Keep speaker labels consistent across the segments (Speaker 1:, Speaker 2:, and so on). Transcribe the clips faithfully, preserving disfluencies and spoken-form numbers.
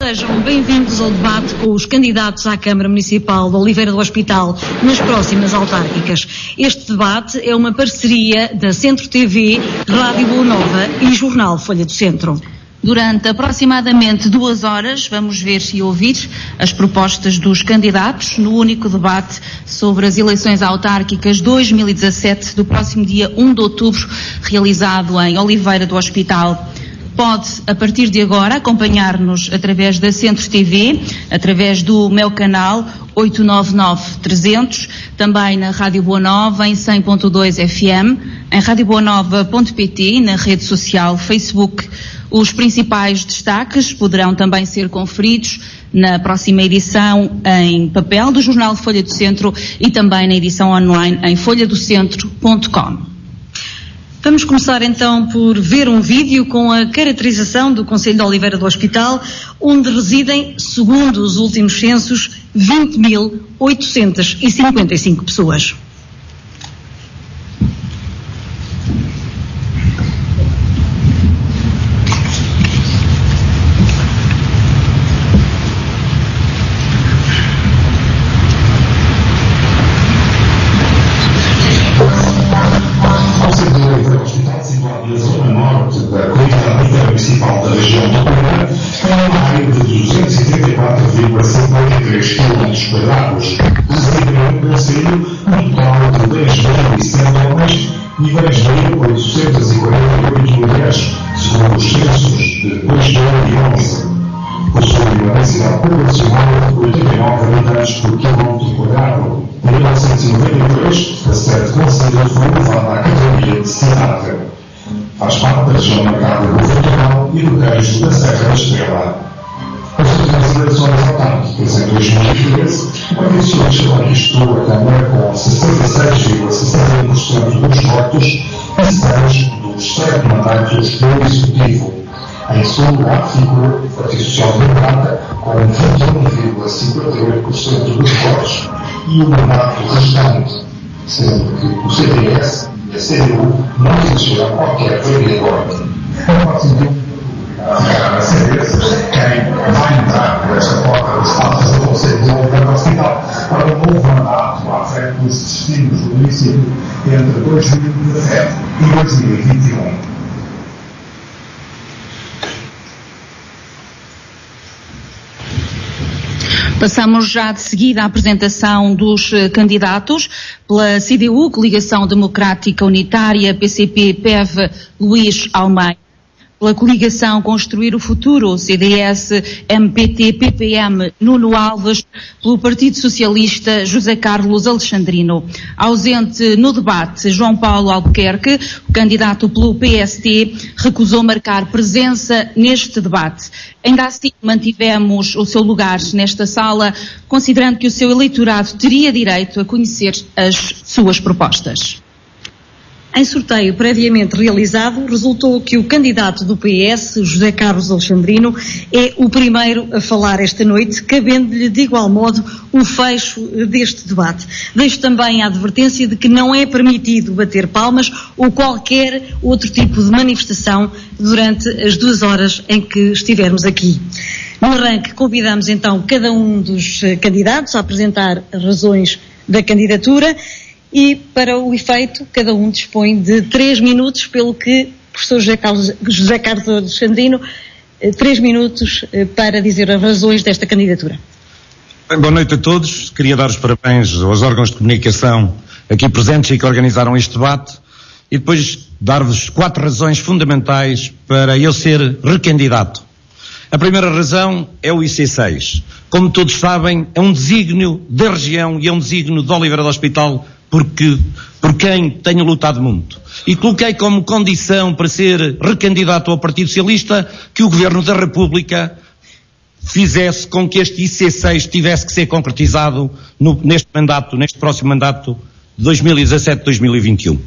Speaker 1: Sejam bem-vindos ao debate com os candidatos à Câmara Municipal de Oliveira do Hospital nas próximas autárquicas. Este debate é uma parceria da Centro T V, Rádio Boa Nova e Jornal Folha do Centro.
Speaker 2: Durante aproximadamente duas horas vamos ver e ouvir as propostas dos candidatos no único debate sobre as eleições autárquicas dois mil e dezassete do próximo dia um de outubro, realizado em Oliveira do Hospital. Pode, a partir de agora, acompanhar-nos através da Centro T V, através do meu canal oito nove nove trezentos, também na Rádio Boa Nova em cem ponto dois F M, em rádio boa nova ponto pt e na rede social Facebook. Os principais destaques poderão também ser conferidos na próxima edição em papel do Jornal Folha do Centro e também na edição online em folha do centro ponto com.
Speaker 1: Vamos começar então por ver um vídeo com a caracterização do Concelho de Oliveira do Hospital, onde residem, segundo os últimos censos, vinte mil oitocentas e cinquenta e cinco pessoas.
Speaker 3: Municipal da região do Paraná, tem uma área de duzentos e setenta e quatro vírgula cinquenta e três quilómetros quadrados, residem no Concelho um total de dez mil e cem homens e dez mil oitocentas e quarenta e oito mulheres, segundo os censos de dois mil e onze. Possui uma densidade populacional de oitenta e nove habitantes por quilómetro quadrado. Em mil novecentos e noventa e dois, a sede do Concelho foi levada à categoria de cidade. Faz parte da região marcada do Ventural e do Queijo da Serra da Estrela. As últimas eleições autárquicas em dois mil e treze, o Partido Socialista conquistou a Câmara com sessenta e seis vírgula sessenta e um por cento dos votos e seis dos sete mandatos do Executivo. Em segundo lugar ficou o Partido Social Democrata com vinte e um vírgula cinquenta e oito por cento dos votos e o mandato restante, sendo que o C D S e a C D U não exigiram qualquer vereador. Não pode sentir a saber quem vai entrar por esta porta dos passos do Conselho de Oliveira do Hospital para um novo mandato à frente dos destinos do município entre dois mil e dezassete e dois mil e vinte e um.
Speaker 2: Passamos já de seguida à apresentação dos uh, candidatos. Pela C D U, Coligação Democrática Unitária, P C P, P E V, Luís Almeida. Pela Coligação Construir o Futuro, C D S, M P T, P P M, Nuno Alves. Pelo Partido Socialista, José Carlos Alexandrino. Ausente no debate, João Paulo Albuquerque, o candidato pelo P S T, recusou marcar presença neste debate. Ainda assim, mantivemos o seu lugar nesta sala, considerando que o seu eleitorado teria direito a conhecer as suas propostas.
Speaker 1: Em sorteio previamente realizado, resultou que o candidato do P S, José Carlos Alexandrino, é o primeiro a falar esta noite, cabendo-lhe de igual modo o fecho deste debate. Deixo também a advertência de que não é permitido bater palmas ou qualquer outro tipo de manifestação durante as duas horas em que estivermos aqui. No arranque, convidamos então cada um dos candidatos a apresentar as razões da candidatura. E, para o efeito, cada um dispõe de três minutos, pelo que o professor José Carlos, José Carlos Alexandrino, três minutos para dizer as razões desta candidatura.
Speaker 4: Bem, boa noite a todos. Queria dar os parabéns aos órgãos de comunicação aqui presentes e que organizaram este debate e depois dar-vos quatro razões fundamentais para eu ser recandidato. A primeira razão é o I C seis. Como todos sabem, é um desígnio da região e é um desígnio de Oliveira do Hospital porque, por quem tenho lutado muito. E coloquei como condição para ser recandidato ao Partido Socialista que o Governo da República fizesse com que este I C seis tivesse que ser concretizado no, neste mandato, neste próximo mandato de dois mil e dezassete a dois mil e vinte e um.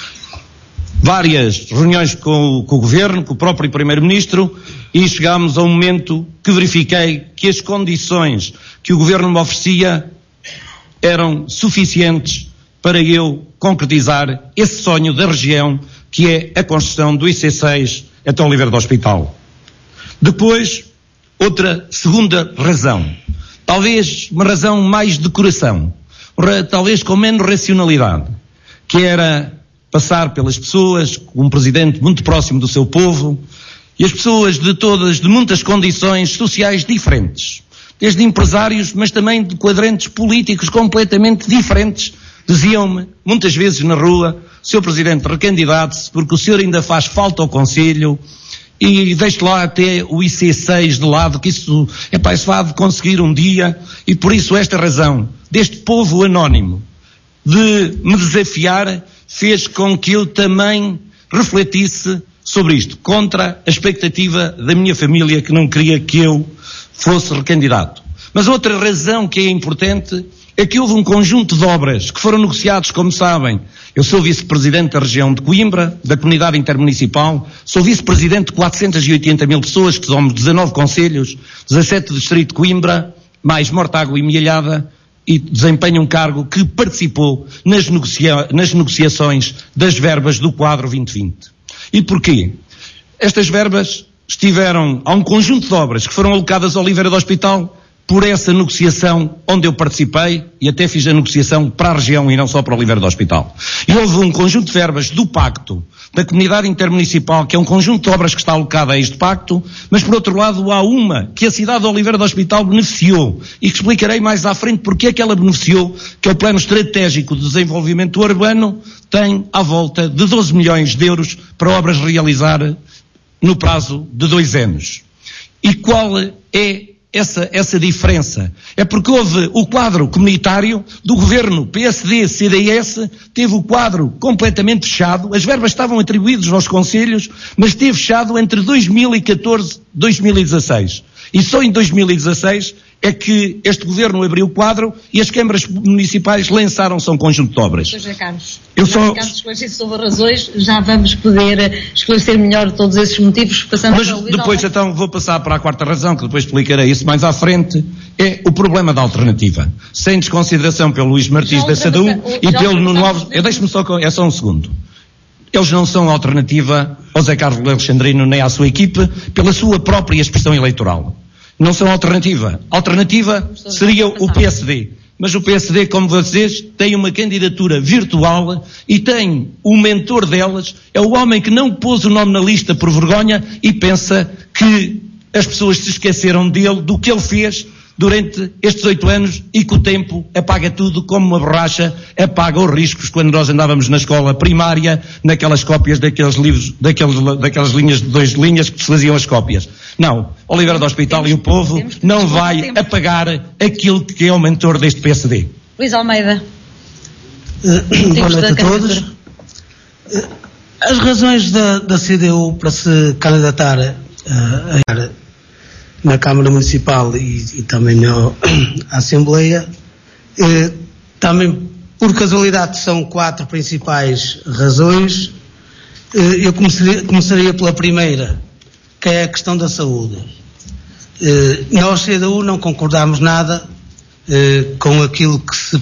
Speaker 4: Várias reuniões com o, com o Governo, com o próprio Primeiro-Ministro, e chegámos a um momento que verifiquei que as condições que o Governo me oferecia eram suficientes para eu concretizar esse sonho da região, que é a construção do I C seis até Oliveira do Hospital. Depois, outra segunda razão, talvez uma razão mais de coração, talvez com menos racionalidade, que era passar pelas pessoas, um presidente muito próximo do seu povo, e as pessoas de todas, de muitas condições sociais diferentes, desde empresários, mas também de quadrantes políticos completamente diferentes, diziam-me, muitas vezes na rua: senhor Presidente, recandidate-se, porque o senhor ainda faz falta ao Conselho, e deixe lá até o I C seis de lado, que isso, epá, isso vai de conseguir um dia, e por isso esta razão deste povo anónimo de me desafiar fez com que eu também refletisse sobre isto, contra a expectativa da minha família, que não queria que eu fosse recandidato. Mas outra razão que é importante é que houve um conjunto de obras que foram negociados, como sabem. Eu sou vice-presidente da região de Coimbra, da comunidade intermunicipal, sou vice-presidente de quatrocentas e oitenta mil pessoas, que somos dezanove concelhos, dezassete do distrito de Coimbra, mais Mortágua e Mielhada, e desempenho um cargo que participou nas, negocia- nas negociações das verbas do quadro vinte vinte. E porquê? Estas verbas estiveram, há um conjunto de obras que foram alocadas ao Oliveira do Hospital por essa negociação onde eu participei, e até fiz a negociação para a região e não só para o Oliveira do Hospital. E houve um conjunto de verbas do Pacto, da Comunidade Intermunicipal, que é um conjunto de obras que está alocada a este Pacto, mas por outro lado há uma que a cidade de Oliveira do Hospital beneficiou, e que explicarei mais à frente porque é que ela beneficiou, que é o Plano Estratégico de Desenvolvimento Urbano, tem à volta de doze milhões de euros para obras realizar no prazo de dois anos. E qual é Essa, essa diferença? É porque houve o quadro comunitário do governo P S D C D S, teve o quadro completamente fechado, as verbas estavam atribuídas aos concelhos, mas esteve fechado entre dois mil e catorze e dois mil e dezasseis. E só em dois mil e dezasseis é que este governo abriu o quadro e as câmaras municipais lançaram-se a um conjunto de obras.
Speaker 1: José Carlos,
Speaker 4: eu
Speaker 1: já
Speaker 4: só...
Speaker 1: ficamos esclarecidos sobre razões, já vamos poder esclarecer melhor todos esses motivos, passando
Speaker 4: Mas
Speaker 1: para o
Speaker 4: depois então vou passar para a quarta razão, que depois explicarei isso mais à frente, é o problema da alternativa. Sem desconsideração pelo Luís Martins da Sadum e pelo Nuno Alves... Eu deixo-me só... É só um segundo. Eles não são alternativa ao Zé Carlos Alexandrino nem à sua equipe pela sua própria expressão eleitoral. Não são alternativa. Alternativa seria o P S D. Mas o P S D, como vocês, tem uma candidatura virtual e tem o mentor delas, é o homem que não pôs o nome na lista por vergonha e pensa que as pessoas se esqueceram dele, do que ele fez durante estes oito anos, e que o tempo apaga tudo como uma borracha, apaga os riscos. Quando nós andávamos na escola primária, naquelas cópias daqueles livros, daqueles, daquelas linhas de duas linhas que se faziam as cópias. Não, Oliveira do Hospital e o povo não vai apagar aquilo que é o mentor deste P S D.
Speaker 1: Luís Almeida.
Speaker 5: Uh, boa noite a todos. Uh, as razões da, da C D U para se candidatar uh, a na Câmara Municipal e, e também na Assembleia, eh, também por casualidade são quatro principais razões. Eh, eu começaria, começaria pela primeira, que é a questão da saúde. Eh, nós, C D U, não concordamos nada eh, com aquilo que se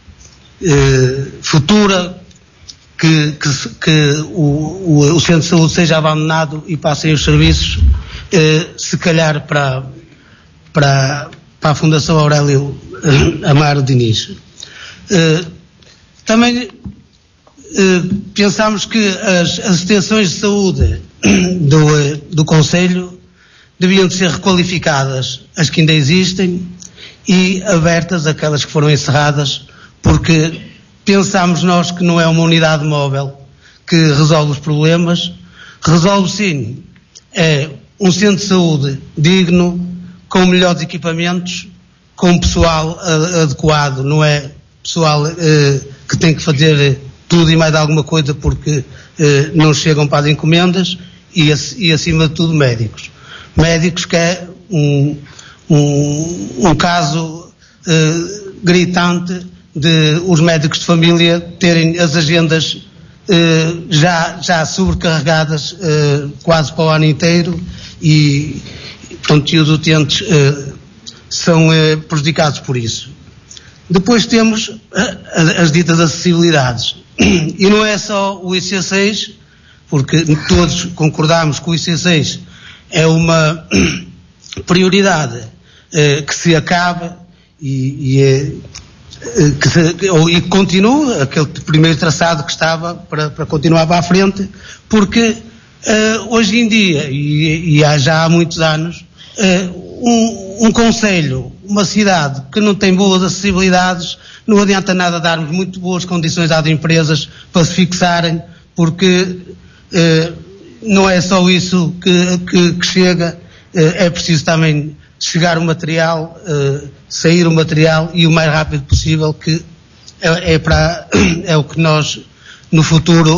Speaker 5: eh, futura que, que, que o, o, o Centro de Saúde seja abandonado e passem os serviços, eh, se calhar para, para, para a Fundação Aurélio eh, Amaro Diniz. Eh, também eh, pensamos que as, as extensões de saúde do, eh, do Conselho deviam de ser requalificadas, as que ainda existem, e abertas aquelas que foram encerradas, porque pensamos nós que não é uma unidade móvel que resolve os problemas. Resolve sim, é um centro de saúde digno, com melhores equipamentos, com pessoal uh, adequado, não é pessoal uh, que tem que fazer tudo e mais alguma coisa porque uh, não chegam para as encomendas, e, e acima de tudo médicos. Médicos que é um, um, um caso uh, gritante de os médicos de família terem as agendas eh, já, já sobrecarregadas eh, quase para o ano inteiro, e, portanto, e os utentes eh, são eh, prejudicados por isso. Depois temos a, as ditas acessibilidades, e não é só o I C seis, porque todos concordamos que o I C seis é uma, prioridade uh, que se acabe e, e, uh, que se, ou, e continue aquele primeiro traçado que estava para, para continuar para a frente, porque uh, hoje em dia, e, e há, já há muitos anos, uh, um, um concelho, uma cidade que não tem boas acessibilidades, não adianta nada darmos muito boas condições às empresas para se fixarem, porque uh, não é só isso que, que, que chega, uh, é preciso também chegar o material, uh, sair o material e o mais rápido possível, que é, é, para, é o que nós no futuro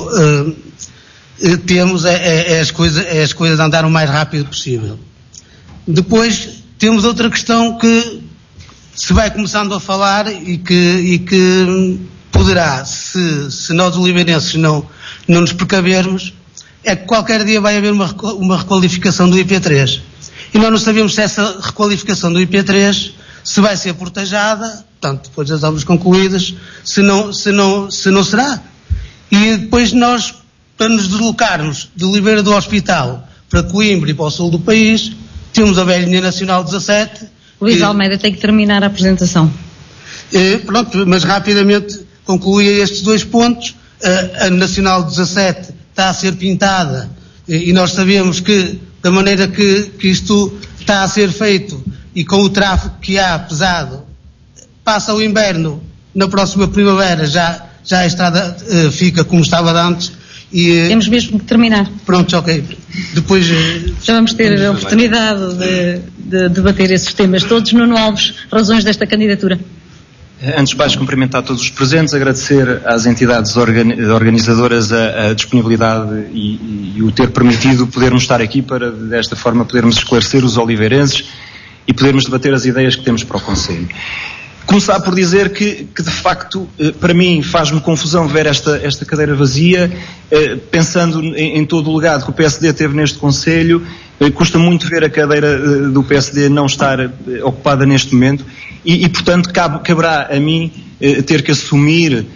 Speaker 5: uh, temos, é, é, é, as coisas, é as coisas andar o mais rápido possível. Depois temos outra questão que se vai começando a falar e que, e que poderá, se, se nós oliveirenses não, não nos precavermos, é que qualquer dia vai haver uma, uma requalificação do I P três. E nós não sabemos se essa requalificação do I P três se vai ser portajada, portanto, depois das obras concluídas, se não, se não, se não será. E depois nós, para nos deslocarmos de Oliveira do Hospital para Coimbra e para o sul do país, temos a velha linha nacional dezassete.
Speaker 1: Luís que, Almeida tem que terminar a apresentação.
Speaker 5: Eh, pronto, mas rapidamente concluía estes dois pontos. A, a Nacional dezassete está a ser pintada eh, e nós sabemos que, da maneira que, que isto está a ser feito e com o tráfego que há pesado, passa o inverno, na próxima primavera já, já a estrada eh, fica como estava de antes. E,
Speaker 1: temos mesmo que terminar.
Speaker 5: Pronto, ok. Depois
Speaker 1: já vamos ter a oportunidade de, de debater esses temas todos. Nuno Alves, razões desta candidatura.
Speaker 6: Antes de mais, cumprimentar todos os presentes, agradecer às entidades organizadoras a, a disponibilidade e, e, e o ter permitido podermos estar aqui para, desta forma, podermos esclarecer os oliveirenses e podermos debater as ideias que temos para o Conselho. Começar por dizer que, que de facto, para mim faz-me confusão ver esta, esta cadeira vazia, pensando em, em todo o legado que o P S D teve neste Conselho, custa muito ver a cadeira do P S D não estar ocupada neste momento e, e portanto, cabe, caberá a mim ter que assumir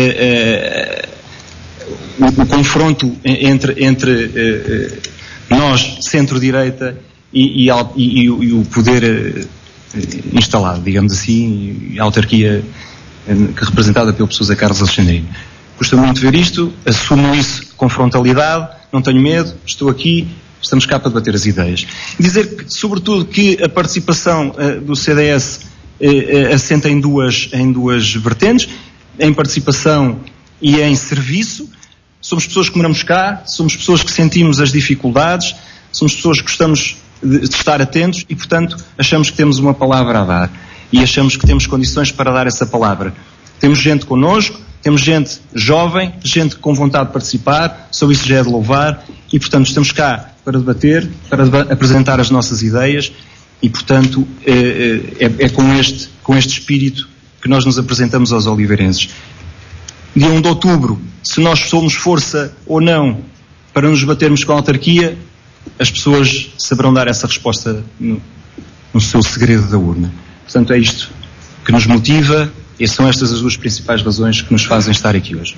Speaker 6: uh, uh, o, o confronto entre, entre uh, nós, centro-direita, e, e, e, e o poder instalado, digamos assim, a autarquia representada pelo professor José Carlos Alexandrino. Custa muito ver isto, assumo isso com frontalidade, não tenho medo, estou aqui, estamos cá para debater as ideias. Dizer, que, sobretudo, que a participação uh, do C D S uh, uh, assenta em duas, em duas vertentes, em participação e em serviço. Somos pessoas que moramos cá, somos pessoas que sentimos as dificuldades, somos pessoas que gostamos de estar atentos e, portanto, achamos que temos uma palavra a dar e achamos que temos condições para dar essa palavra. Temos gente connosco, temos gente jovem, gente com vontade de participar, só isso já é de louvar e, portanto, estamos cá para debater, para deba- apresentar as nossas ideias e, portanto, é, é, é com, este, com este espírito que nós nos apresentamos aos oliveirenses. Dia primeiro de outubro, se nós somos força ou não para nos batermos com a autarquia, as pessoas saberão dar essa resposta no, no seu segredo da urna. Portanto, é isto que nos motiva e são estas as duas principais razões que nos fazem estar aqui hoje.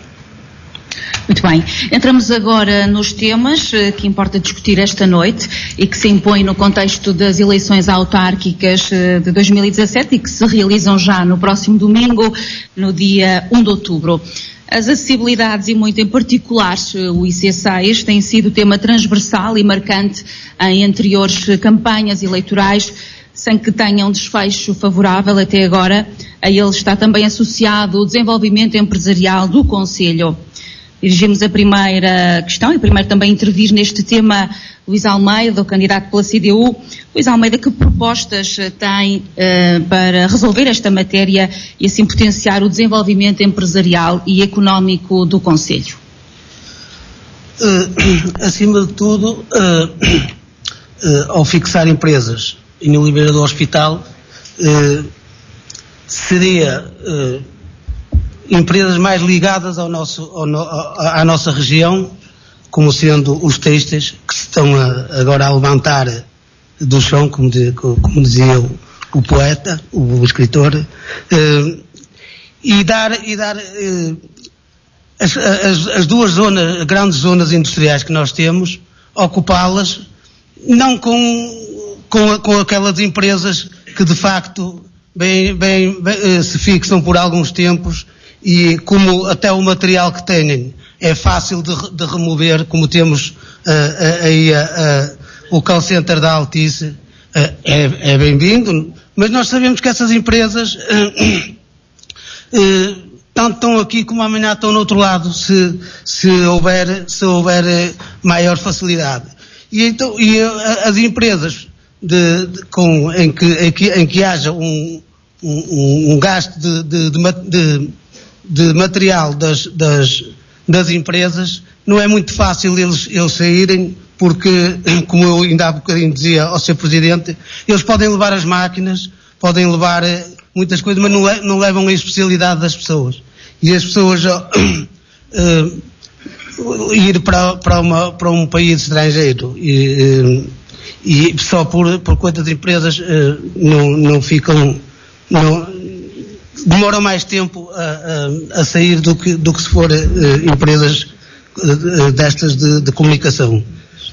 Speaker 2: Muito bem. Entramos agora nos temas que importa discutir esta noite e que se impõem no contexto das eleições autárquicas de dois mil e dezassete e que se realizam já no próximo domingo, no dia primeiro de outubro. As acessibilidades e muito em particular o I C seis tem sido tema transversal e marcante em anteriores campanhas eleitorais, sem que tenha um desfecho favorável até agora. A ele está também associado o desenvolvimento empresarial do Concelho. Dirigimos a primeira questão e primeiro também intervir neste tema Luís Almeida, o candidato pela C D U. Luís Almeida, que propostas tem uh, para resolver esta matéria e assim potenciar o desenvolvimento empresarial e económico do Concelho?
Speaker 5: Uh, acima de tudo, uh, uh, ao fixar empresas em Oliveira do Hospital, uh, seria... Uh, empresas mais ligadas ao nosso, ao no, à nossa região, como sendo os têxteis, que se estão a, agora a levantar do chão, como, de, como dizia o, o poeta, o, o escritor, eh, e dar, e dar eh, as, as, as duas zonas, grandes zonas industriais que nós temos, ocupá-las, não com, com, com aquelas empresas que de facto bem, bem, bem, se fixam por alguns tempos e como até o material que têm é fácil de, de remover, como temos aí uh, uh, uh, o call center da Altice, uh, é, é bem-vindo, mas nós sabemos que essas empresas uh, uh, tanto estão aqui como amanhã estão no outro lado, se, se houver, se houver uh, maior facilidade. E, então, e uh, as empresas de, de, com, em, que, em, que, em que haja um, um, um gasto de, de, de, de, de material das, das, das empresas, não é muito fácil eles, eles saírem, porque, como eu ainda há bocadinho dizia ao senhor Presidente, eles podem levar as máquinas, podem levar muitas coisas, mas não, le, não levam a especialidade das pessoas. E as pessoas uh, uh, ir para, para, uma, para um país estrangeiro e, uh, e só por, por conta de empresas uh, não, não ficam, não, demoram mais tempo a, a, a sair do que, do que se for uh, empresas uh, destas de, de comunicação.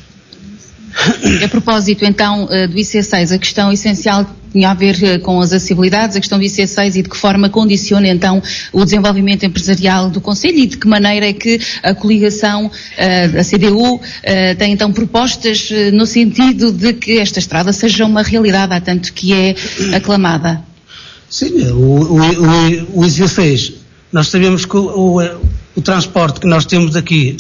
Speaker 2: A propósito, então, do I C seis, a questão essencial tinha a ver com as acessibilidades, a questão do I C seis e de que forma condiciona, então, o desenvolvimento empresarial do Conselho e de que maneira é que a coligação, a C D U, tem, então, propostas no sentido de que esta estrada seja uma realidade, há tanto que é aclamada.
Speaker 5: Sim, o, o, o, o I C seis, nós sabemos que o, o, o transporte que nós temos aqui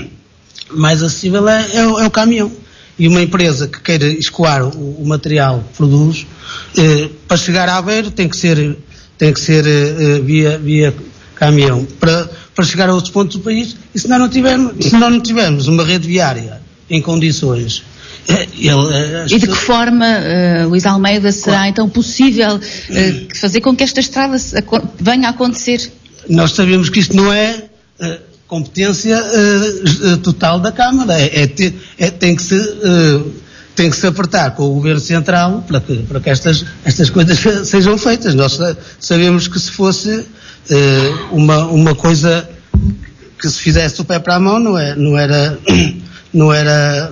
Speaker 5: mais acessível é, é, o, é o caminhão. E uma empresa que queira escoar o, o material que produz, eh, para chegar a Aveiro tem que ser, tem que ser eh, via, via caminhão. Para, para chegar a outros pontos do país, e se nós não tivermos, se nós não tivermos uma rede viária em condições... Eh, ele, eh,
Speaker 2: e de que forma, uh, Luís Almeida, será claro. então possível uh, fazer com que esta estrada venha a acontecer?
Speaker 5: Nós sabemos que isto não é... Uh, competência uh, total da Câmara, é, é, ter, é, tem, que se, uh, tem que se apertar com o Governo Central para que, para que estas, estas coisas sejam feitas. Nós sabemos que se fosse uh, uma, uma coisa que se fizesse do pé para a mão, não, é, não era, não era,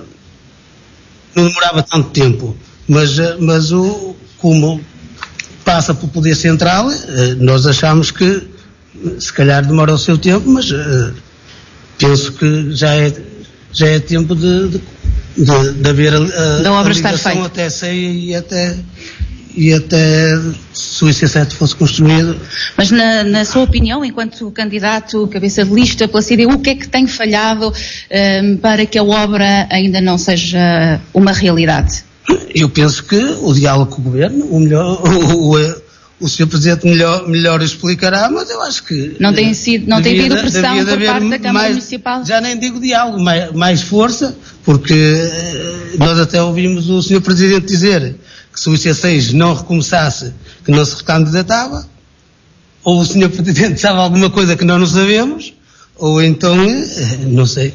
Speaker 5: não demorava tanto tempo, mas, mas o, como passa pelo Poder Central, uh, nós achamos que se calhar demora o seu tempo, mas uh, penso que já é, já é tempo de, de, de, de haver a, a, a ligação até Ceia e até, e até se o I C sete fosse construído.
Speaker 2: Mas na, na sua opinião, enquanto candidato, cabeça de lista pela C D U, o que é que tem falhado um, para que a obra ainda não seja uma realidade?
Speaker 5: Eu penso que o diálogo com o Governo, o melhor... O, o, O senhor Presidente melhor, melhor explicará, mas eu acho que...
Speaker 2: Não tem, sido, não tem havido pressão por parte da Câmara
Speaker 5: mais,
Speaker 2: Municipal?
Speaker 5: Já nem digo diálogo, mais, mais força, porque nós até ouvimos o senhor Presidente dizer que se o I C seis não recomeçasse, que não se recandidatava, ou o senhor Presidente sabe alguma coisa que nós não sabemos, ou então, não sei,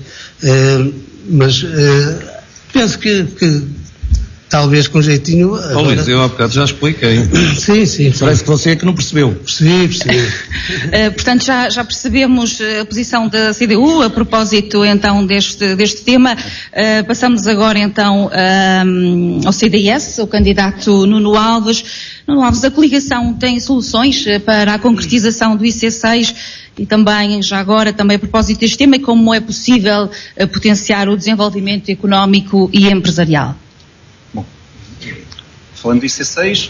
Speaker 5: mas penso que... que talvez com jeitinho...
Speaker 4: Oh, agora... Luís, eu há bocado já expliquei.
Speaker 5: Sim, sim.
Speaker 4: Parece que você é que não percebeu.
Speaker 5: Percebi, percebi.
Speaker 2: uh, portanto, já, já percebemos a posição da C D U a propósito, então, deste, deste tema. Uh, passamos agora, então, uh, ao C D S, o candidato Nuno Alves. Nuno Alves, a coligação tem soluções para a concretização do I C seis e também, já agora, também a propósito deste tema, como é possível uh, potenciar o desenvolvimento económico e empresarial?
Speaker 6: Falando do I C seis,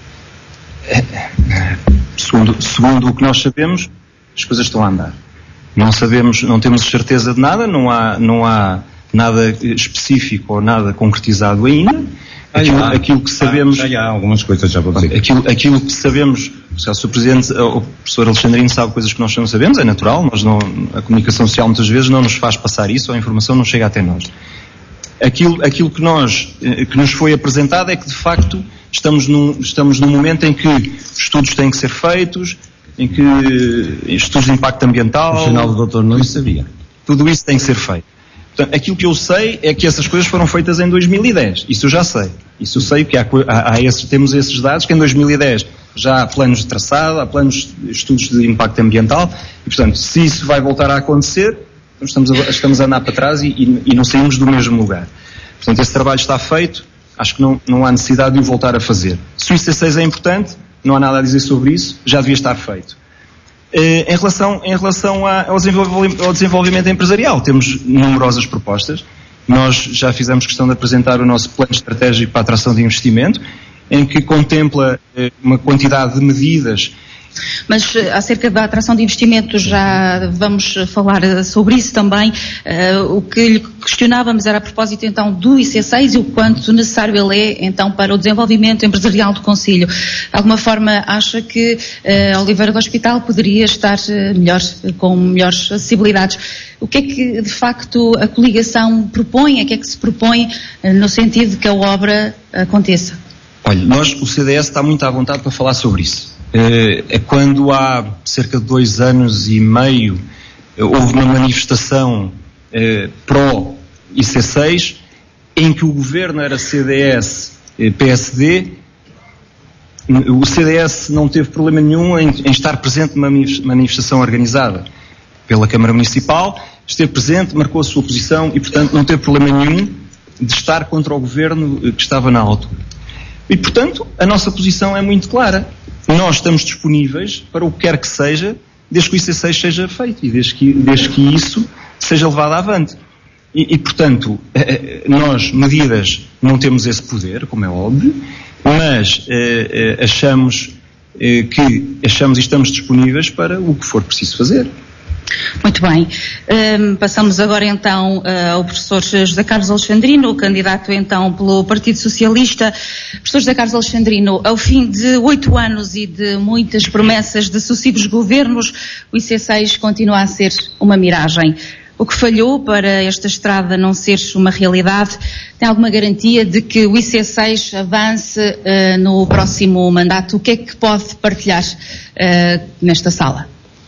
Speaker 6: segundo, segundo o que nós sabemos, as coisas estão a andar. Não sabemos, não temos certeza de nada, não há, não há nada específico ou nada concretizado ainda. Aquilo, ah, aquilo que sabemos...
Speaker 4: Já há algumas coisas, já vou dizer.
Speaker 6: Aquilo, aquilo que sabemos, se o senhor Presidente, o professor Alexandrino sabe coisas que nós não sabemos, é natural, nós não, a comunicação social muitas vezes não nos faz passar isso, ou a informação não chega até nós. Aquilo, aquilo que, nós, que nos foi apresentado é que, de facto, estamos num, estamos num momento em que estudos têm que ser feitos, em que estudos de impacto ambiental...
Speaker 4: O final do doutor não sabia.
Speaker 6: Tudo isso tem que ser feito. Portanto, aquilo que eu sei é que essas coisas foram feitas em dois mil e dez. Isso eu já sei. Isso eu sei que há, há, há esses, temos esses dados, que em dois mil e dez já há planos de traçado, há planos de estudos de impacto ambiental, e, portanto, se isso vai voltar a acontecer... Estamos a, estamos a andar para trás e, e, e não saímos do mesmo lugar. Portanto, esse trabalho está feito, Acho que não, não há necessidade de o voltar a fazer. Se o I C seis é importante, não há nada a dizer sobre isso, já devia estar feito. Eh, em relação, em relação a, ao, desenvolvimento, ao desenvolvimento empresarial, temos numerosas propostas. Nós já fizemos questão de apresentar o nosso plano estratégico para a atração de investimento, em que contempla eh, uma quantidade de medidas.
Speaker 2: Mas acerca da atração de investimentos já vamos falar sobre isso também. Uh, o que lhe questionávamos era a propósito então do I C seis e o quanto necessário ele é então para o desenvolvimento empresarial do Concelho. De alguma forma acha que uh, Oliveira do Hospital poderia estar uh, melhor, com melhores acessibilidades? O que é que de facto a coligação propõe, o que é que se propõe uh, no sentido de que a obra aconteça?
Speaker 6: Olha, nós, o C D S está muito à vontade para falar sobre isso. É quando há cerca de dois anos e meio houve uma manifestação eh, pró-I C seis em que o governo era C D S P S D. O C D S não teve problema nenhum em, em estar presente numa manifestação organizada pela Câmara Municipal, esteve presente, marcou a sua posição e, portanto, não teve problema nenhum de estar contra o governo que estava na altura. E, portanto, a nossa posição é muito clara. Nós estamos disponíveis para o que quer que seja, desde que o I C seis seja feito e desde que, desde que isso seja levado avante. E, e, portanto, nós, medidas, não temos esse poder, como é óbvio, mas eh, eh, achamos eh, que achamos e estamos disponíveis para o que for preciso fazer.
Speaker 2: Muito bem. Um, passamos agora então uh, ao professor José Carlos Alexandrino, candidato então pelo Partido Socialista. Professor José Carlos Alexandrino, ao fim de oito anos e de muitas promessas de sucessivos governos, o I C seis continua a ser uma miragem. O que falhou para esta estrada não ser uma realidade? Tem alguma garantia de que o I C seis avance uh, no próximo mandato? O que é que pode partilhar uh, nesta sala?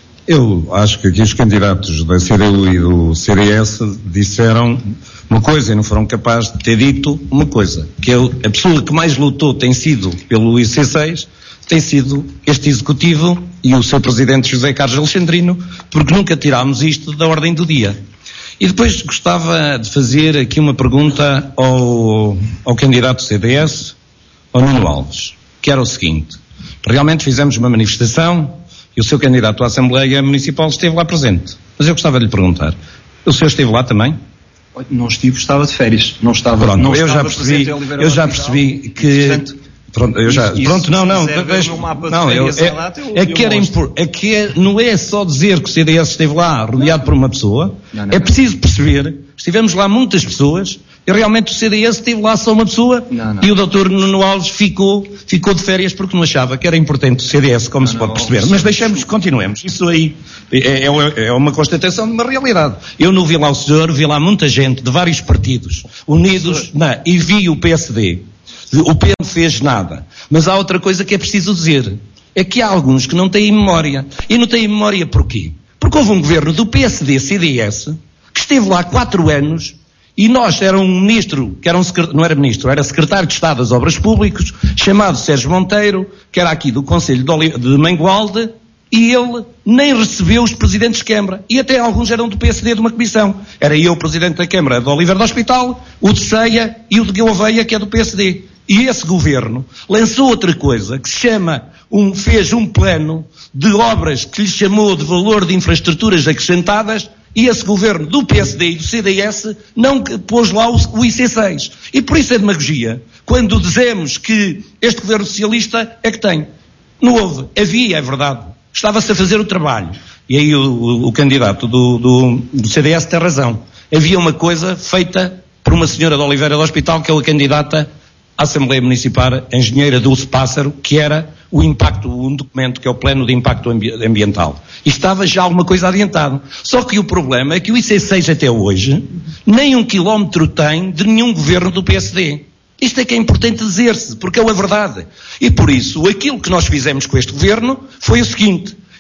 Speaker 4: Eu acho que aqui os candidatos da C D U e do C D S disseram uma coisa e não foram capazes de ter dito uma coisa, que eu, a pessoa que mais lutou tem sido pelo I C seis, tem sido este Executivo e o seu Presidente José Carlos Alexandrino, porque nunca tirámos isto da ordem do dia. E depois gostava de fazer aqui uma pergunta ao, ao candidato C D S, ao Nuno Alves, que era o seguinte: realmente fizemos uma manifestação e o seu candidato à Assembleia Municipal esteve lá presente. Mas eu gostava de lhe perguntar, o senhor esteve lá também?
Speaker 6: Não estive, estava de férias. Não estava,
Speaker 4: pronto,
Speaker 6: não
Speaker 4: eu
Speaker 6: estava
Speaker 4: já percebi, eu já percebi que...
Speaker 6: E, portanto,
Speaker 4: pronto, eu já,
Speaker 6: isso,
Speaker 4: pronto, não, não,
Speaker 6: não,
Speaker 4: não, eu, é,
Speaker 6: data, eu,
Speaker 4: é que era impor, é que é, não é só dizer que o C D S esteve lá rodeado não. por uma pessoa, não, não, é preciso perceber, estivemos lá muitas pessoas, e realmente o C D S esteve lá só uma pessoa, não, não. e o doutor Nuno Alves ficou, ficou de férias porque não achava que era importante o C D S, como não, se pode não, perceber. Mas deixamos, continuemos. Isso aí é, é, é uma constatação de uma realidade. Eu não vi lá o senhor, vi lá muita gente de vários partidos unidos, não, e vi o P S D. O P não fez nada. Mas há outra coisa que é preciso dizer. É que há alguns que não têm memória. E não têm memória porquê? Porque houve um governo do P S D C D S que esteve lá quatro anos e nós, era um ministro, que era um não era ministro, era secretário de Estado das Obras Públicas, chamado Sérgio Monteiro, que era aqui do Concelho de, de Mangualde, e ele nem recebeu os presidentes de Câmara. E até alguns eram do P S D de uma comissão. Era eu, presidente da Câmara de Oliveira do Hospital, o de Ceia e o de Gouveia, que é do P S D. E esse governo lançou outra coisa, que se chama, um, fez um plano de obras que lhe chamou de valor de infraestruturas acrescentadas, e esse governo do P S D e do C D S não pôs lá o, o I C seis. E por isso é demagogia, quando dizemos que este governo socialista é que tem. Não houve, havia, é verdade. Estava-se a fazer o trabalho. E aí o, o, o candidato do, do, do C D S tem razão. Havia uma coisa feita por uma senhora de Oliveira do Hospital, que é a candidata à Assembleia Municipal, a engenheira Dulce Pássaro, que era o impacto, um documento que é o Plano de Impacto Ambi- Ambiental. E estava já alguma coisa adiantado. Só que o problema é que o I C seis até hoje nem um quilómetro tem de nenhum governo do P S D. Isto é que é importante dizer-se, porque é a verdade. E por isso, aquilo que nós fizemos com este governo foi o seguinte: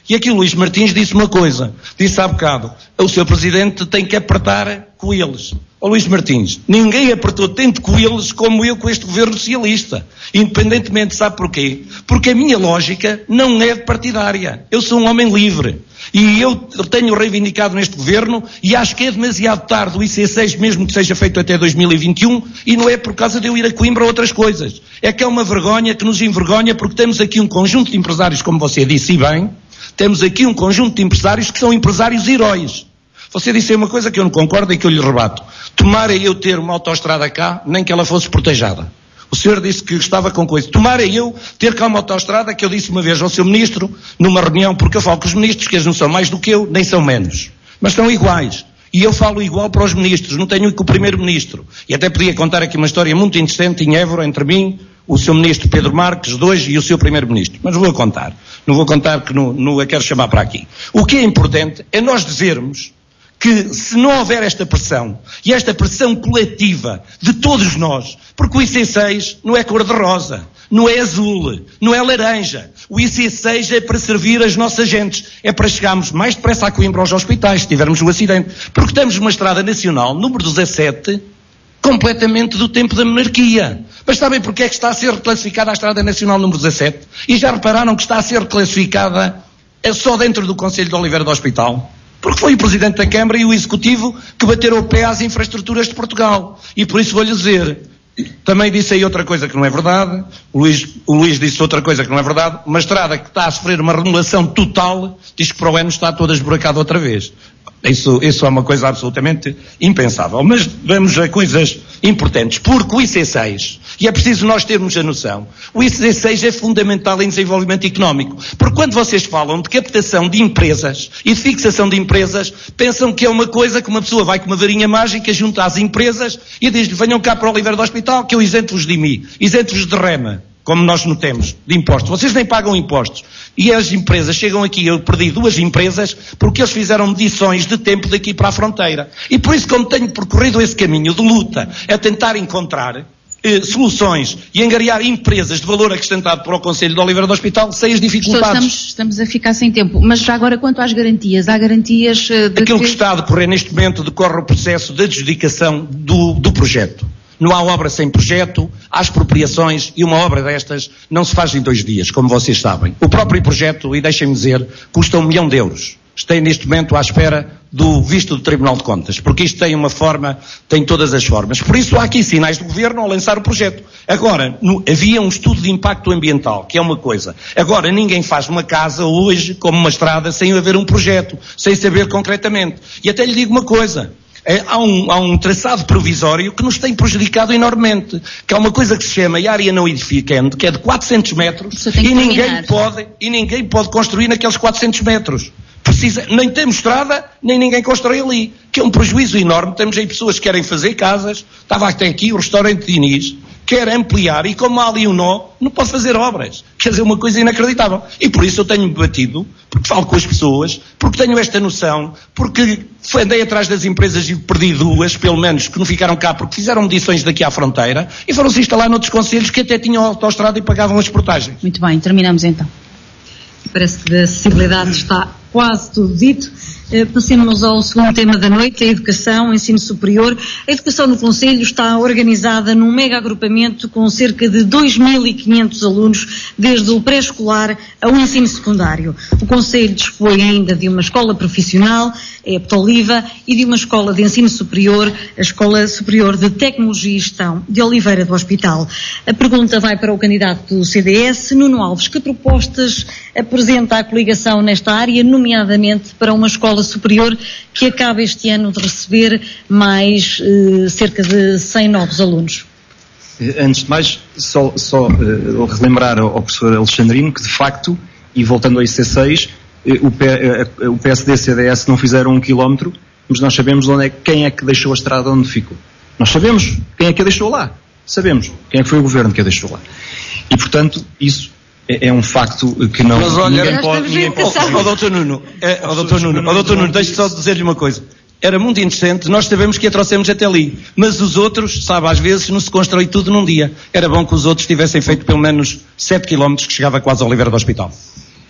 Speaker 4: E aqui o Luís Martins disse uma coisa, disse há bocado, o seu Presidente tem que apertar com eles. Ó Luís Martins, ninguém apertou tanto com eles como eu com este governo socialista. Independentemente, sabe porquê? Porque a minha lógica não é partidária. Eu sou um homem livre. E eu tenho reivindicado neste governo, e acho que é demasiado tarde o I C seis, mesmo que seja feito até dois mil e vinte e um, e não é por causa de eu ir a Coimbra ou outras coisas. É que é uma vergonha que nos envergonha, porque temos aqui um conjunto de empresários, como você disse e bem, temos aqui um conjunto de empresários que são empresários heróis. Você disse uma coisa que eu não concordo e que eu lhe rebato. Tomara eu ter uma autoestrada cá, nem que ela fosse portejada. O senhor disse que estava com coisa. Tomara eu ter cá uma autoestrada, que eu disse uma vez ao seu ministro, numa reunião, porque eu falo com os ministros, que eles não são mais do que eu, nem são menos. Mas são iguais. E eu falo igual para os ministros, não tenho com o primeiro-ministro. E até podia contar aqui uma história muito interessante em Évora, entre mim, o seu ministro Pedro Marques, dois, e o seu primeiro-ministro. Mas vou contar. Não vou contar que não, não a quero chamar para aqui. O que é importante é nós dizermos que se não houver esta pressão, e esta pressão coletiva de todos nós, porque o I C seis não é cor-de-rosa, não é azul, não é laranja, o I C seis é para servir as nossas gentes, é para chegarmos mais depressa a Coimbra aos hospitais, se tivermos um acidente, porque estamos numa estrada nacional, número dezassete, completamente do tempo da monarquia. Mas sabem porque é que está a ser reclassificada a estrada nacional número dezassete? E já repararam que está a ser reclassificada só dentro do Conselho de Oliveira do Hospital? Porque foi o Presidente da Câmara e o Executivo que bateram o pé às infraestruturas de Portugal. E por isso vou-lhe dizer, também disse aí outra coisa que não é verdade, o Luís, o Luís disse outra coisa que não é verdade, uma estrada que está a sofrer uma remodelação total, diz que para o ano está toda esburacada outra vez. Isso, isso é uma coisa absolutamente impensável. Mas vamos a coisas importantes, porque o I C seis, e é preciso nós termos a noção, o I C seis é fundamental em desenvolvimento económico, porque quando vocês falam de captação de empresas e de fixação de empresas, pensam que é uma coisa que uma pessoa vai com uma varinha mágica junto às empresas e diz-lhe, venham cá para o Oliveira do Hospital que eu isento-vos de I M I, isento-vos de rema, como nós não temos, de impostos. Vocês nem pagam impostos. E as empresas chegam aqui, eu perdi duas empresas, porque eles fizeram medições de tempo daqui para a fronteira. E por isso, como tenho percorrido esse caminho de luta, é tentar encontrar eh, soluções e angariar empresas de valor acrescentado para o Conselho de Oliveira do Hospital, sem as dificuldades.
Speaker 2: Estamos, estamos a ficar sem tempo. Mas já agora, quanto às garantias, há garantias de
Speaker 4: Aquilo
Speaker 2: que...
Speaker 4: que está a decorrer neste momento decorre o processo de adjudicação do, do projeto. Não há obra sem projeto, há expropriações e uma obra destas não se faz em dois dias, como vocês sabem. O próprio projeto, e deixem-me dizer, custa um milhão de euros. Estou neste momento à espera do visto do Tribunal de Contas, porque isto tem uma forma, tem todas as formas. Por isso há aqui sinais do Governo ao lançar o projeto. Agora, no, havia um estudo de impacto ambiental, que é uma coisa. Agora, ninguém faz uma casa hoje, como uma estrada, sem haver um projeto, sem saber concretamente. E até lhe digo uma coisa. É, há, um, há um traçado provisório que nos tem prejudicado enormemente, que é uma coisa que se chama área não edificante, que é de quatrocentos metros, e ninguém, pode, e ninguém pode construir naqueles quatrocentos metros. Precisa, nem temos estrada, nem ninguém constrói ali, que é um prejuízo enorme. Temos aí pessoas que querem fazer casas, estava até aqui o restaurante Diniz, quer ampliar, e como há ali um nó, não pode fazer obras. Quer dizer, uma coisa inacreditável. E por isso eu tenho batido, porque falo com as pessoas, porque tenho esta noção, porque andei atrás das empresas e perdi duas, pelo menos, que não ficaram cá, porque fizeram medições daqui à fronteira, e foram-se instalar noutros concelhos que até tinham autoestrada e pagavam as portagens.
Speaker 2: Muito bem, terminamos então.
Speaker 1: Parece que da acessibilidade está quase tudo dito. Uh, passemos ao segundo tema da noite, a educação, o ensino superior. A educação no Conselho está organizada num mega agrupamento com cerca de dois mil e quinhentos alunos, desde o pré-escolar ao ensino secundário. O Conselho dispõe ainda de uma escola profissional, a Eptoliva, e de uma escola de ensino superior, a Escola Superior de Tecnologia e Gestão de Oliveira do Hospital. A pergunta vai para o candidato do C D S, Nuno Alves. Que propostas apresenta a coligação nesta área, nomeadamente para uma escola superior que acaba este ano de receber mais eh, cerca de cem novos alunos?
Speaker 6: Antes de mais, só, só uh, relembrar ao, ao professor Alexandrino que, de facto, e voltando ao I C seis, uh, o, P, uh, o P S D e o C D S não fizeram um quilómetro, mas nós sabemos onde é, quem é que deixou a estrada onde ficou. Nós sabemos quem é que a deixou lá. Sabemos quem é que foi o governo que a deixou lá. E, portanto, isso é, é um facto que não...
Speaker 4: Mas olha,
Speaker 6: ninguém pode... Ninguém pode
Speaker 4: ó doutor Nuno, ó doutor Nuno, ó doutor Nuno, deixe só dizer-lhe uma coisa. Era muito interessante, nós sabemos que a trouxemos até ali, mas os outros, sabe, às vezes não se constrói tudo num dia. Era bom que os outros tivessem feito pelo menos sete quilómetros, que chegava quase ao Oliveira do Hospital.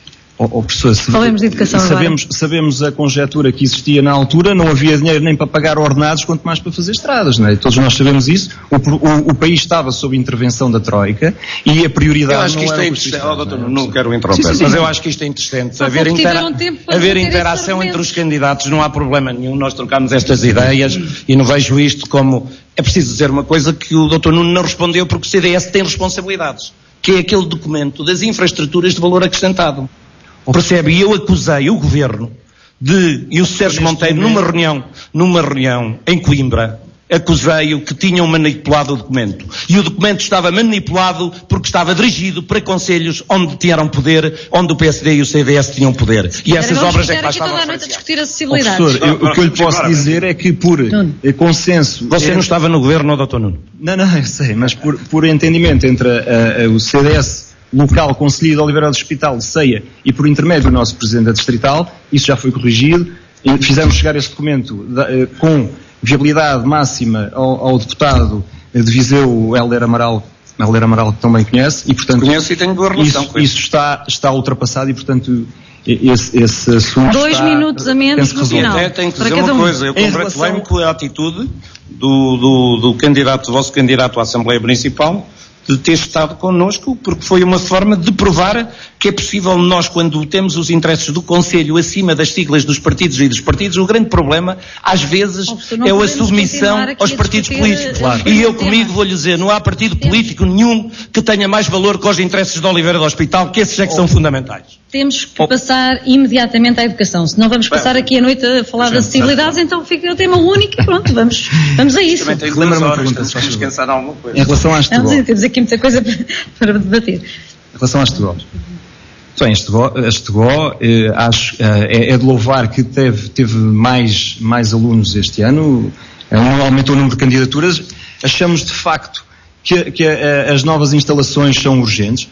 Speaker 6: Oh, oh, professor,
Speaker 1: falemos de educação
Speaker 6: sabemos,
Speaker 1: agora.
Speaker 6: Sabemos a conjetura que existia na altura, não havia dinheiro nem para pagar ordenados, quanto mais para fazer estradas, não é? Todos nós sabemos isso. O, o, o país estava sob intervenção da Troika e a prioridade
Speaker 4: eu acho que
Speaker 6: não
Speaker 4: isto
Speaker 6: era
Speaker 4: é
Speaker 6: o
Speaker 4: interessante.
Speaker 6: não,
Speaker 4: oh, doutor, não, não quero interromper, sim, sim, mas
Speaker 6: sim.
Speaker 4: eu acho que isto é interessante.
Speaker 1: Só
Speaker 4: haver intera
Speaker 1: um tempo para
Speaker 4: haver interação entre os candidatos, não há problema nenhum, nós trocamos estas ideias e não vejo isto como... É preciso dizer uma coisa que o doutor Nuno não respondeu, porque o C D S tem responsabilidades, que é aquele documento das infraestruturas de valor acrescentado. Percebe? E eu acusei o governo de, e o Sérgio Monteiro, numa reunião, numa reunião em Coimbra, acusei-o que tinham manipulado o documento. E o documento estava manipulado porque estava dirigido para conselhos onde tinham poder, onde o P S D e o C D S tinham poder. E essas obras é que lá estavam a
Speaker 1: discutir acessibilidade.
Speaker 6: Oh, professor, eu, o que eu lhe posso dizer é que por eh, consenso...
Speaker 4: Você
Speaker 6: é...
Speaker 4: não estava no governo, doutor Nuno?
Speaker 6: Não, não, eu sei, mas por, por entendimento entre a, a, o C D S local, Conselho de Oliveira do Hospital de Ceia e por intermédio do nosso Presidente da Distrital, isso já foi corrigido, e fizemos chegar esse documento da, eh, com viabilidade máxima ao, ao deputado de Viseu, Hélder Amaral, Hélder Amaral que também conhece, e portanto
Speaker 4: conheço e tenho boa relação
Speaker 6: isso,
Speaker 4: com isso.
Speaker 6: isso está, está ultrapassado e portanto esse, esse assunto
Speaker 1: Dois
Speaker 6: está,
Speaker 1: minutos a menos no final.
Speaker 4: É, tenho que
Speaker 1: para
Speaker 4: dizer uma
Speaker 1: um.
Speaker 4: coisa, eu congratulei-me com a atitude do, do, do candidato, do vosso candidato à Assembleia Municipal, de ter estado connosco, porque foi uma forma de provar que é possível nós, quando temos os interesses do Conselho acima das siglas dos partidos e dos partidos, o grande problema, às vezes,
Speaker 1: oh,
Speaker 4: é a submissão aos partidos políticos. Claro. E eu comigo vou-lhe dizer, não há partido político nenhum que tenha mais valor que os interesses de Oliveira do Hospital, que esses é que oh. são fundamentais.
Speaker 1: Temos que oh. passar imediatamente à educação, senão vamos passar Bem, aqui a noite a falar de acessibilidades, então fica o tema único e pronto, vamos, vamos a isso.
Speaker 6: Lembra-me uma pergunta, se
Speaker 4: vamos pensar em alguma coisa.
Speaker 6: Em relação às
Speaker 1: Vamos, temos aqui muita coisa para, para debater.
Speaker 6: Em relação às Estegó. Bem, a Estegó, eh, acho, eh, é, é de louvar que teve, teve mais, mais alunos este ano, eh, aumentou o número de candidaturas. Achamos de facto que, que eh, as novas instalações são urgentes.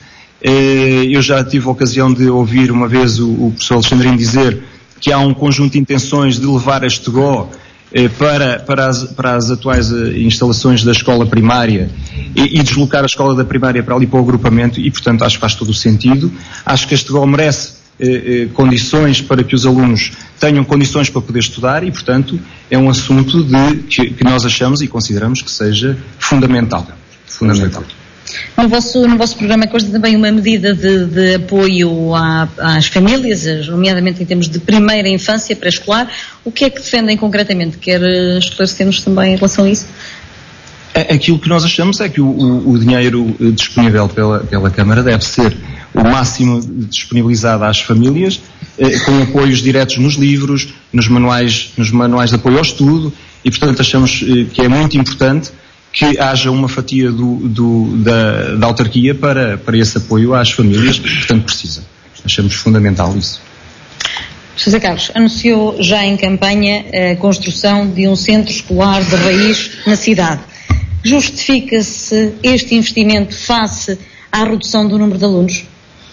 Speaker 6: Eh, eu já tive a ocasião de ouvir uma vez o, o professor Alexandrino dizer que há um conjunto de intenções de levar a Estegó Para, para, as, para as atuais instalações da escola primária e, e deslocar a escola da primária para ali para o agrupamento e, portanto, acho que faz todo o sentido. Acho que a Estegó merece eh, eh, condições para que os alunos tenham condições para poder estudar e, portanto, é um assunto de, que, que nós achamos e consideramos que seja fundamental. Fundamental.
Speaker 1: No vosso, no vosso programa consta também uma medida de, de apoio à, às famílias, nomeadamente em termos de primeira infância pré-escolar. O que é que defendem concretamente? Quer esclarecer-nos também em relação a isso?
Speaker 6: Aquilo que nós achamos é que o, o, o dinheiro disponível pela, pela Câmara deve ser o máximo disponibilizado às famílias, eh, com apoios diretos nos livros, nos manuais, nos manuais de apoio ao estudo e, portanto, achamos eh, que é muito importante que haja uma fatia do, do, da, da autarquia para, para esse apoio às famílias, portanto precisa. Achamos fundamental isso.
Speaker 1: José Carlos, anunciou já em campanha a construção de um centro escolar de raiz na cidade. Justifica-se este investimento face à redução do número de alunos?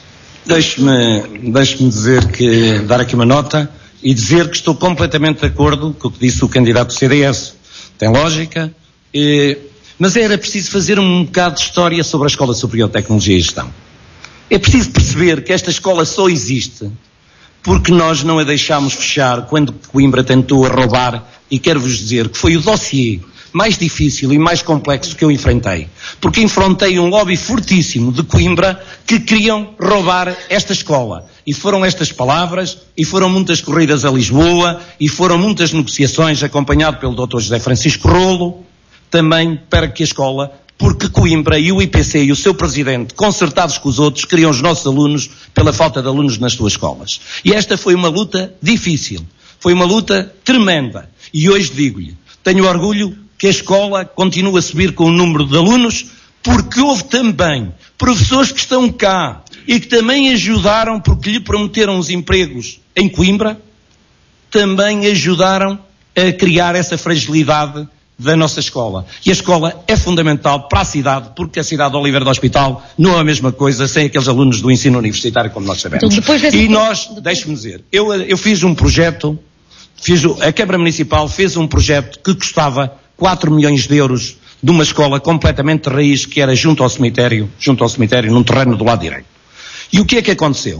Speaker 4: Deixe-me deixe-me dizer que, dar aqui uma nota e dizer que estou completamente de acordo com o que disse o candidato do C D S. Tem lógica. Eh, mas era preciso fazer um bocado de história sobre a Escola Superior de Tecnologia e Gestão. É preciso perceber que esta escola só existe porque nós não a deixámos fechar quando Coimbra tentou roubar, e quero-vos dizer que foi o dossiê mais difícil e mais complexo que eu enfrentei, porque enfrentei um lobby fortíssimo de Coimbra que queriam roubar esta escola. E foram estas palavras, e foram muitas corridas a Lisboa, e foram muitas negociações, acompanhado pelo doutor José Francisco Rolo, também para que a escola, porque Coimbra e o I P C e o seu presidente, concertados com os outros, queriam os nossos alunos pela falta de alunos nas suas escolas. E esta foi uma luta difícil, foi uma luta tremenda. E hoje digo-lhe, tenho orgulho que a escola continue a subir com o número de alunos, porque houve também professores que estão cá e que também ajudaram, porque lhe prometeram os empregos em Coimbra, também ajudaram a criar essa fragilidade da nossa escola. E a escola é fundamental para a cidade, porque a cidade de Oliveira do Hospital não é a mesma coisa sem aqueles alunos do ensino universitário, como nós sabemos. Então, depois desse... E nós, deixe-me dizer, eu, eu fiz um projeto, fiz, a Câmara Municipal fez um projeto que custava quatro milhões de euros de uma escola completamente de raiz, que era junto ao cemitério, junto ao cemitério, num terreno do lado direito. E o que é que aconteceu?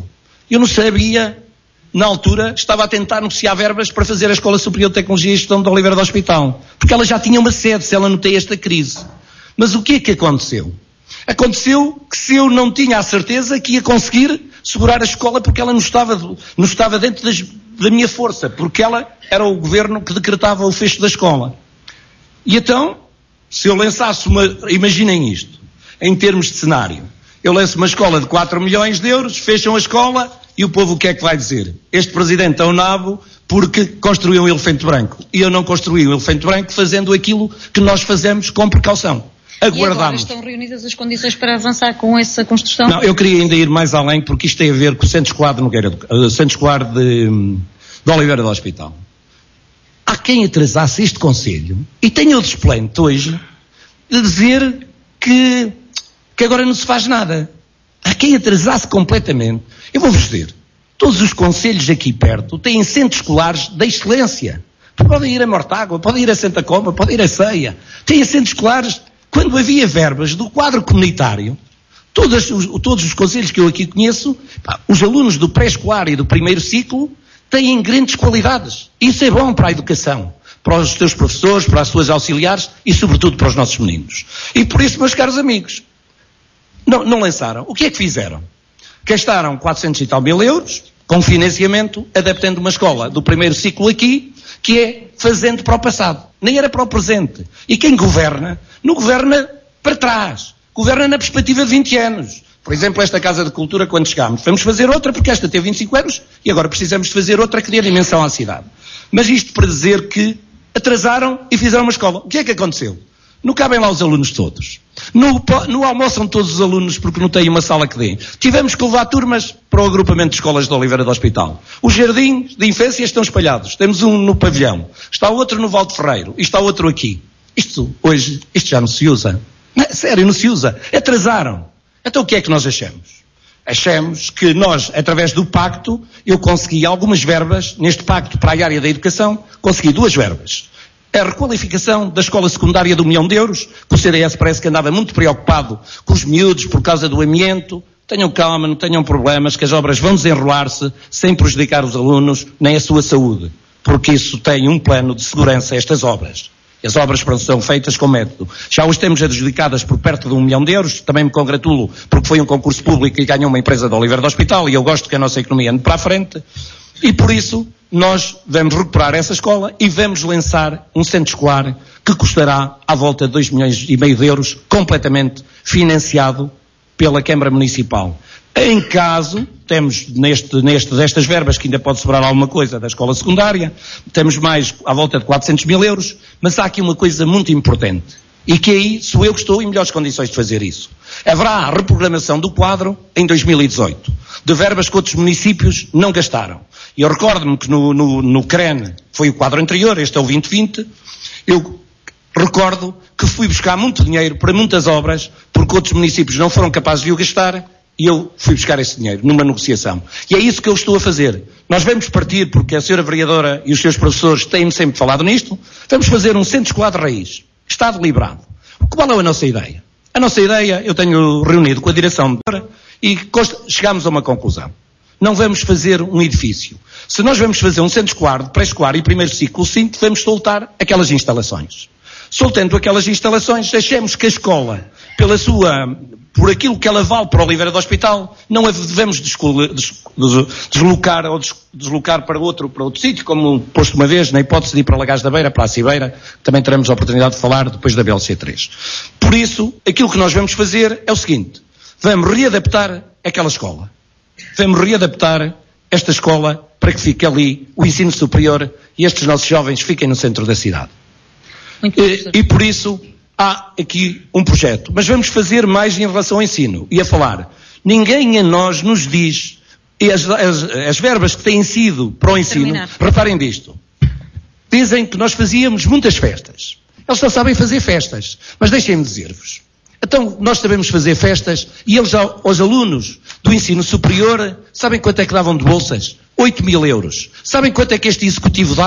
Speaker 4: Eu não sabia, na altura, estava a tentar negociar verbas para fazer a Escola Superior de Tecnologia e Gestão de Oliveira do Hospital, porque ela já tinha uma sede, se ela não tem esta crise. Mas o que é que aconteceu? Aconteceu que se eu não tinha a certeza que ia conseguir segurar a escola porque ela não estava, não estava dentro das, da minha força, porque ela era o governo que decretava o fecho da escola. E então, se eu lançasse uma, imaginem isto, em termos de cenário, eu lanço uma escola de quatro milhões de euros, fecham a escola e o povo o que é que vai dizer? Este presidente é um nabo porque construiu um elefante branco. E eu não construí um elefante branco fazendo aquilo que nós fazemos com precaução. Aguardamos.
Speaker 1: E agora estão reunidas as condições para avançar com essa construção?
Speaker 4: Não, eu queria ainda ir mais além porque isto tem a ver com o Centro Escolar de, Nogueira, uh, Centro Escolar de, de Oliveira do Hospital. Há quem atrasasse este Conselho e tenha o desplante hoje de dizer que, que agora não se faz nada. Há quem atrasasse completamente. Eu vou-vos dizer, todos os concelhos aqui perto têm centros escolares de excelência. Podem ir a Mortágua, podem ir a Santa Comba, podem ir a Ceia. Têm centros escolares. Quando havia verbas do quadro comunitário, todos os, todos os conselhos que eu aqui conheço, pá, os alunos do pré-escolar e do primeiro ciclo têm grandes qualidades. Isso é bom para a educação, para os seus professores, para as suas auxiliares e sobretudo para os nossos meninos. E por isso, meus caros amigos, não, não lançaram. O que é que fizeram? Gastaram quatrocentos e tal mil euros com financiamento, adaptando uma escola do primeiro ciclo aqui, que é fazendo para o passado. Nem era para o presente. E quem governa, não governa para trás. Governa na perspectiva de vinte anos. Por exemplo, esta Casa de Cultura, quando chegámos, vamos fazer outra, porque esta teve vinte e cinco anos, e agora precisamos de fazer outra que dê dimensão à cidade. Mas isto para dizer que atrasaram e fizeram uma escola. O que é que aconteceu? Não cabem lá os alunos todos. Não, não almoçam todos os alunos porque não têm uma sala que dê. Tivemos que levar turmas para o agrupamento de escolas de Oliveira do Hospital. Os jardins de infância estão espalhados. Temos um no pavilhão, está outro no Valde Ferreiro e está outro aqui. Isto hoje, isto já não se usa. Não, sério, não se usa. Atrasaram. Então o que é que nós achamos? Achamos que nós, através do pacto, eu consegui algumas verbas, neste pacto para a área da educação, consegui duas verbas. A requalificação da escola secundária de um milhão de euros, que o C D S parece que andava muito preocupado com os miúdos por causa do amianto. Tenham calma, não tenham problemas, que as obras vão desenrolar-se sem prejudicar os alunos nem a sua saúde, porque isso tem um plano de segurança, estas obras. As obras são feitas com método. Já hoje temos adjudicadas por perto de um milhão de euros, também me congratulo, porque foi um concurso público e ganhou uma empresa de Oliveira do Hospital, e eu gosto que a nossa economia ande para a frente, e por isso nós vamos recuperar essa escola e vamos lançar um centro escolar que custará à volta de dois milhões e meio de euros, completamente financiado pela Câmara Municipal. Em caso, temos neste, neste, destas verbas, que ainda pode sobrar alguma coisa da escola secundária, temos mais à volta de quatrocentos mil euros, mas há aqui uma coisa muito importante, e que aí sou eu que estou em melhores condições de fazer isso. Haverá a reprogramação do quadro em dois mil e dezoito, de verbas que outros municípios não gastaram. E eu recordo-me que no, no, no C R E N foi o quadro anterior, este é o vinte vinte, eu recordo que fui buscar muito dinheiro para muitas obras, porque outros municípios não foram capazes de o gastar, e eu fui buscar esse dinheiro numa negociação. E é isso que eu estou a fazer. Nós vamos partir, porque a senhora vereadora e os seus professores têm-me sempre falado nisto, vamos fazer um centro escolar de raiz. Está deliberado. Qual é a nossa ideia? A nossa ideia, eu tenho reunido com a direção e chegámos a uma conclusão. Não vamos fazer um edifício. Se nós vamos fazer um centro escolar, de pré-escolar e primeiro ciclo cinco, devemos soltar aquelas instalações. Soltando aquelas instalações, achamos que a escola, pela sua, por aquilo que ela vale para o Oliveira do Hospital, não a devemos deslocar ou deslocar para outro, para outro sítio, como posto uma vez, na hipótese de ir para Lagaz da Beira, para a Cibeira, também teremos a oportunidade de falar depois da B L C três. Por isso, aquilo que nós vamos fazer é o seguinte: vamos readaptar aquela escola. Vamos readaptar esta escola para que fique ali o ensino superior e estes nossos jovens fiquem no centro da cidade.
Speaker 1: Muito
Speaker 4: e, e por isso há aqui um projeto. Mas vamos fazer mais em relação ao ensino. E a falar, ninguém a nós nos diz, e as, as, as verbas que têm sido para o ensino, terminar. Reparem disto, dizem que nós fazíamos muitas festas. Eles só sabem fazer festas. Mas deixem-me dizer-vos, então nós sabemos fazer festas e eles, aos alunos do ensino superior, sabem quanto é que davam de bolsas? oito mil euros. Sabem quanto é que este executivo dá?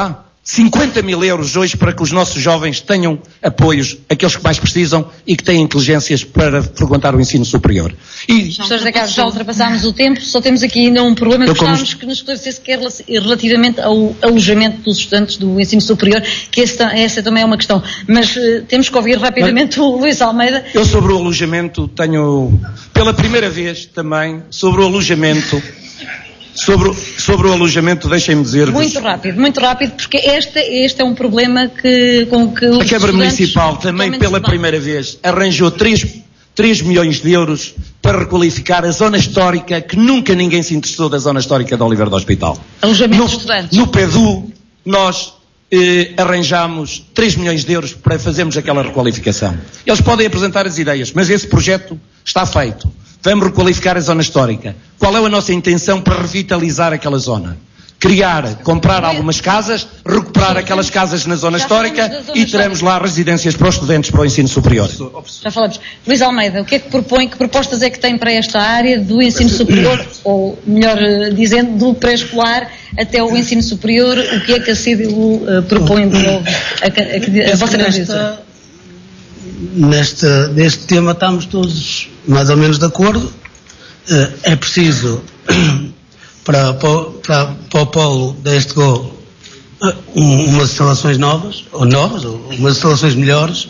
Speaker 4: cinquenta mil euros hoje para que os nossos jovens tenham apoios, aqueles que mais precisam e que têm inteligências para frequentar o ensino superior.
Speaker 1: E professor José Carlos, já ultrapassámos o tempo, só temos aqui ainda um problema. Gostávamos que nos esclarecesse que é relativamente ao alojamento dos estudantes do ensino superior, que essa, essa também é uma questão. Mas uh, temos que ouvir rapidamente Mas, o Luís Almeida.
Speaker 4: Eu sobre o alojamento tenho, pela primeira vez também, sobre o alojamento... Sobre, sobre o alojamento, deixem-me dizer...
Speaker 1: Muito rápido, muito rápido, porque este, este é um problema que, com que os
Speaker 4: A Câmara Municipal também, pela primeira vez, arranjou três milhões de euros para requalificar a zona histórica, que nunca ninguém se interessou da zona histórica de Oliveira do Hospital.
Speaker 1: Alojamento de estudantes.
Speaker 4: No P E D U, nós eh, arranjamos três milhões de euros para fazermos aquela requalificação. Eles podem apresentar as ideias, mas esse projeto está feito. Vamos requalificar a zona histórica. Qual é a nossa intenção para revitalizar aquela zona? Criar, comprar algumas casas, recuperar aquelas casas na zona histórica e teremos lá residências para os estudantes para o ensino superior.
Speaker 1: Já falamos. Luís Almeida, o que é que propõe, que propostas é que tem para esta área do ensino superior, ou melhor dizendo, do pré-escolar até o ensino superior? O que é que a C D U uh, propõe de novo? A, a, a, a vossa candidatura?
Speaker 5: Neste, neste tema estamos todos mais ou menos de acordo. É preciso para, para, para o polo deste gol umas instalações novas, ou novas, ou umas instalações melhores,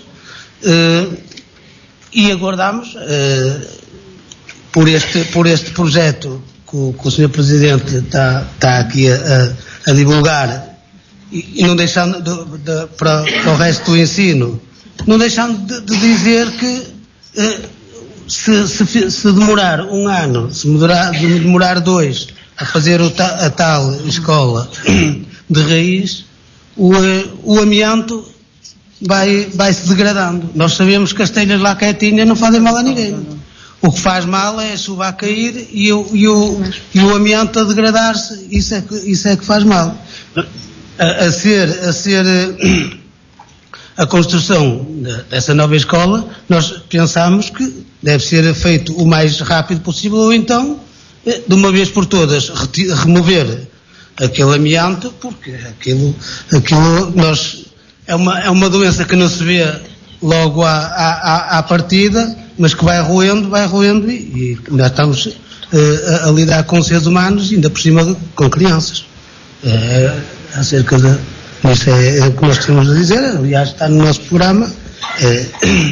Speaker 5: e aguardamos por este, por este projeto que o, que o senhor Presidente está, está aqui a, a divulgar, e, e não deixando de, de, para, para o resto do ensino, não deixando de, de dizer que eh, se, se, se demorar um ano, se demorar, demorar dois a fazer o ta, a tal escola de raiz, o, o amianto vai, vai se degradando. Nós sabemos que as telhas lá quietinhas não fazem mal a ninguém. O que faz mal é a chuva a cair e o, e o, e o amianto a degradar-se. Isso é que, isso é que faz mal. A, a ser... A ser A construção dessa nova escola, nós pensamos que deve ser feito o mais rápido possível, ou então, de uma vez por todas, remover aquele amianto, porque aquilo, aquilo nós, é, uma, é uma doença que não se vê logo à, à, à partida, mas que vai roendo, vai roendo, e, e nós estamos uh, a, a lidar com seres humanos, ainda por cima com crianças. É, acerca de... Isso é, é o que nós temos a dizer, aliás está no nosso programa. É...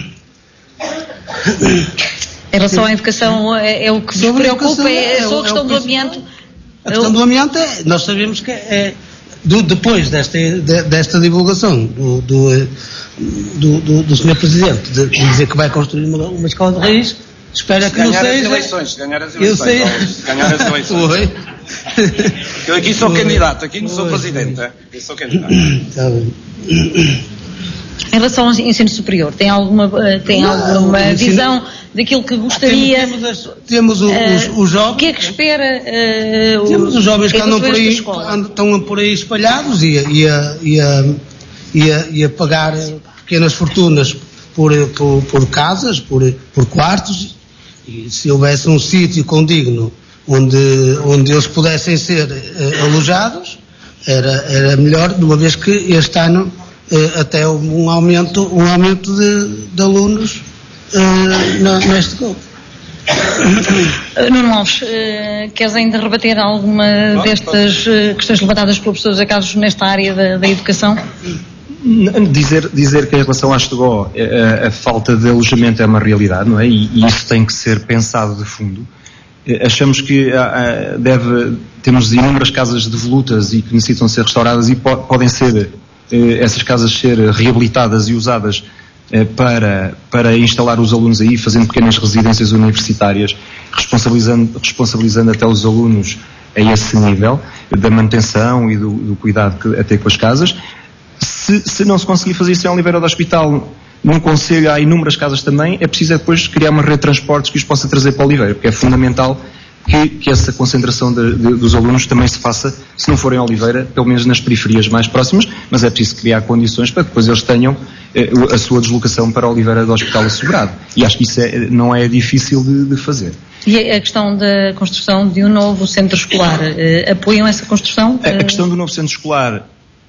Speaker 1: Em relação à educação, é, é o que vos preocupa, é, é só a questão é do amianto.
Speaker 5: A questão do amianto, é, nós sabemos que é, do, depois desta, de, desta divulgação do, do, do, do, do senhor Presidente, de dizer que vai construir uma, uma escola de raiz, espera que não seja...
Speaker 4: Ganhar as eleições, ganhar as eleições.
Speaker 5: Eu sei.
Speaker 4: Ganhar as eleições.
Speaker 5: Foi.
Speaker 4: Eu aqui sou Foi. candidato, aqui não sou Foi. presidente. Eu sou candidato.
Speaker 5: Está bem.
Speaker 1: Em relação ao ensino superior, tem alguma, tem não, alguma ensino... visão daquilo que gostaria?
Speaker 5: Temos, temos, temos o, uh, os, os jovens.
Speaker 1: O que é que espera? Uh,
Speaker 5: temos os jovens que andam por aí, estão por aí espalhados e a, e a, e a, e a, e a pagar pequenas fortunas por, por, por casas, por, por quartos. E se houvesse um sítio condigno onde, onde eles pudessem ser uh, alojados, era, era melhor, de uma vez que este ano uh, até houve um aumento, um aumento de, de alunos uh, na, neste grupo.
Speaker 1: Nuno Alves, uh, queres ainda rebater alguma Não, destas uh, questões levantadas pelo professor José Carlos nesta área da, da educação?
Speaker 6: Dizer, dizer que em relação à Estegó, a, a falta de alojamento é uma realidade, não é? E, e isso tem que ser pensado de fundo. Achamos que a, a, deve, temos inúmeras casas devolutas e que necessitam ser restauradas e po, podem ser, eh, essas casas ser reabilitadas e usadas eh, para, para instalar os alunos aí, fazendo pequenas residências universitárias, responsabilizando, responsabilizando até os alunos a esse nível da manutenção e do, do cuidado que, até com as casas. Se, se não se conseguir fazer isso em Oliveira do Hospital, num concelho há inúmeras casas também, é preciso depois criar uma rede de transportes que os possa trazer para Oliveira, porque é fundamental que, que essa concentração de, de, dos alunos também se faça, se não for em Oliveira, pelo menos nas periferias mais próximas, mas é preciso criar condições para que depois eles tenham eh, a sua deslocação para Oliveira do Hospital assegurado. E acho que isso é, não é difícil de, de fazer.
Speaker 1: E a questão da construção de um novo centro escolar, eh, apoiam essa construção?
Speaker 6: A, a questão do novo centro escolar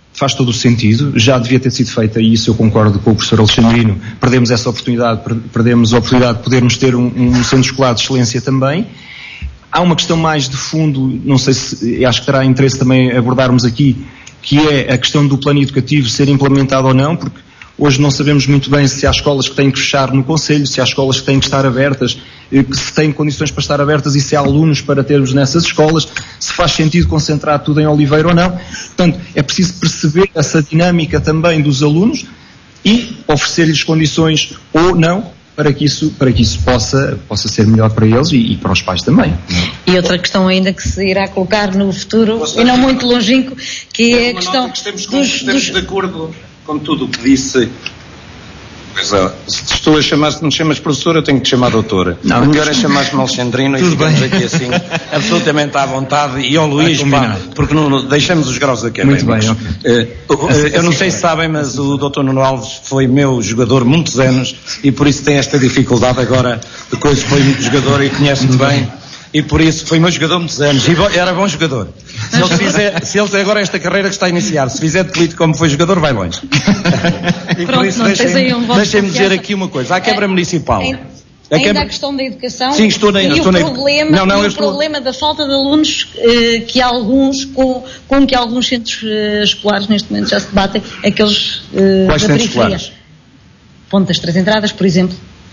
Speaker 6: faz todo o sentido, já devia ter sido feita, e isso eu concordo com o professor Alexandrino, perdemos essa oportunidade, perdemos a oportunidade de podermos ter um, um centro escolar de excelência também. Há uma questão mais de fundo, não sei se, acho que terá interesse também abordarmos aqui, que é a questão do plano educativo ser implementado ou não, porque hoje não sabemos muito bem se há escolas que têm que fechar no Conselho, se há escolas que têm que estar abertas, se têm condições para estar abertas e se há alunos para termos nessas escolas, se faz sentido concentrar tudo em Oliveira ou não. Portanto, é preciso perceber essa dinâmica também dos alunos e oferecer-lhes condições ou não para que isso, para que isso possa, possa ser melhor para eles e, e para os pais também.
Speaker 1: E outra questão ainda que se irá colocar no futuro, e não muito longínquo, que é a questão
Speaker 4: que estamos,
Speaker 1: dos,
Speaker 4: estamos
Speaker 1: dos...
Speaker 4: de acordo com tudo o que disse. Pois é, se estou a chamar, se me chamas professor, eu tenho que te chamar doutora. Não, o melhor é chamar-me Alexandrino e ficamos aqui assim, absolutamente à vontade. E ao Luís, pá, porque não, deixamos os graus académicos. Muito bem, okay. uh, uh, eu não sei se sabem, mas o doutor Nuno Alves foi meu jogador muitos anos e por isso tem esta dificuldade agora de coisa, foi muito jogador e conhece-me bem. E por isso foi meu jogador muitos anos e era bom jogador. Se ele, fizer, se ele agora esta carreira que está a iniciar, se fizer de político como foi jogador, vai longe. E
Speaker 1: pronto, por isso deixem-me
Speaker 4: um deixem dizer aqui uma coisa. À Câmara é, Municipal.
Speaker 1: Ainda a,
Speaker 4: a, Câmara...
Speaker 1: a questão da educação.
Speaker 4: Sim, estou na,
Speaker 1: e
Speaker 4: estou
Speaker 1: o
Speaker 4: na...
Speaker 1: problema,
Speaker 4: não, não,
Speaker 1: e o
Speaker 4: estou...
Speaker 1: problema da falta de alunos eh, que alguns, com, com que alguns centros eh, escolares neste momento já se debatem, aqueles eh,
Speaker 4: Quais
Speaker 1: da
Speaker 4: centros
Speaker 1: periferia.
Speaker 4: Escolares?
Speaker 1: Ponto das Três Entradas, por exemplo.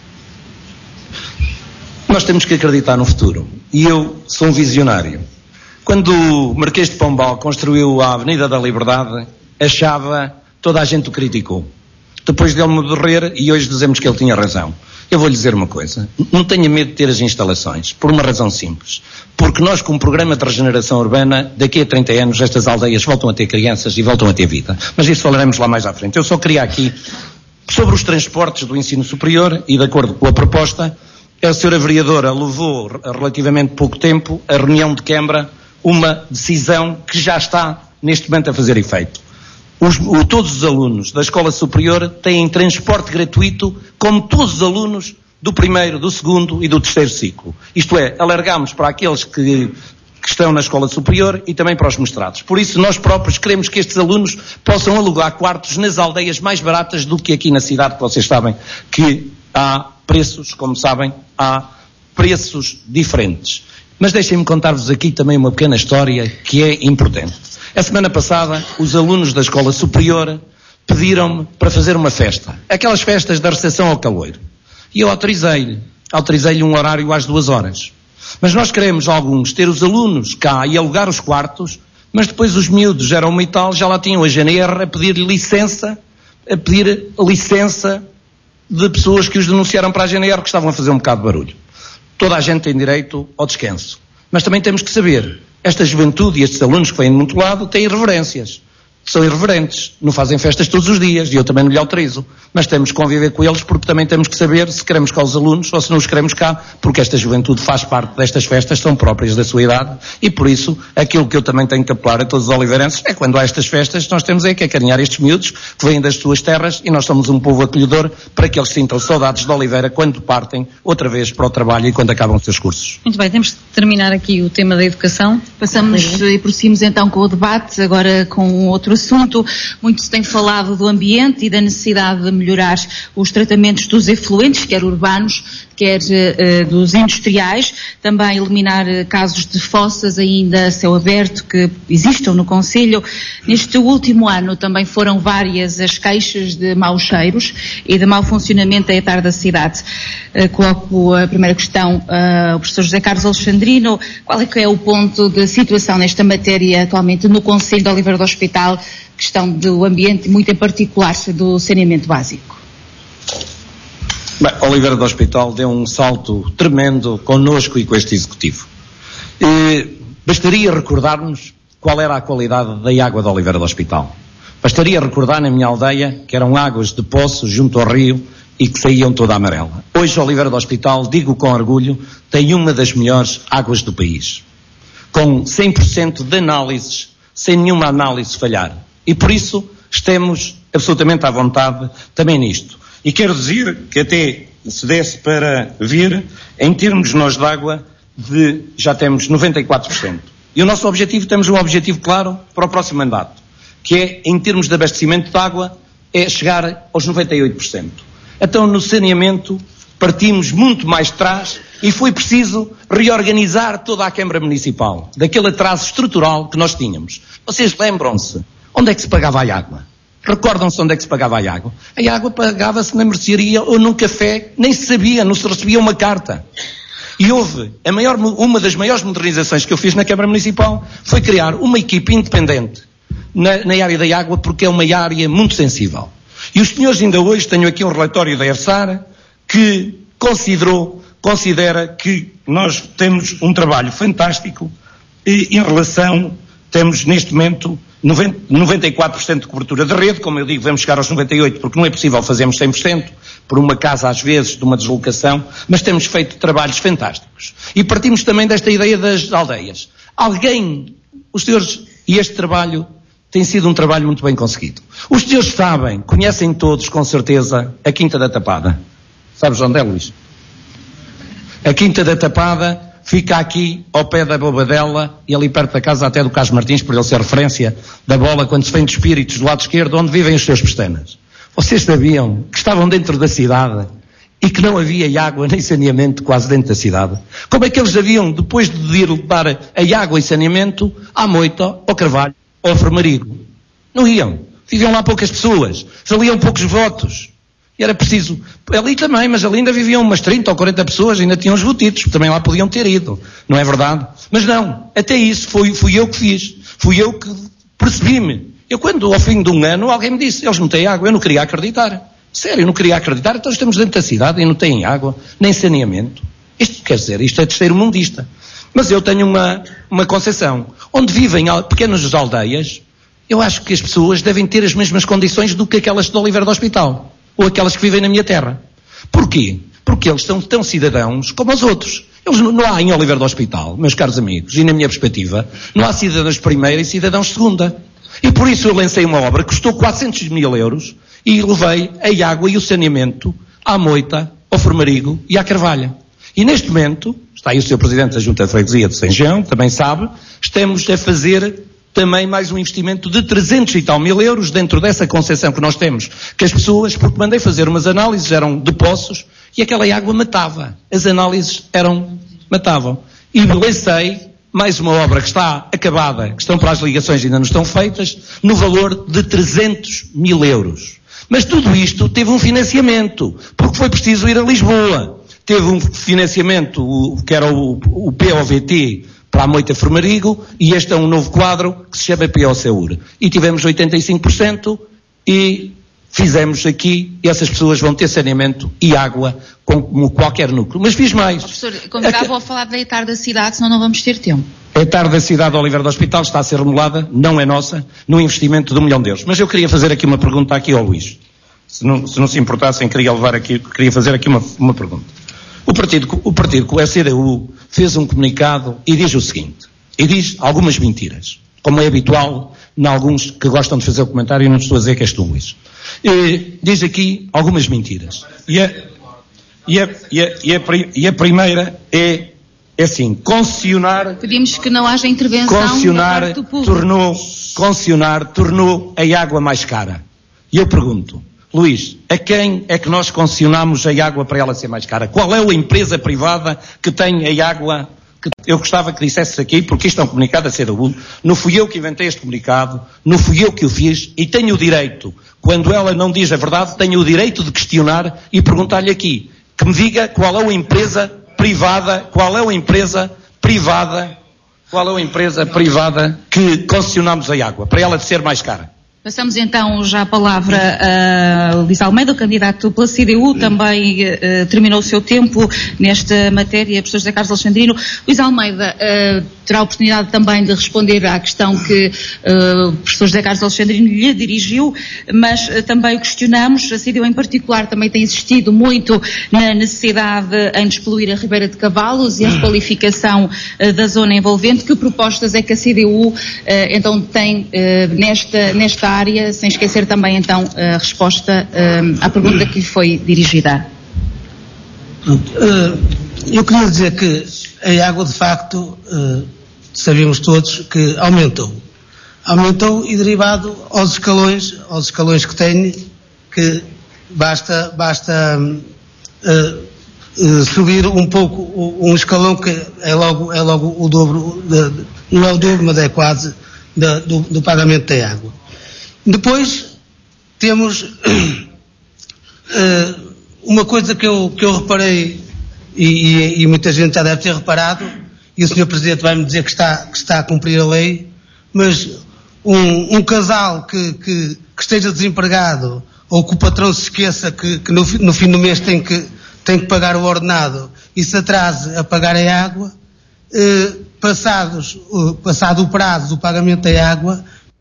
Speaker 4: Nós temos que acreditar no futuro. E eu sou um visionário. Quando o Marquês de Pombal construiu a Avenida da Liberdade, achava, toda a gente o criticou. Depois dele morrer, e hoje dizemos que ele tinha razão. Eu vou-lhe dizer uma coisa. Não tenha medo de ter as instalações, por uma razão simples. Porque nós, com o programa de regeneração urbana, daqui a trinta anos, estas aldeias voltam a ter crianças e voltam a ter vida. Mas isso falaremos lá mais à frente. Eu só queria aqui, sobre os transportes do ensino superior, e de acordo com a proposta, a senhora vereadora levou, relativamente pouco tempo, a reunião de Câmara, uma decisão que já está, neste momento, a fazer efeito. Os, o, todos os alunos da escola superior têm transporte gratuito, como todos os alunos do primeiro, do segundo e do terceiro ciclo. Isto é, alargamos para aqueles que, que estão na escola superior e também para os mestrados. Por isso, nós próprios queremos que estes alunos possam alugar quartos nas aldeias mais baratas do que aqui na cidade, que vocês sabem que há preços, como sabem, há preços diferentes. Mas deixem-me contar-vos aqui também uma pequena história que é importante. A semana passada, os alunos da escola superior pediram-me para fazer uma festa. Aquelas festas da recepção ao caloiro. E eu autorizei-lhe. Autorizei-lhe um horário às duas horas. Mas nós queremos, alguns, ter os alunos cá e alugar os quartos, mas depois os miúdos eram uma e tal, já lá tinham a G N R a pedir licença, a pedir licença de pessoas que os denunciaram para a G N R que estavam a fazer um bocado de barulho. Toda a gente tem direito ao descanso. Mas também temos que saber, esta juventude e estes alunos que vêm de muito lado têm irreverências. São irreverentes, não fazem festas todos os dias e eu também não lhe autorizo. Mas temos que conviver com eles porque também temos que saber se queremos cá os alunos ou se não os queremos cá, porque esta juventude faz parte destas festas, são próprias da sua idade e por isso aquilo que eu também tenho que apelar a todos os oliveirenses é quando há estas festas nós temos é que acarinhar estes miúdos que vêm das suas terras e nós somos um povo acolhedor para que eles sintam saudades de Oliveira quando partem outra vez para o trabalho e quando acabam os seus cursos.
Speaker 1: Muito bem, temos de terminar aqui o tema da educação.
Speaker 2: Passamos e prosseguimos então com o debate, agora com outro assunto. Muito se tem falado do ambiente e da necessidade de melhorar os tratamentos dos efluentes, quer urbanos, quer uh, dos industriais, também eliminar uh, casos de fossas ainda a céu aberto que existam no Concelho. Neste último ano também foram várias as queixas de maus cheiros e de mau funcionamento a etar da cidade. Uh, coloco a primeira questão uh, ao professor José Carlos Alexandrino. Qual é que é o ponto de situação nesta matéria atualmente no Concelho de Oliveira do Hospital, questão do ambiente, muito em particular do saneamento básico?
Speaker 4: Bem, Oliveira do Hospital deu um salto tremendo connosco e com este Executivo. E bastaria recordar-nos qual era a qualidade da água de Oliveira do Hospital. Bastaria recordar na minha aldeia que eram águas de poço junto ao rio e que saíam toda amarela. Hoje Oliveira do Hospital, digo com orgulho, tem uma das melhores águas do país. Com cem por cento de análises, sem nenhuma análise falhar. E por isso estamos absolutamente à vontade também nisto. E quero dizer que até se desse para vir, em termos de nós de água, de, já temos noventa e quatro por cento. E o nosso objetivo, temos um objetivo claro para o próximo mandato, que é, em termos de abastecimento de água, é chegar aos noventa e oito por cento. Então, no saneamento, partimos muito mais de trás e foi preciso reorganizar toda a Câmara Municipal, daquele atraso estrutural que nós tínhamos. Vocês lembram-se onde é que se pagava a água? Recordam-se onde é que se pagava a água? A água pagava-se na mercearia ou num café, nem se sabia, não se recebia uma carta. E houve, a maior, uma das maiores modernizações que eu fiz na Câmara Municipal foi criar uma equipe independente na, na área da água, porque é uma área muito sensível. E os senhores ainda hoje, tenho aqui um relatório da ERSAR, que considerou, considera que nós temos um trabalho fantástico e, em relação, temos neste momento noventa e quatro por cento de cobertura de rede, como eu digo, vamos chegar aos noventa e oito por cento, porque não é possível fazermos cem por cento, por uma casa às vezes, de uma deslocação, mas temos feito trabalhos fantásticos. E partimos também desta ideia das aldeias. Alguém, os senhores, e este trabalho tem sido um trabalho muito bem conseguido. Os senhores sabem, conhecem todos com certeza, a Quinta da Tapada. Sabes onde é, Luís? A Quinta da Tapada fica aqui ao pé da Bobadela e ali perto da casa até do Carlos Martins, por ele ser referência da bola quando se vem de espíritos do lado esquerdo, onde vivem os seus pestanas. Vocês sabiam que estavam dentro da cidade e que não havia água nem saneamento quase dentro da cidade? Como é que eles haviam, depois de ir levar a água e saneamento, à Moita, ao Carvalho ou ao Fermarigo? Não iam. Viviam lá poucas pessoas. Valiam poucos votos. E era preciso, ali também, mas ali ainda viviam umas trinta ou quarenta pessoas, ainda tinham os votitos, que também lá podiam ter ido, não é verdade? Mas não, até isso foi, fui eu que fiz, fui eu que percebi-me. Eu quando, ao fim de um ano, alguém me disse, eles não têm água, eu não queria acreditar. Sério, eu não queria acreditar, então estamos dentro da cidade e não têm água, nem saneamento. Isto quer dizer, isto é terceiro mundista. Mas eu tenho uma, uma concepção, onde vivem pequenas aldeias, eu acho que as pessoas devem ter as mesmas condições do que aquelas de Oliveira do Hospital. Ou aquelas que vivem na minha terra. Porquê? Porque eles são tão cidadãos como os outros. Eles não, não há em Oliveira do Hospital, meus caros amigos, e na minha perspectiva, não há cidadãos de primeira e cidadãos de segunda. E por isso eu lancei uma obra que custou quatrocentos mil euros e levei a água e o saneamento à Moita, ao Fermarigo e à Carvalha. E neste momento, está aí o senhor Presidente da Junta de Freguesia de Sanjão, também sabe, estamos a fazer também mais um investimento de trezentos e tal mil euros dentro dessa concepção que nós temos, que as pessoas, porque mandei fazer umas análises, eram de poços, e aquela água matava. As análises eram, matavam. E lancei mais uma obra que está acabada, que estão para as ligações ainda não estão feitas, no valor de trezentos mil euros. Mas tudo isto teve um financiamento, porque foi preciso ir a Lisboa. Teve um financiamento, o, que era o, o P O V T, para a Moita Fermarigo, e este é um novo quadro que se chama P O C U R. E tivemos oitenta e cinco por cento e fizemos aqui, e essas pessoas vão ter saneamento e água como qualquer núcleo. Mas fiz mais.
Speaker 2: Oh, professor, convidava a falar da etar da cidade, senão não vamos ter tempo.
Speaker 4: A etar da cidade de Oliveira do Hospital está a ser remolada, não é nossa, no investimento de um milhão de euros. Mas eu queria fazer aqui uma pergunta aqui ao Luís. Se não se, não se importassem, queria levar aqui, queria fazer aqui uma, uma pergunta. O partido, o partido, o C D U, fez um comunicado e diz o seguinte, e diz algumas mentiras, como é habitual em alguns que gostam de fazer o comentário, e não estou a dizer que és tu, Luís. E diz aqui algumas mentiras. E a, e a, e a, e a, e a primeira é, é assim, concessionar...
Speaker 2: Pedimos que não haja intervenção
Speaker 4: concessionar,
Speaker 2: da parte do público.
Speaker 4: Tornou, concessionar tornou a água mais cara. E eu pergunto, Luís, a quem é que nós concessionamos a água para ela ser mais cara? Qual é a empresa privada que tem a água? Que eu gostava que dissesse aqui, porque isto é um comunicado da C D U, não fui eu que inventei este comunicado, não fui eu que o fiz, e tenho o direito, quando ela não diz a verdade, tenho o direito de questionar e perguntar-lhe aqui, que me diga qual é a empresa privada, qual é a empresa privada, qual é a empresa privada que concessionamos a água, para ela ser mais cara.
Speaker 2: Passamos então já a palavra a Luís Almeida, o candidato pela C D U, também uh, terminou o seu tempo nesta matéria, professor José Carlos Alexandrino. Luís Almeida uh, terá a oportunidade também de responder à questão que uh, o professor José Carlos Alexandrino lhe dirigiu, mas uh, também o questionamos. A C D U em particular também tem insistido muito na necessidade em despoluir a Ribeira de Cavalos e a requalificação uh, da zona envolvente. Que propostas é que a C D U uh, então tem uh, nesta, nesta área, sem esquecer também então a resposta uh, à pergunta que lhe foi dirigida?
Speaker 5: Pronto, uh, eu queria dizer que a água de facto, uh, sabemos todos que aumentou. aumentou e derivado aos escalões, aos escalões que tem, que basta, basta uh, uh, subir um pouco um escalão que é logo, é logo o dobro, de, de, não é o dobro, mas é quase de, do, do pagamento da água. Depois temos uh, uma coisa que eu, que eu reparei, e, e, e muita gente já deve ter reparado, e o senhor Presidente vai-me dizer que está, que está a cumprir a lei, mas um, um casal que, que, que esteja desempregado, ou que o patrão se esqueça que, que no, no fim do mês tem que, tem que pagar o ordenado e se atrase a pagar a água, eh, passados, eh, passado o prazo do pagamento da água,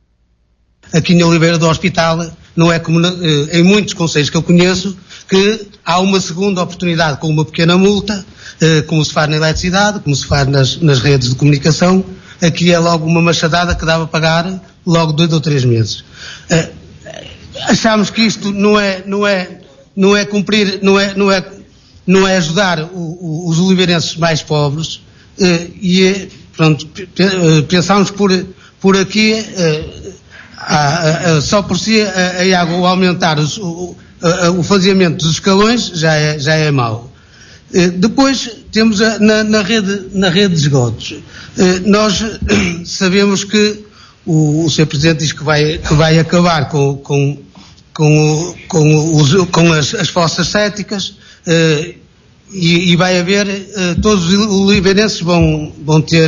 Speaker 5: aqui em Oliveira do Hospital, não é como eh, em muitos conselhos que eu conheço, que há uma segunda oportunidade com uma pequena multa, eh, como se faz na eletricidade, como se faz nas, nas redes de comunicação. Aqui é logo uma machadada que dá a pagar logo dois ou três meses. Eh, achamos que isto não é, não é, não é cumprir, não é, não é, não é ajudar o, o, os oliveirenses mais pobres, eh, e pronto, pensamos por, por aqui, eh, a, a, a, só por si a, a água, o aumentar os, o, a, o faseamento dos escalões já é, já é mau. Eh, depois temos a, na, na, rede, na rede de esgotos. Eh, nós sabemos que o, o senhor Presidente diz que vai, que vai acabar com, com, com, o, com, os, com as, as fossas céticas, eh, e, e vai haver, eh, todos os oliveirenses vão, vão ter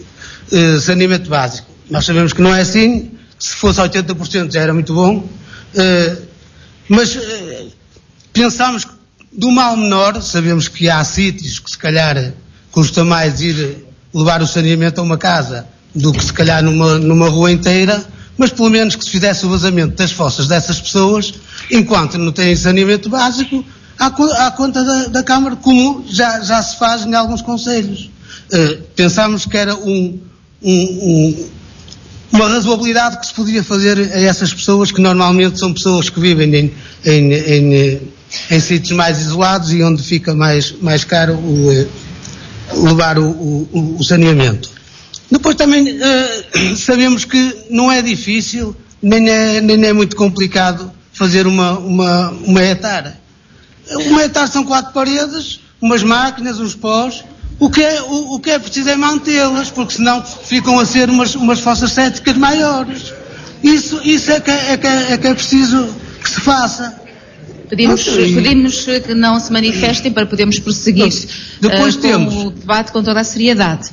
Speaker 5: eh, saneamento básico. Nós sabemos que não é assim. Se fosse oitenta por cento já era muito bom, uh, mas uh, pensamos que do mal menor, sabemos que há sítios que se calhar custa mais ir levar o saneamento a uma casa do que se calhar numa, numa rua inteira, mas pelo menos que se fizesse o vazamento das fossas dessas pessoas, enquanto não têm saneamento básico, à, à conta da, da Câmara, como já, já se faz em alguns concelhos. Uh, pensámos que era um, um, um uma razoabilidade que se podia fazer a essas pessoas, que normalmente são pessoas que vivem em, em, em, em sítios mais isolados e onde fica mais, mais caro o, o levar o, o, o saneamento. Depois também uh, sabemos que não é difícil, nem é, nem é muito complicado fazer uma, uma, uma hectare. Uma hectare são quatro paredes, umas máquinas, uns pós. O que é, o, o que é preciso é mantê-las, porque senão ficam a ser umas, umas fossas céticas maiores. Isso, isso é, que é, é, que é, é que é preciso que se faça.
Speaker 2: Pedimos, pedimos que não se manifestem para podermos prosseguir
Speaker 5: Depois
Speaker 2: uh,
Speaker 5: temos,
Speaker 2: com o debate com toda a seriedade.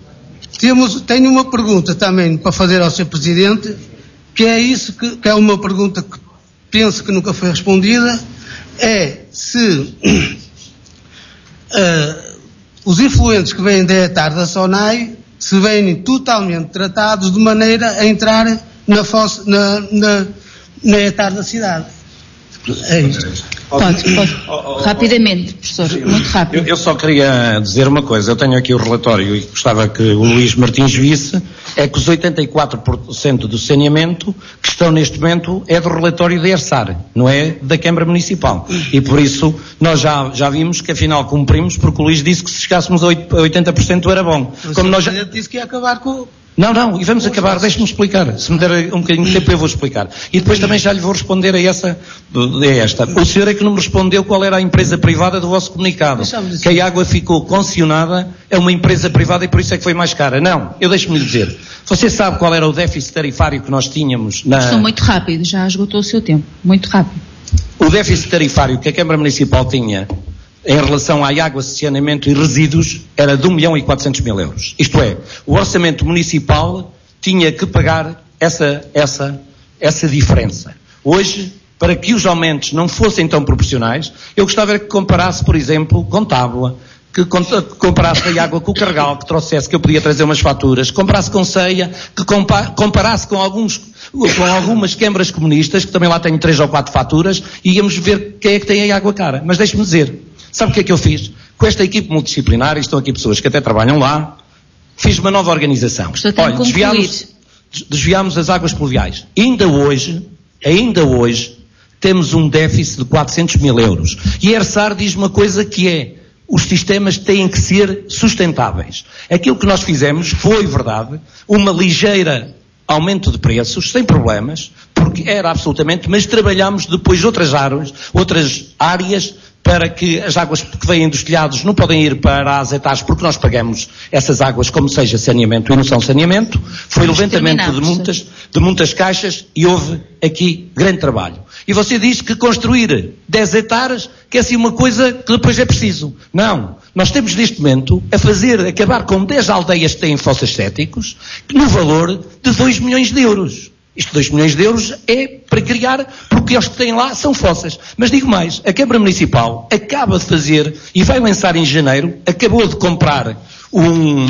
Speaker 5: Temos, tenho uma pergunta também para fazer ao senhor Presidente, que é isso, que, que é uma pergunta que penso que nunca foi respondida, é se... Uh, os influentes que vêm da hectare da SONAI se vêm totalmente tratados de maneira a entrar na, fossa, na, na, na hectare da cidade. É isto.
Speaker 2: Pode, pode. Rapidamente, professor, muito rápido.
Speaker 4: Eu, eu só queria dizer uma coisa. Eu tenho aqui o relatório e gostava que o Luís Martins visse, é que os oitenta e quatro por cento do saneamento que estão neste momento é do relatório da ERSAR, não é da Câmara Municipal. E por isso nós já, já vimos que afinal cumprimos, porque o Luís disse que se chegássemos a oitenta por cento era bom.
Speaker 5: Como nós já... disse que ia acabar com...
Speaker 4: Não, não, e vamos acabar, deixe-me explicar. Se me der um bocadinho de tempo eu vou explicar. E depois também já lhe vou responder a essa, a esta. O senhor é que não me respondeu qual era a empresa privada do vosso comunicado. Que a água ficou concessionada a uma empresa privada e por isso é que foi mais cara. Não, eu deixo-me lhe dizer. Você sabe qual era o déficit tarifário que nós tínhamos na...
Speaker 2: Estou muito rápido, já esgotou o seu tempo. Muito rápido.
Speaker 4: O déficit tarifário que a Câmara Municipal tinha em relação à água, saneamento e resíduos, era de um milhão e quatrocentos mil euros. Isto é, o orçamento municipal tinha que pagar essa, essa, essa diferença. Hoje, para que os aumentos não fossem tão proporcionais, eu gostava que comparasse, por exemplo, com Tábua, que comparasse a água com o Carregal, que trouxesse, que eu podia trazer umas faturas, comparasse com Ceia, que comparasse com, alguns, com algumas câmaras comunistas, que também lá tenho três ou quatro faturas, e íamos ver quem é que tem a água cara. Mas deixe-me dizer, sabe o que é que eu fiz? Com esta equipe multidisciplinar, e estão aqui pessoas que até trabalham lá, fiz uma nova organização.
Speaker 2: Olha, desviámos,
Speaker 4: desviámos as águas pluviais. Ainda hoje, ainda hoje, temos um déficit de quatrocentos mil euros. E a ERSAR diz uma coisa que é, os sistemas têm que ser sustentáveis. Aquilo que nós fizemos foi, verdade, uma ligeira aumento de preços, sem problemas, porque era absolutamente, mas trabalhamos depois outras áreas, outras áreas para que as águas que vêm dos telhados não podem ir para as etares, porque nós pagamos essas águas como seja saneamento e não são saneamento. Foi levantamento de muitas, de muitas caixas e houve aqui grande trabalho. E você diz que construir dez hectares, que é assim uma coisa que depois é preciso. Não. Nós temos neste momento a fazer, acabar com dez aldeias que têm fossas céticos, no valor de dois milhões de euros. Isto, dois milhões de euros, é para criar, porque os que têm lá são fossas. Mas digo mais, a Câmara Municipal acaba de fazer, e vai lançar em janeiro, acabou de comprar um,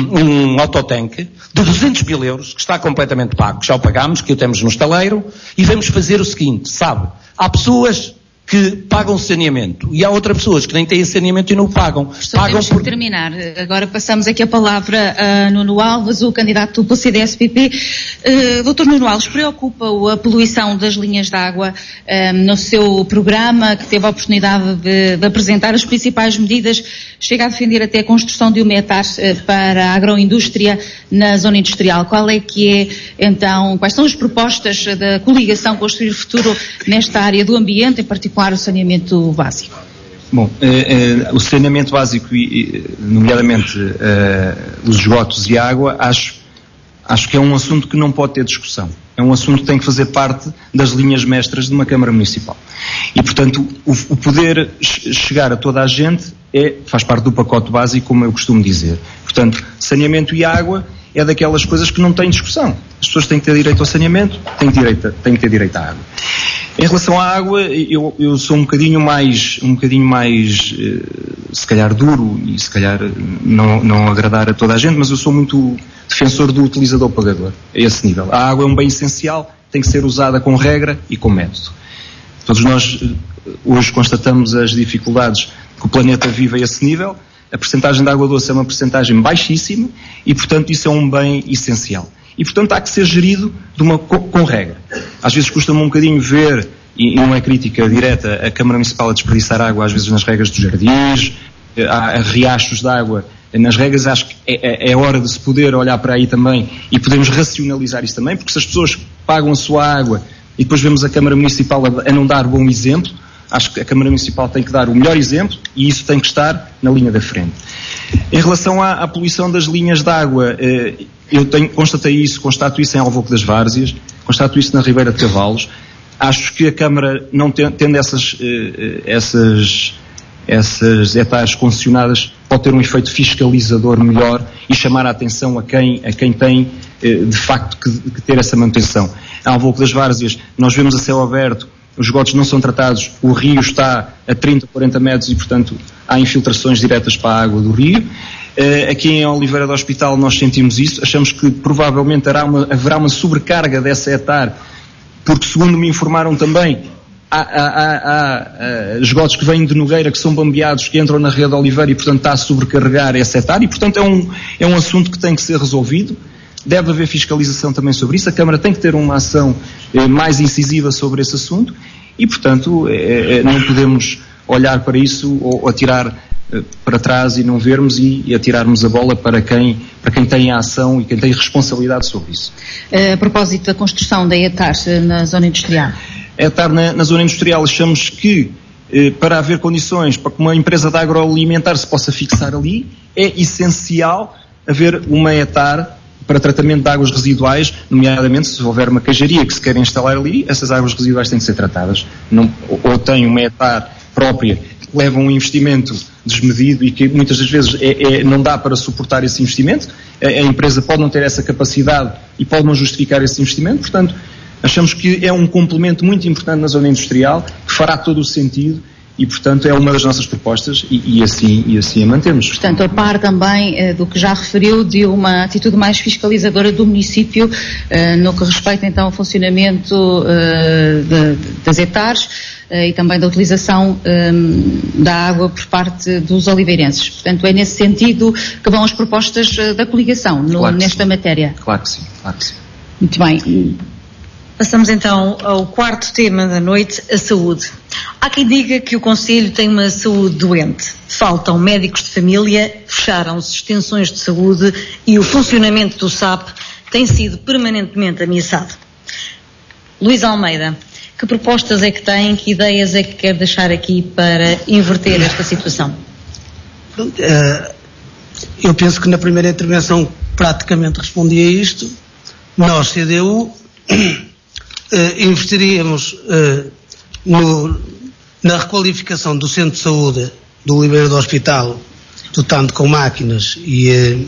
Speaker 4: um autotanque de duzentos mil euros, que está completamente pago, já o pagámos, que o temos no estaleiro, e vamos fazer o seguinte, sabe, há pessoas que pagam saneamento e há outras pessoas que nem têm saneamento e não o pagam.
Speaker 2: Só
Speaker 4: pagam
Speaker 2: temos
Speaker 4: por...
Speaker 2: que terminar. Agora passamos aqui a palavra a Nuno Alves, o candidato pelo C D S P P. Uh, doutor Nuno Alves, preocupa-o a poluição das linhas de água uh, no seu programa, que teve a oportunidade de, de apresentar as principais medidas, chega a defender até a construção de uma hectare uh, para a agroindústria na zona industrial. Qual é que é, então, quais são as propostas da coligação Construir Futuro nesta área do ambiente, em particular o saneamento básico?
Speaker 6: Bom, eh, eh, o saneamento básico, e, nomeadamente eh, os esgotos e a água, acho, acho que é um assunto que não pode ter discussão. É um assunto que tem que fazer parte das linhas mestras de uma Câmara Municipal. E, portanto, o, o poder chegar a toda a gente é, faz parte do pacote básico, como eu costumo dizer. Portanto, saneamento e água é daquelas coisas que não têm discussão. As pessoas têm que ter direito ao saneamento, têm que ter direito, têm que ter direito à água. Em relação à água, eu, eu sou um bocadinho mais, um bocadinho mais, eh, se calhar duro e se calhar não, não agradar a toda a gente, mas eu sou muito defensor do utilizador-pagador, a esse nível. A água é um bem essencial, tem que ser usada com regra e com método. Todos nós hoje constatamos as dificuldades que o planeta vive a esse nível. A percentagem de água doce é uma percentagem baixíssima e, portanto, isso é um bem essencial. E, portanto, há que ser gerido de uma, com, com regra. Às vezes custa-me um bocadinho ver, e, e não é crítica direta, a Câmara Municipal a desperdiçar água, às vezes nas regras dos jardins, há riachos de água nas regras. Acho que é, é hora de se poder olhar para aí também e podemos racionalizar isso também, porque se as pessoas pagam a sua água e depois vemos a Câmara Municipal a, a não dar bom exemplo, acho que a Câmara Municipal tem que dar o melhor exemplo e isso tem que estar na linha da frente. Em relação à, à poluição das linhas de água, eh, eu tenho, constatei isso, constato isso em Alvoque das Várzeas, constato isso na Ribeira de Cavalos. Acho que a Câmara, não tem, tendo essas, eh, essas, essas hectares concessionadas, pode ter um efeito fiscalizador melhor e chamar a atenção a quem, a quem tem, eh, de facto, que, que ter essa manutenção. Em Alvoque das Várzeas, nós vemos a céu aberto, os esgotos não são tratados, o rio está a trinta, quarenta metros e, portanto, há infiltrações diretas para a água do rio. Uh, aqui em Oliveira do Hospital nós sentimos isso, achamos que provavelmente haverá uma, haverá uma sobrecarga dessa hectare, porque, segundo me informaram também, há, há, há, há uh, esgotos que vêm de Nogueira, que são bombeados, que entram na rede de Oliveira e, portanto, está a sobrecarregar essa hectare e, portanto, é um, é um assunto que tem que ser resolvido. Deve haver fiscalização também sobre isso, a Câmara tem que ter uma ação eh, mais incisiva sobre esse assunto e, portanto, eh, eh, não podemos olhar para isso ou atirar eh, para trás e não vermos e, e atirarmos a bola para quem, para quem tem a ação e quem tem responsabilidade sobre isso.
Speaker 2: A propósito da construção da hectare na zona industrial?
Speaker 6: A hectare na, na zona industrial, achamos que eh, para haver condições para que uma empresa de agroalimentar se possa fixar ali, é essencial haver uma hectare para tratamento de águas residuais, nomeadamente se houver uma queijaria que se quer instalar ali, essas águas residuais têm que ser tratadas. Não, ou, ou tem uma hectare própria que leva um investimento desmedido e que muitas das vezes é, é, não dá para suportar esse investimento, a, a empresa pode não ter essa capacidade e pode não justificar esse investimento, portanto, achamos que é um complemento muito importante na zona industrial, que fará todo o sentido. E, portanto, é uma das nossas propostas e, e, assim, e assim a mantemos.
Speaker 2: Portanto, a par também eh, do que já referiu, de uma atitude mais fiscalizadora do município eh, no que respeita, então, ao funcionamento eh, de, das hectares eh, e também da utilização eh, da água por parte dos oliveirenses. Portanto, é nesse sentido que vão as propostas eh, da coligação no,
Speaker 6: claro
Speaker 2: nesta
Speaker 6: sim.
Speaker 2: matéria.
Speaker 6: Claro que sim, claro que sim.
Speaker 2: Muito bem.
Speaker 1: Passamos então ao quarto tema da noite, a saúde. Há quem diga que o Conselho tem uma saúde doente. Faltam médicos de família, fecharam-se extensões de saúde e o funcionamento do S A P tem sido permanentemente ameaçado. Luís Almeida, que propostas é que tem, que ideias é que quer deixar aqui para inverter esta situação?
Speaker 5: Eu penso que na primeira intervenção praticamente respondi a isto. Nós, C D U, investiríamos no, na requalificação do centro de saúde do Oliveira do Hospital, dotando com máquinas e, e,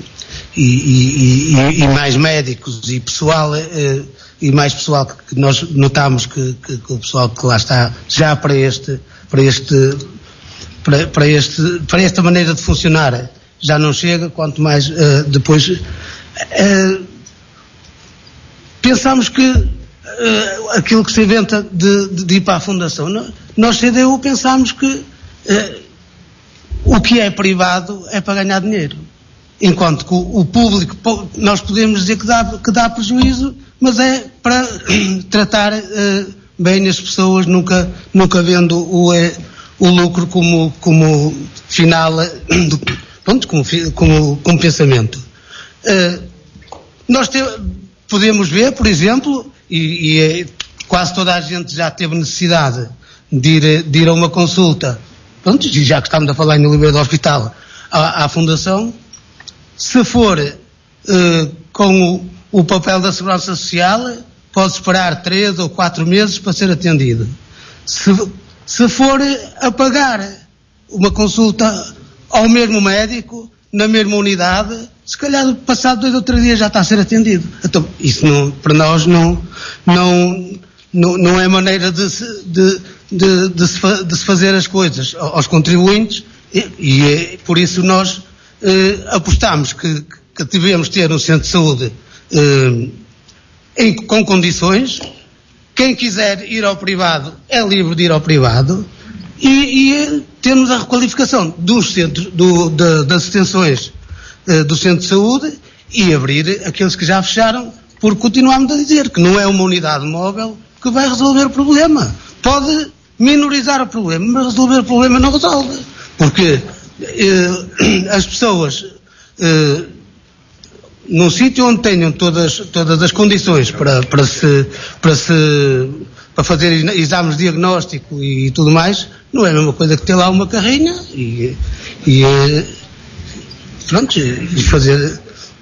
Speaker 5: e, e, e mais médicos e pessoal, e mais pessoal que nós notamos que, que, que o pessoal que lá está já para este, para este, para, para este, para esta maneira de funcionar já não chega, quanto mais uh, depois uh, pensamos que uh, aquilo que se inventa de, de, de ir para a Fundação, nós C D U pensamos que uh, o que é privado é para ganhar dinheiro, enquanto que o, o público, nós podemos dizer que dá, que dá prejuízo, mas é para tratar uh, bem as pessoas, nunca, nunca vendo o, uh, o lucro como, como final uh, do, pronto, como, como, como pensamento. Uh, nós te, podemos ver, por exemplo, e, e quase toda a gente já teve necessidade de ir, de ir a uma consulta, pronto, já que estamos a falar no Oliveira do Hospital, à, à Fundação, se for uh, com o, o papel da Segurança Social, pode esperar três ou quatro meses para ser atendido. Se, se for a pagar uma consulta ao mesmo médico, na mesma unidade, se calhar passado dois ou três dias já está a ser atendido. Então, isso não, para nós não, não, não, não é maneira de se, de, de, de, se, de se fazer as coisas aos contribuintes, e, e é, por isso nós eh, apostamos que, que devemos ter um centro de saúde eh, em, com condições. Quem quiser ir ao privado é livre de ir ao privado. E, e temos a requalificação dos centros, do, de, das extensões uh, do centro de saúde e abrir aqueles que já fecharam, porque continuamos a dizer que não é uma unidade móvel que vai resolver o problema. Pode minorizar o problema, mas resolver o problema não resolve. Porque uh, as pessoas, uh, num sítio onde tenham todas, todas as condições para, para, se, para, se, para fazer exames de diagnóstico e tudo mais, não é a mesma coisa que ter lá uma carrinha e, e pronto, e fazer.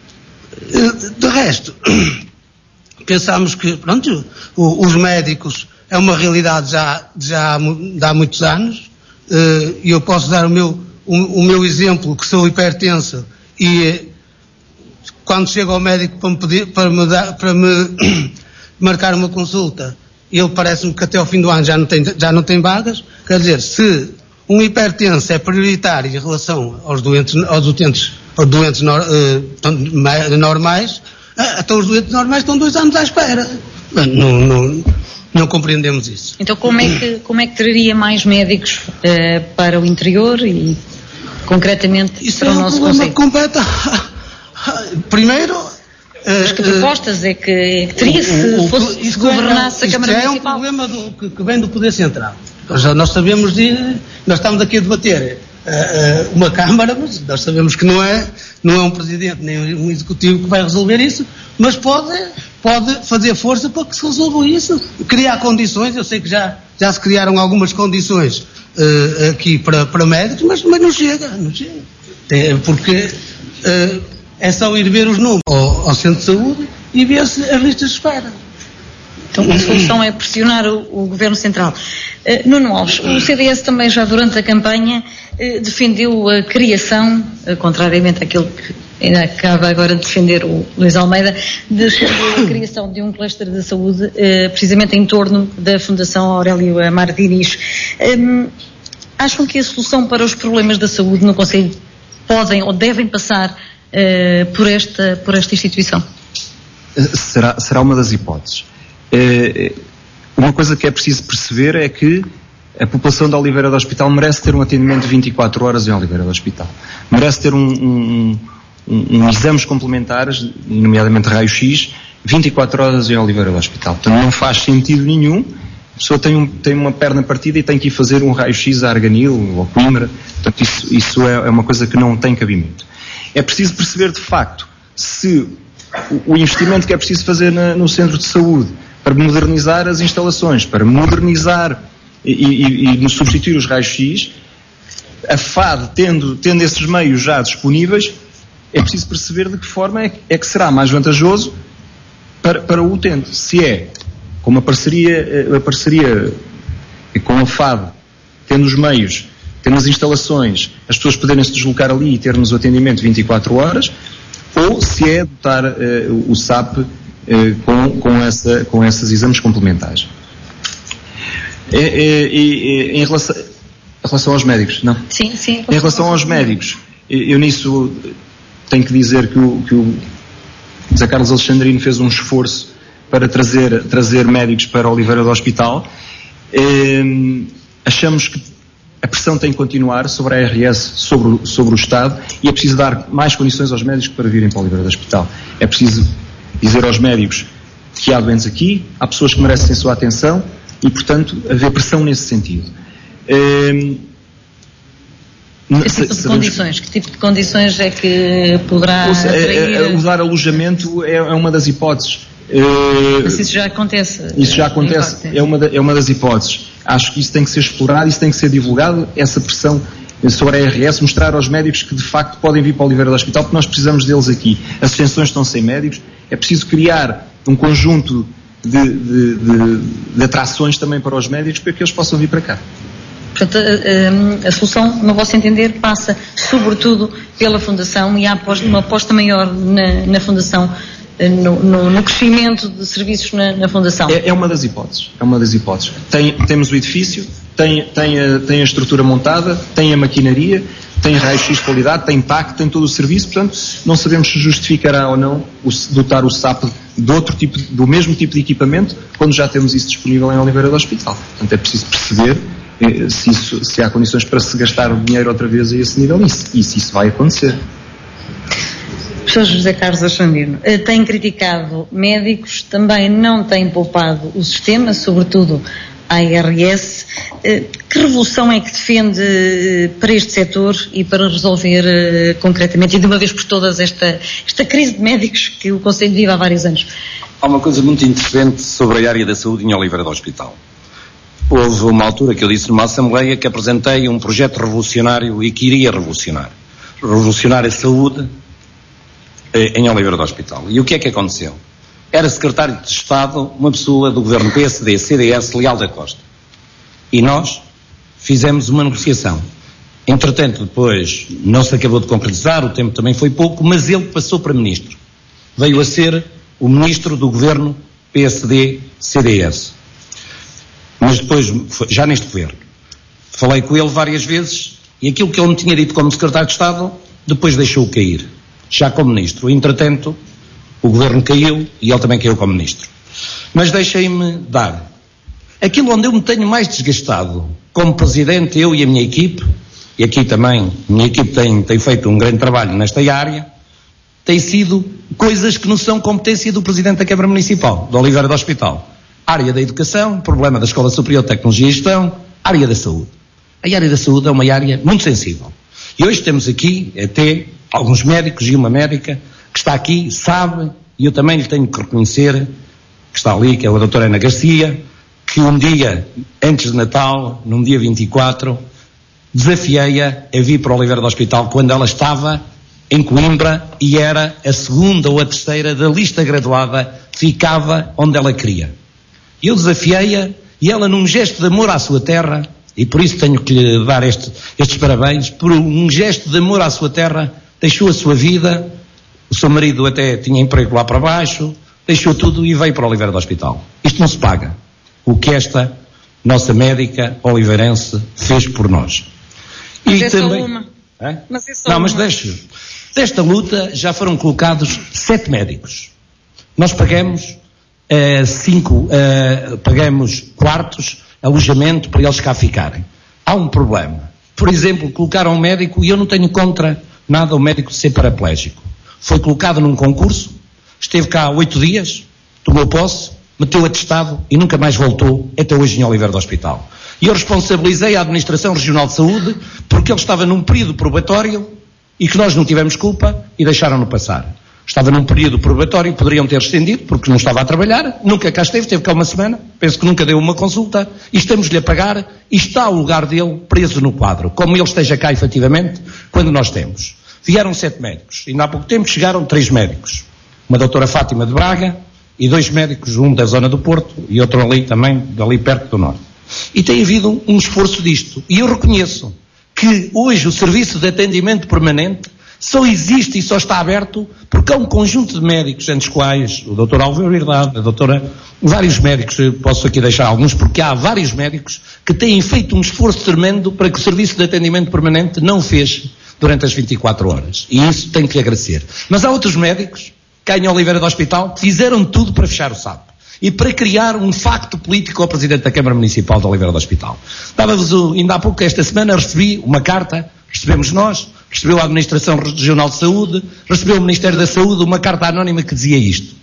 Speaker 5: De resto, pensamos que, pronto, os médicos é uma realidade já, já de há muitos anos, e eu posso dar o meu, o, o meu exemplo, que sou hipertenso, e quando chego ao médico para me, pedir, para me, dar, para me marcar uma consulta, ele parece-me que até ao fim do ano já não tem, já não tem vagas. Quer dizer, se um hipertenso é prioritário em relação aos doentes, aos utentes, aos doentes nor, uh, normais, uh, então os doentes normais estão dois anos à espera. Não, não, não compreendemos isso.
Speaker 1: Então como é que, como é que traria mais médicos uh, para o interior e concretamente
Speaker 5: isso
Speaker 1: para
Speaker 5: é
Speaker 1: o
Speaker 5: um
Speaker 1: nosso
Speaker 5: problema
Speaker 1: conceito?
Speaker 5: Completo. Primeiro,
Speaker 1: mas que propostas é que, é que teria se, o, o, fosse, se governasse
Speaker 5: é,
Speaker 1: a Câmara
Speaker 5: é
Speaker 1: Municipal?
Speaker 5: É um problema do, que, que vem do Poder Central. Nós, nós sabemos de, nós estamos aqui a debater uh, uh, uma Câmara, mas nós sabemos que não é, não é um Presidente nem um Executivo que vai resolver isso, mas pode, pode fazer força para que se resolva isso, criar condições. Eu sei que já, já se criaram algumas condições uh, aqui para, para médicos, mas, mas não chega, não chega. É, porque uh, é só ir ver os números ao, ao centro de saúde e ver se as listas de espera.
Speaker 1: Então a solução é pressionar o, o Governo Central. Uh, Nuno Alves, o C D S também já durante a campanha uh, defendeu a criação, uh, contrariamente àquilo que ainda acaba agora de defender o Luís Almeida, defendeu a criação de um cluster de saúde uh, precisamente em torno da Fundação Aurélio Amar Diniz. Um, acham que a solução para os problemas da saúde no Conselho podem ou devem passar Uh, por, esta, por esta instituição?
Speaker 6: Será, será uma das hipóteses. Uh, uma coisa que é preciso perceber é que a população de Oliveira do Hospital merece ter um atendimento de vinte e quatro horas em Oliveira do Hospital. Merece ter um, um, um, um exames complementares, nomeadamente raio-x, vinte e quatro horas em Oliveira do Hospital. Portanto, não faz sentido nenhum. A pessoa tem, um, tem uma perna partida e tem que ir fazer um raio-x a Arganil ou a Coimbra. Portanto, isso, isso é, é uma coisa que não tem cabimento. É preciso perceber, de facto, se o, o investimento que é preciso fazer na, no centro de saúde, para modernizar as instalações, para modernizar e, e, e substituir os raios-X, a F A D, tendo, tendo esses meios já disponíveis, é preciso perceber de que forma é, é que será mais vantajoso para, para o utente. Se é com uma parceria, uma parceria com a F A D, tendo os meios, tendo as instalações, as pessoas poderem se deslocar ali e termos o atendimento vinte e quatro horas, ou se é dotar uh, o S A P uh, com, com, essa, com esses exames complementares. E, e, e, em, relação, em relação aos médicos, não?
Speaker 1: Sim, sim.
Speaker 6: Em relação aos médicos, eu nisso tenho que dizer que o, que o José Carlos Alexandrino fez um esforço para trazer, trazer médicos para Oliveira do Hospital. E, achamos que a pressão tem que continuar sobre a A R S, sobre o, sobre o Estado, e é preciso dar mais condições aos médicos para virem para o Oliveira do Hospital. É preciso dizer aos médicos que há doentes aqui, há pessoas que merecem a sua atenção e, portanto, haver pressão nesse sentido. Um,
Speaker 1: que tipo de condições? Que tipo de condições é que poderá
Speaker 6: seja,
Speaker 1: atrair?
Speaker 6: O dar alojamento é, é uma das hipóteses.
Speaker 1: Mas isso já acontece?
Speaker 6: Isso já acontece, é uma, é uma das hipóteses. Acho que isso tem que ser explorado, isso tem que ser divulgado, essa pressão sobre a A R S, mostrar aos médicos que de facto podem vir para o Oliveira do Hospital, porque nós precisamos deles aqui. As extensões estão sem médicos, é preciso criar um conjunto de, de, de, de atrações também para os médicos para que eles possam vir para cá.
Speaker 1: Portanto, a, a, a solução, no vosso entender, passa sobretudo pela Fundação e há uma aposta maior na, na Fundação, no, no, no crescimento de serviços na, na Fundação.
Speaker 6: É, é uma das hipóteses. É uma das hipóteses. Tem, temos o edifício, tem, tem, a, tem a estrutura montada, tem a maquinaria, tem raio-X de qualidade, tem P A C, tem todo o serviço, portanto, não sabemos se justificará ou não o, dotar o S A P de outro tipo, do mesmo tipo de equipamento, quando já temos isso disponível em Oliveira do Hospital. Portanto, é preciso perceber eh, se, isso, se há condições para se gastar o dinheiro outra vez a esse nível e se, e se isso vai acontecer.
Speaker 1: Professor José Carlos Alexandrino, tem criticado médicos, também não tem poupado o sistema, sobretudo a A R S. Que revolução é que defende para este setor e para resolver concretamente e de uma vez por todas esta, esta crise de médicos que o Conselho vive há vários anos?
Speaker 7: Há uma coisa muito interessante sobre a área da saúde em Oliveira do Hospital. Houve uma altura que eu disse numa assembleia que apresentei um projeto revolucionário e que iria revolucionar. Revolucionar a saúde em Oliveira do Hospital. E o que é que aconteceu? Era secretário de Estado uma pessoa do governo P S D, C D S, Leal da Costa. E nós fizemos uma negociação. Entretanto, depois não se acabou de concretizar, o tempo também foi pouco, mas ele passou para ministro. Veio a ser o ministro do governo P S D, C D S. Mas depois, já neste governo, falei com ele várias vezes e aquilo que ele me tinha dito como secretário de Estado, depois deixou cair. Já como ministro. Entretanto, o governo caiu e ele também caiu como ministro. Mas deixem-me dar. Aquilo onde eu me tenho mais desgastado como presidente, eu e a minha equipe, e aqui também a minha equipe tem, tem feito um grande trabalho nesta área, tem sido coisas que não são competência do presidente da Câmara Municipal, de Oliveira do Hospital. Área da educação, problema da Escola Superior de Tecnologia e Gestão, área da saúde. A área da saúde é uma área muito sensível. E hoje temos aqui até alguns médicos e uma médica que está aqui, sabe, e eu também lhe tenho que reconhecer, que está ali, que é a doutora Ana Garcia, que um dia, antes de Natal, num dia vinte e quatro, desafiei-a a vir para o Oliveira do Hospital quando ela estava em Coimbra e era a segunda ou a terceira da lista graduada, ficava onde ela queria. Eu desafiei-a e ela, num gesto de amor à sua terra, e por isso tenho que lhe dar este, estes parabéns, por um gesto de amor à sua terra, deixou a sua vida, o seu marido até tinha emprego lá para baixo, deixou tudo e veio para o Oliveira do Hospital. Isto não se paga. O que esta nossa médica oliveirense fez por nós.
Speaker 1: Mas e é também... só uma. É? Mas é só
Speaker 7: não,
Speaker 1: uma.
Speaker 7: mas deixa. Desta luta já foram colocados sete médicos. Nós pagamos uh, cinco, uh, pagamos quartos, alojamento para eles cá ficarem. Há um problema. Por exemplo, colocaram um médico, e eu não tenho contra nada o médico ser paraplégico. Foi colocado num concurso, esteve cá oito dias, tomou posse, meteu atestado e nunca mais voltou até hoje em Oliveira do Hospital. E eu responsabilizei a Administração Regional de Saúde porque ele estava num período probatório e que nós não tivemos culpa e deixaram-no passar. Estava num período probatório, poderiam ter estendido, porque não estava a trabalhar, nunca cá esteve, teve cá uma semana, penso que nunca deu uma consulta, e estamos-lhe a pagar, e está o lugar dele preso no quadro, como ele esteja cá efetivamente, quando nós temos. Vieram sete médicos, e há pouco tempo chegaram três médicos, uma doutora Fátima de Braga, e dois médicos, um da zona do Porto, e outro ali também, dali perto do Norte. E tem havido um esforço disto, e eu reconheço que hoje o serviço de atendimento permanente só existe e só está aberto porque há um conjunto de médicos, entre os quais o doutor Álvaro Herdade, a doutora, vários médicos, posso aqui deixar alguns, porque há vários médicos que têm feito um esforço tremendo para que o serviço de atendimento permanente não feche durante as vinte e quatro horas. E isso tenho que lhe agradecer. Mas há outros médicos, cá em Oliveira do Hospital, que fizeram tudo para fechar o S A P e para criar um facto político ao Presidente da Câmara Municipal de Oliveira do Hospital. Estava-vos, ainda há pouco, esta semana, recebi uma carta, recebemos nós, recebeu a Administração Regional de Saúde, recebeu o Ministério da Saúde uma carta anónima que dizia isto.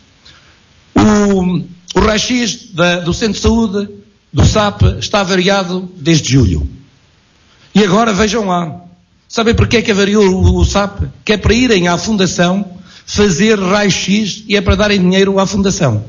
Speaker 7: O, o raio-x do Centro de Saúde do S A P está avariado desde julho. E agora vejam lá. Sabem porquê é que avariou o, o S A P? Que é para irem à Fundação fazer raio-x e é para darem dinheiro à Fundação.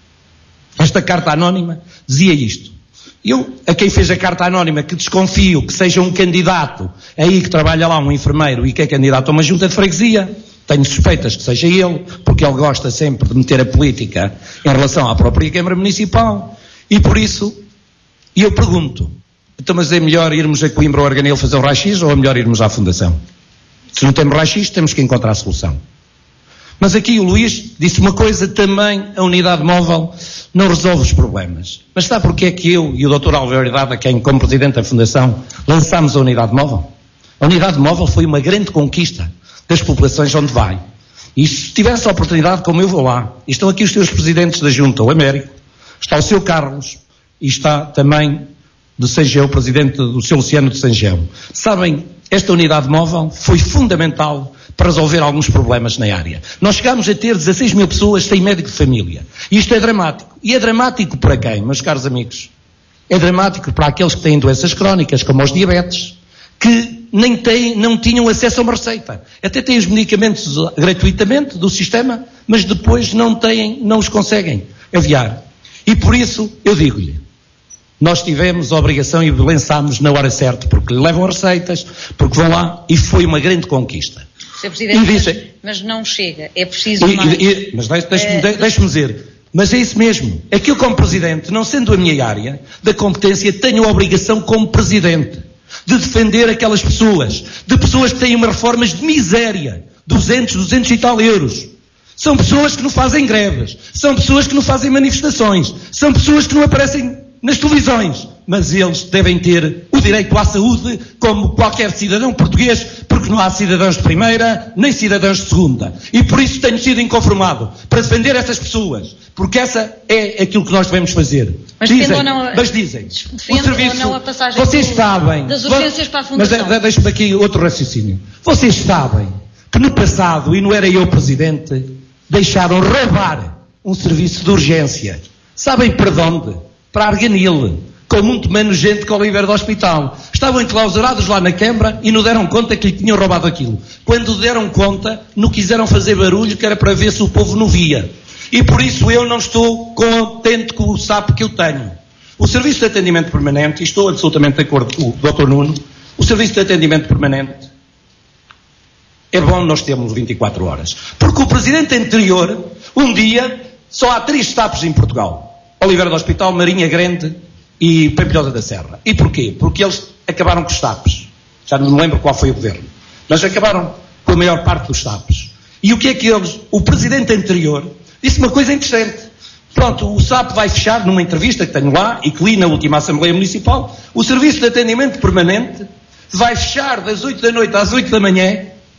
Speaker 7: Esta carta anónima dizia isto. Eu, a quem fez a carta anónima, que desconfio que seja um candidato aí que trabalha lá, um enfermeiro, e que é candidato a uma junta de freguesia, tenho suspeitas que seja ele, porque ele gosta sempre de meter a política em relação à própria Câmara Municipal, e por isso, e eu pergunto, então mas é melhor irmos a Coimbra ou a Arganil fazer o raio-x ou é melhor irmos à Fundação? Se não temos raio-x, temos que encontrar a solução. Mas aqui o Luís disse uma coisa, também a unidade móvel não resolve os problemas. Mas sabe porque é que eu e o doutor Álvaro Herdade, a quem como Presidente da Fundação, lançámos a unidade móvel? A unidade móvel foi uma grande conquista das populações onde vai. E se tivesse a oportunidade, como eu vou lá, e estão aqui os seus Presidentes da Junta, o Américo, está o seu Carlos, e está também do Sangeu, o Presidente do seu Luciano de Sangeu. Sabem, esta unidade móvel foi fundamental para resolver alguns problemas na área. Nós chegámos a ter dezasseis mil pessoas sem médico de família. E isto é dramático. E é dramático para quem, meus caros amigos? É dramático para aqueles que têm doenças crónicas, como os diabetes, que nem têm, não tinham acesso a uma receita. Até têm os medicamentos gratuitamente do sistema, mas depois não têm, não os conseguem aviar. E por isso, eu digo-lhe, nós tivemos a obrigação e lançámos na hora certa, porque lhe levam receitas, porque vão lá, e foi uma grande conquista.
Speaker 8: senhor Presidente, mas, mas não chega, é preciso
Speaker 7: e,
Speaker 8: mais.
Speaker 7: E, mas deixe-me é... deixe dizer, mas é isso mesmo, é que eu como Presidente, não sendo a minha área da competência, tenho a obrigação como Presidente de defender aquelas pessoas, de pessoas que têm uma reformas de miséria, duzentos, duzentos e tal euros. São pessoas que não fazem greves, são pessoas que não fazem manifestações, são pessoas que não aparecem nas televisões, mas eles devem ter o direito à saúde como qualquer cidadão português, porque não há cidadãos de primeira, nem cidadãos de segunda. E por isso tenho sido inconformado para defender essas pessoas, porque essa é aquilo que nós devemos fazer.
Speaker 8: Mas
Speaker 7: dizem,
Speaker 8: não a,
Speaker 7: mas dizem,
Speaker 8: o serviço, não a passagem
Speaker 7: vocês
Speaker 8: do,
Speaker 7: sabem,
Speaker 8: das urgências para a Fundação.
Speaker 7: Mas deixe-me aqui outro raciocínio. Vocês sabem que no passado, e não era eu Presidente, deixaram roubar um serviço de urgência. Sabem para onde? Para Arganil, com muito menos gente que o Oliveira do Hospital. Estavam enclausurados lá na Câmara e não deram conta que lhe tinham roubado aquilo. Quando deram conta, não quiseram fazer barulho, que era para ver se o povo não via. E por isso eu não estou contente com o S A P que eu tenho. O Serviço de Atendimento Permanente, e estou absolutamente de acordo com o doutor Nuno, o Serviço de Atendimento Permanente é bom nós termos vinte e quatro horas. Porque o Presidente anterior, um dia, só há três S A Ps em Portugal. Oliveira do Hospital, Marinha Grande e Pampilhosa da Serra. E porquê? Porque eles acabaram com os S A Ps. Já não me lembro qual foi o governo. Mas acabaram com a maior parte dos S A Ps. E o que é que eles... O Presidente anterior disse uma coisa interessante. Pronto, o S A P vai fechar, numa entrevista que tenho lá, e que li na última Assembleia Municipal, o Serviço de Atendimento Permanente vai fechar das oito da noite às oito da manhã,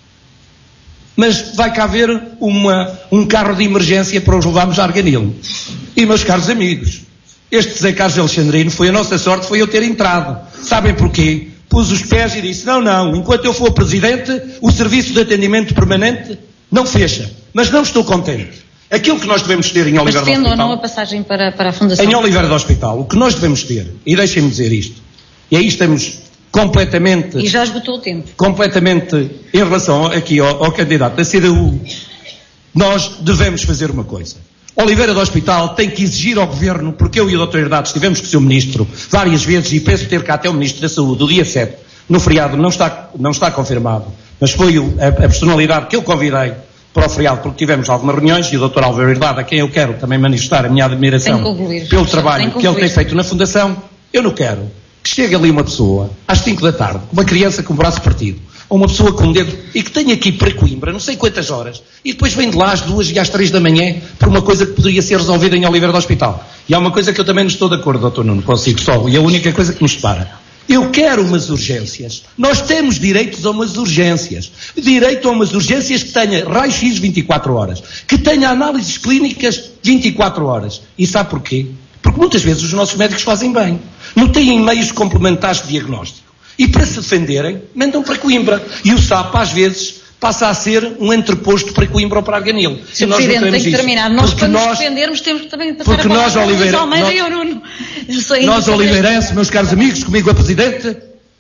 Speaker 7: mas vai cá haver uma, um carro de emergência para os levarmos a Arganil. E, meus caros amigos, este Zé Carlos Alexandrino foi a nossa sorte, foi eu ter entrado. Sabem porquê? Pus os pés e disse, não, não, enquanto eu for Presidente, o Serviço de Atendimento Permanente não fecha. Mas não estou contente. Aquilo que nós devemos ter em Oliveira do Hospital... Mas
Speaker 8: defendo ou não a passagem para, para a Fundação?
Speaker 7: Em Oliveira do Hospital, o que nós devemos ter, e deixem-me dizer isto, e aí estamos completamente...
Speaker 8: E já esgotou o tempo.
Speaker 7: Completamente, em relação aqui ao, ao candidato da C D U,
Speaker 9: nós devemos fazer uma coisa. Oliveira do Hospital tem que exigir ao Governo, porque eu e o doutor Herdado estivemos com o seu Ministro várias vezes, e penso ter cá até o Ministro da Saúde, o dia sete, no feriado, não está, não está confirmado, mas foi o, a, a personalidade que eu convidei para o feriado, porque tivemos algumas reuniões, e o doutor Álvaro Herdado, a quem eu quero também manifestar a minha admiração pelo trabalho que, que ele tem feito na Fundação. Eu não quero que chegue ali uma pessoa, às cinco da tarde, uma criança com o braço partido, ou uma pessoa com um dedo, e que tenha aqui para Coimbra, não sei quantas horas, e depois vem de lá às duas e às três da manhã, por uma coisa que poderia ser resolvida em Oliveira do Hospital. E há uma coisa que eu também não estou de acordo, doutor Nuno, consigo só, e a única coisa que nos separa. Eu quero umas urgências. Nós temos direitos a umas urgências. Direito a umas urgências que tenha raio-x vinte e quatro horas, que tenha análises clínicas vinte e quatro horas. E sabe porquê? Porque muitas vezes os nossos médicos fazem bem. Não têm meios complementares de diagnóstico. E para se defenderem, mandam para Coimbra. E o S A P, às vezes, passa a ser um entreposto para Coimbra ou para Arganil.
Speaker 8: Senhor Presidente, tem que terminar. Nós, para nos defendermos, temos que também passar
Speaker 9: porque
Speaker 8: a
Speaker 9: nós, Oliveira,
Speaker 8: Almeida e o Nuno.
Speaker 9: Nós, oliveirenses, meus caros amigos, comigo a Presidente,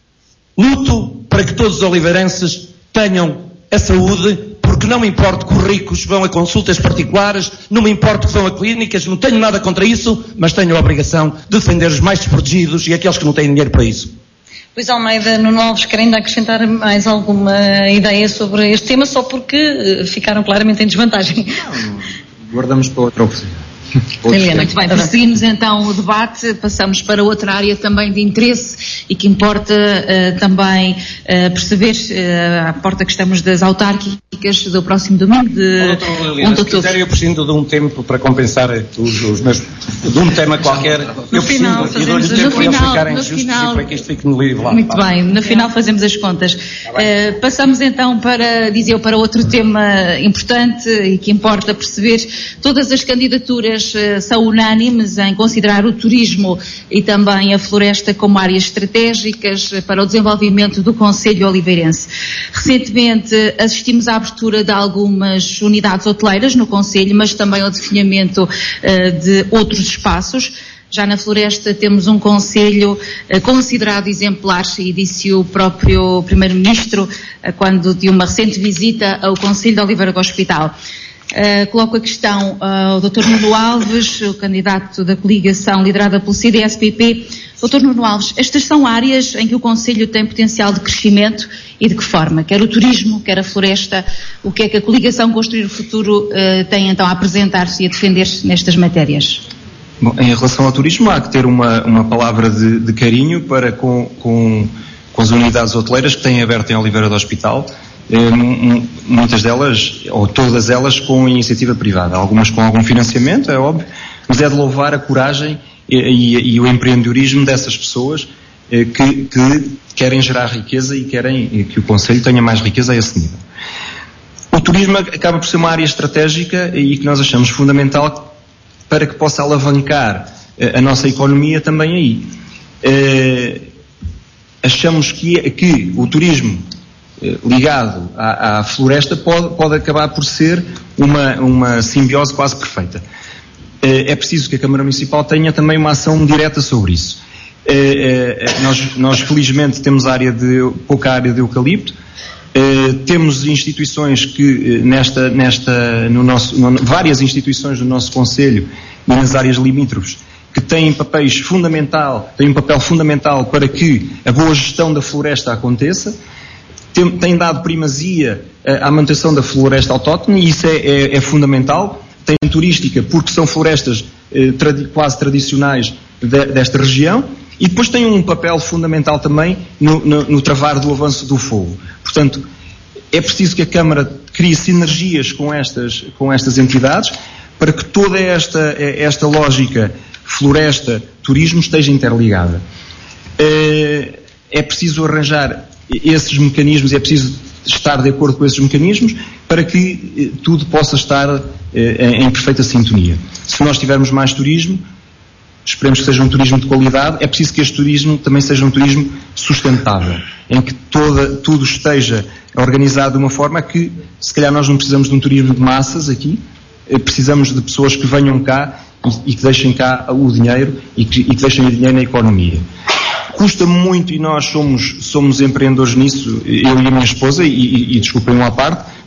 Speaker 9: luto para que todos os oliveirenses tenham a saúde, porque não me importa que os ricos vão a consultas particulares, não me importa que vão a clínicas, não tenho nada contra isso, mas tenho a obrigação de defender os mais desprotegidos e aqueles que não têm dinheiro para isso.
Speaker 8: Luís Almeida, Nuno Alves, querem ainda acrescentar mais alguma ideia sobre este tema, só porque ficaram claramente em desvantagem?
Speaker 6: Não, guardamos para outra oportunidade.
Speaker 2: Helena, muito bem, prosseguimos então o debate, passamos para outra área também de interesse e que importa uh, também uh, perceber uh, à porta que estamos das autárquicas do próximo domingo de
Speaker 4: oh, doutor Liliana, se quiser eu preciso de um tempo para compensar os, os meus, de um tema qualquer,
Speaker 2: no
Speaker 4: eu
Speaker 2: final,
Speaker 4: preciso e
Speaker 2: fazemos,
Speaker 4: dou-lhe tempo para eles
Speaker 2: final,
Speaker 4: ficarem
Speaker 2: no
Speaker 4: justos
Speaker 2: final,
Speaker 4: e para que isto fique no livro lá.
Speaker 2: Muito
Speaker 4: tá.
Speaker 2: bem, no final fazemos as contas. Uh, passamos então para, dizer eu, para outro tema importante e que importa perceber. Todas as candidaturas uh, são unânimes em considerar o turismo e também a floresta como áreas estratégicas para o desenvolvimento do concelho oliveirense. Recentemente assistimos à abertura de algumas unidades hoteleiras no concelho, mas também ao definhamento uh, de outros espaços. Já na floresta temos um concelho uh, considerado exemplar, e disse o próprio Primeiro-Ministro uh, quando de uma recente visita ao concelho de Oliveira do Hospital. Uh, coloco a questão uh, ao doutor Nuno Alves, o candidato da coligação liderada pelo C D S P P. doutor Nuno Alves, estas são áreas em que o concelho tem potencial de crescimento e de que forma? Quer o turismo, quer a floresta, o que é que a coligação Construir o Futuro uh, tem então a apresentar-se e a defender-se nestas matérias?
Speaker 6: Bom, em relação ao turismo, há que ter uma, uma palavra de, de carinho para com, com, com as unidades hoteleiras que têm aberto em Oliveira do Hospital. Muitas delas, ou todas elas, com iniciativa privada, algumas com algum financiamento, é óbvio, mas é de louvar a coragem e, e, e o empreendedorismo dessas pessoas que, que querem gerar riqueza e querem que o concelho tenha mais riqueza a esse nível. O turismo acaba por ser uma área estratégica e que nós achamos fundamental para que possa alavancar a nossa economia também aí. Achamos que, que o turismo ligado à, à floresta pode, pode acabar por ser uma, uma simbiose quase perfeita. É preciso que a Câmara Municipal tenha também uma ação direta sobre isso. Nós, nós felizmente temos área de, pouca área de eucalipto, temos instituições que nesta, nesta, no nosso, no, várias instituições do nosso Concelho e nas áreas limítrofes que têm papéis fundamental, têm um papel fundamental para que a boa gestão da floresta aconteça. Tem, tem dado primazia uh, à manutenção da floresta autóctone e isso é, é, é fundamental. Tem turística porque são florestas uh, tradi quase tradicionais de, desta região e depois tem um papel fundamental também no, no, no travar do avanço do fogo. Portanto, é preciso que a Câmara crie sinergias com estas, com estas entidades para que toda esta, esta lógica floresta-turismo esteja interligada. Uh, é preciso arranjar esses mecanismos, é preciso estar de acordo com esses mecanismos para que eh, tudo possa estar eh, em perfeita sintonia. Se nós tivermos mais turismo, esperemos que seja um turismo de qualidade, é preciso que este turismo também seja um turismo sustentável, em que toda, tudo esteja organizado de uma forma que, se calhar nós não precisamos de um turismo de massas aqui, eh, precisamos de pessoas que venham cá e, e que deixem cá o dinheiro e que, e que deixem o dinheiro na economia. Custa muito e nós somos, somos empreendedores nisso, eu e a minha esposa, e, e, e desculpem uma parte,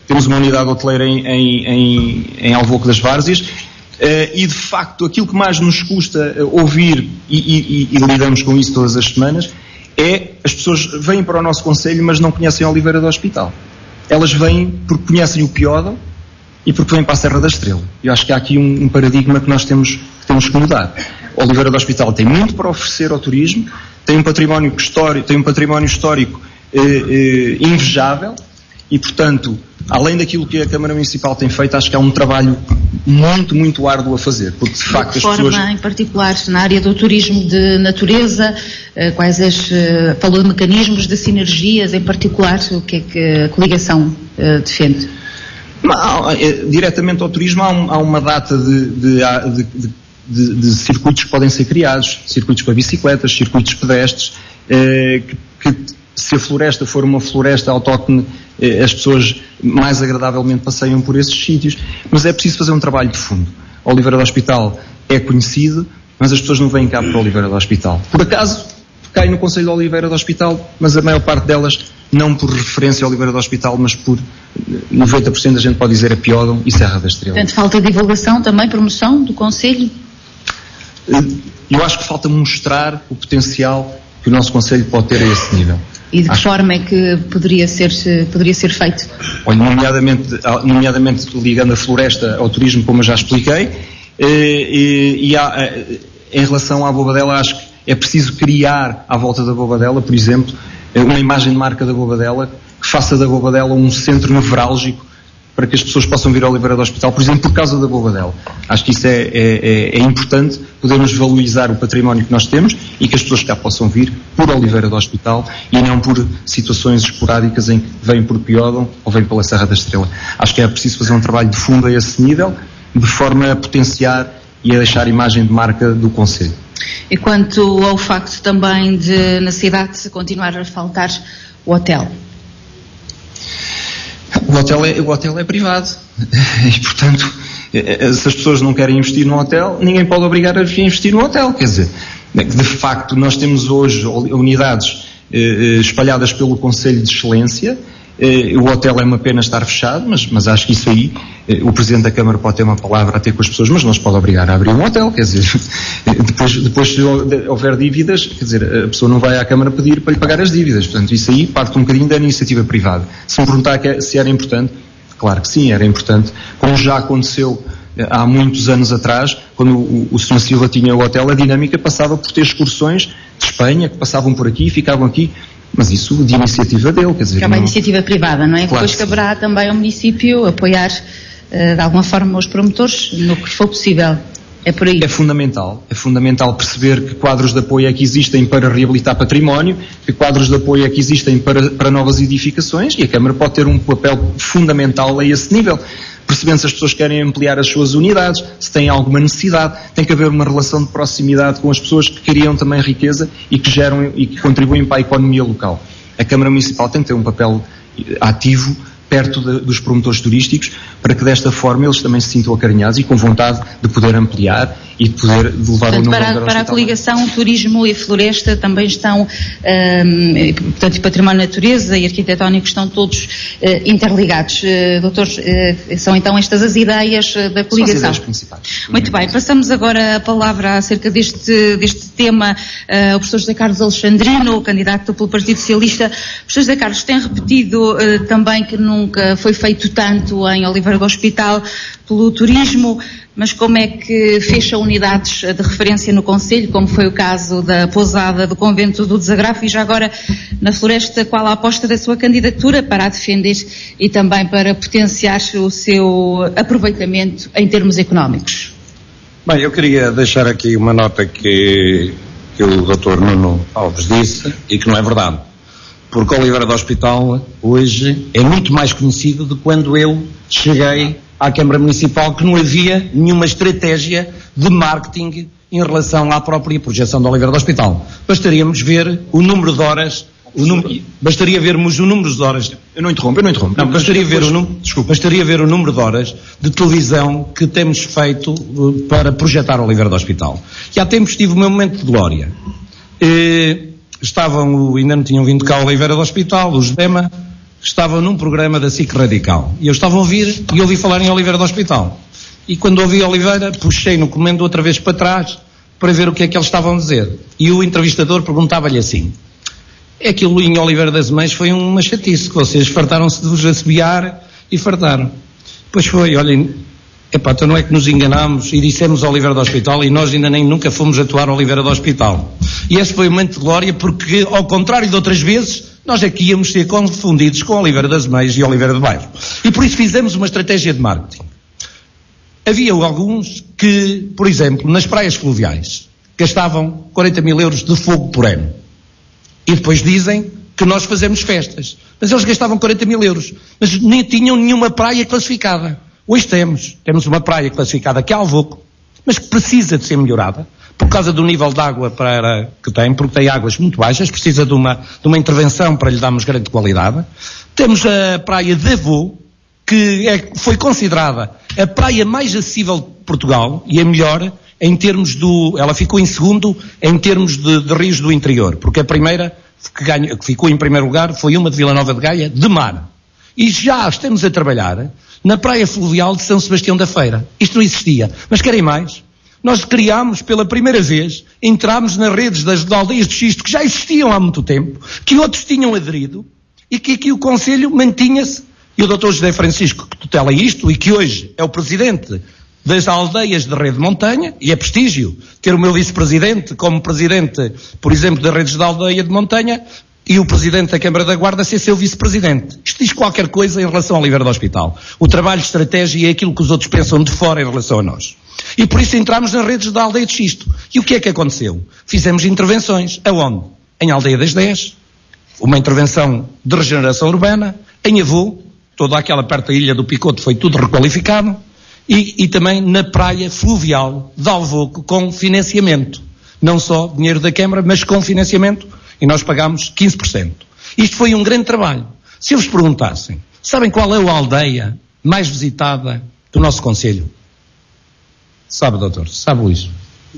Speaker 6: temos uma unidade hoteleira em, em, em, em Alvoque das Várzeas, uh, e de facto aquilo que mais nos custa uh, ouvir, e, e, e lidamos com isso todas as semanas, é as pessoas vêm para o nosso concelho, mas não conhecem a Oliveira do Hospital. Elas vêm porque conhecem o Piódão e porque vêm para a Serra da Estrela. Eu acho que há aqui um, um paradigma que nós temos que, temos que mudar. A Oliveira do Hospital tem muito para oferecer ao turismo, tem um património histórico, tem um património histórico eh, eh, invejável e, portanto, além daquilo que a Câmara Municipal tem feito, acho que há um trabalho muito, muito árduo a fazer, porque de facto
Speaker 2: de
Speaker 6: as
Speaker 2: forma,
Speaker 6: pessoas...
Speaker 2: em particular, na área do turismo de natureza, eh, quais as, eh, falou de mecanismos de sinergias, em particular, o que é que a coligação eh, defende?
Speaker 6: Há, é, diretamente ao turismo há, um, há uma data de, de, de, de, de, de circuitos que podem ser criados, circuitos para bicicletas, circuitos pedestres, eh, que, que se a floresta for uma floresta autóctone, eh, as pessoas mais agradavelmente passeiam por esses sítios, mas é preciso fazer um trabalho de fundo. A Oliveira do Hospital é conhecido, mas as pessoas não vêm cá para a Oliveira do Hospital. Por acaso, cai no Conselho de Oliveira do Hospital, mas a maior parte delas não por referência a Oliveira do Hospital, mas por noventa por cento da gente pode dizer a Piódão e Serra da Estrela.
Speaker 2: Portanto, falta divulgação também, promoção do Conselho?
Speaker 6: Eu acho que falta mostrar o potencial que o nosso Conselho pode ter a esse nível.
Speaker 2: E de que
Speaker 6: acho...
Speaker 2: forma é que poderia ser, poderia ser feito?
Speaker 6: Olha, nomeadamente, nomeadamente ligando a floresta ao turismo, como eu já expliquei, e, e, e há, em relação à Bobadela, acho que é preciso criar à volta da Bobadela, por exemplo, uma imagem de marca da Bobadela que faça da Bobadela um centro nevrálgico para que as pessoas possam vir ao Oliveira do Hospital, por exemplo, por causa da Bobadela. Acho que isso é, é, é importante, podermos valorizar o património que nós temos e que as pessoas cá possam vir por Oliveira do Hospital e não por situações esporádicas em que vêm por Piódão ou vêm pela Serra da Estrela. Acho que é preciso fazer um trabalho de fundo a esse nível, de forma a potenciar e a deixar a imagem de marca do Conselho.
Speaker 2: E quanto ao facto também de, na cidade, continuar a faltar o hotel?
Speaker 6: O hotel é, o hotel é privado e, portanto, se as pessoas não querem investir no hotel, ninguém pode obrigar a investir no hotel. Quer dizer, de facto, nós temos hoje unidades eh, espalhadas pelo Conselho de Excelência. Eh, o hotel é uma pena estar fechado, mas, mas acho que isso aí, eh, o Presidente da Câmara pode ter uma palavra a ter com as pessoas, mas não se pode obrigar a abrir um hotel. Quer dizer, depois, depois se houver dívidas, quer dizer, a pessoa não vai à Câmara pedir para lhe pagar as dívidas. Portanto, isso aí parte um bocadinho da iniciativa privada. Se me perguntar que, se era importante, claro que sim, era importante. Como já aconteceu eh, há muitos anos atrás, quando o, o senhor Silva tinha o hotel, a dinâmica passava por ter excursões de Espanha, que passavam por aqui e ficavam aqui. Mas isso de iniciativa dele, quer dizer...
Speaker 2: É uma
Speaker 6: não...
Speaker 2: iniciativa privada, não é?
Speaker 6: Claro,
Speaker 2: depois caberá também ao município apoiar uh, de alguma forma os promotores no que for possível. É por aí.
Speaker 6: É fundamental. É fundamental perceber que quadros de apoio é que existem para reabilitar património, que quadros de apoio é que existem para, para novas edificações, e a Câmara pode ter um papel fundamental a esse nível. Percebendo se as pessoas querem ampliar as suas unidades, se têm alguma necessidade, tem que haver uma relação de proximidade com as pessoas que criam também riqueza e que geram e que contribuem para a economia local. A Câmara Municipal tem que ter um papel ativo perto de, dos promotores turísticos, para que desta forma eles também se sintam acarinhados e com vontade de poder ampliar e de poder levar
Speaker 2: portanto,
Speaker 6: o número
Speaker 2: para, para a coligação, turismo e floresta também estão, um, portanto, património de natureza e arquitetónico estão todos uh, interligados. Uh, doutores, uh, são então estas as ideias uh, da coligação?
Speaker 6: São as ideias principais.
Speaker 2: Muito bem, passamos agora a palavra acerca deste, deste tema uh, ao professor José Carlos Alexandrino, candidato pelo Partido Socialista. Professor José Carlos, tem repetido uh, também que nunca foi feito tanto em Oliveira do Hospital pelo turismo, mas como é que fecha unidades de referência no Conselho, como foi o caso da pousada do Convento do Desagrafo, e já agora na floresta, qual a aposta da sua candidatura para a defender e também para potenciar o seu aproveitamento em termos económicos?
Speaker 4: Bem, eu queria deixar aqui uma nota que, que o doutor Nuno Alves disse e que não é verdade. Porque Oliveira do Hospital hoje é muito mais conhecido de quando eu cheguei à Câmara Municipal, que não havia nenhuma estratégia de marketing em relação à própria projeção de Oliveira do Hospital. Bastaríamos ver o número de horas, o número, bastaria vermos o número de horas.
Speaker 6: Eu não interrompo, eu não interrompo.
Speaker 4: Não, não bastaria, ver o número, desculpa, bastaria ver o número de horas de televisão que temos feito uh, para projetar Oliveira do Hospital. E há tempos tive o meu momento de glória. Uh, estavam, ainda não tinham vindo cá a Oliveira do Hospital, os D E M A,
Speaker 9: estavam num programa da S I C Radical. E eu estava a ouvir e ouvi falar em Oliveira do Hospital. E quando ouvi Oliveira, puxei no comendo outra vez para trás para ver o que é que eles estavam a dizer. E o entrevistador perguntava-lhe assim: é que o em Oliveira das Mães foi uma chatice, que vocês fartaram-se de vos assobiar e fartaram. Pois foi, olhem, epá, então não é que nos enganámos e dissemos Oliveira do Hospital e nós ainda nem nunca fomos atuar Oliveira do Hospital. E esse foi um momento de glória porque, ao contrário de outras vezes, nós aqui íamos ser confundidos com Oliveira das Meias e Oliveira do Bairro. E por isso fizemos uma estratégia de marketing. Havia alguns que, por exemplo, nas praias fluviais, gastavam quarenta mil euros de fogo por ano. E depois dizem que nós fazemos festas. Mas eles gastavam quarenta mil euros. Mas nem tinham nenhuma praia classificada. Hoje temos. Temos uma praia classificada que é Alvoco, mas que precisa de ser melhorada por causa do nível de água para, que tem, porque tem águas muito baixas, precisa de uma, de uma intervenção para lhe darmos grande qualidade. Temos a praia de Avô, que é, foi considerada a praia mais acessível de Portugal e a melhor em termos do... Ela ficou em segundo em termos de, de rios do interior, porque a primeira que, ganha, que ficou em primeiro lugar foi uma de Vila Nova de Gaia, de mar. E já estamos a trabalhar na praia fluvial de São Sebastião da Feira. Isto não existia. Mas querem mais? Nós criámos pela primeira vez, entramos nas redes das aldeias de xisto que já existiam há muito tempo, que outros tinham aderido e que aqui o Conselho mantinha-se. E o doutor José Francisco, que tutela isto e que hoje é o presidente das aldeias de rede de montanha, e é prestígio ter o meu vice-presidente como presidente, por exemplo, das redes de aldeia de montanha, e o presidente da Câmara da Guarda ser seu vice-presidente. Isto diz qualquer coisa em relação ao Oliveira do Hospital. O trabalho de estratégia é aquilo que os outros pensam de fora em relação a nós. E por isso entramos nas redes da aldeia de xisto. E o que é que aconteceu? Fizemos intervenções. Aonde? Em Aldeia das dez, uma intervenção de regeneração urbana, em Avô, toda aquela perto da ilha do Picoto foi tudo requalificado, e, e também na praia fluvial de Alvoco com financiamento. Não só dinheiro da Câmara, mas com financiamento, e nós pagámos quinze por cento. Isto foi um grande trabalho. Se eu vos perguntassem, sabem qual é a aldeia mais visitada do nosso Conselho? Sabe, doutor? Sabe, Luís?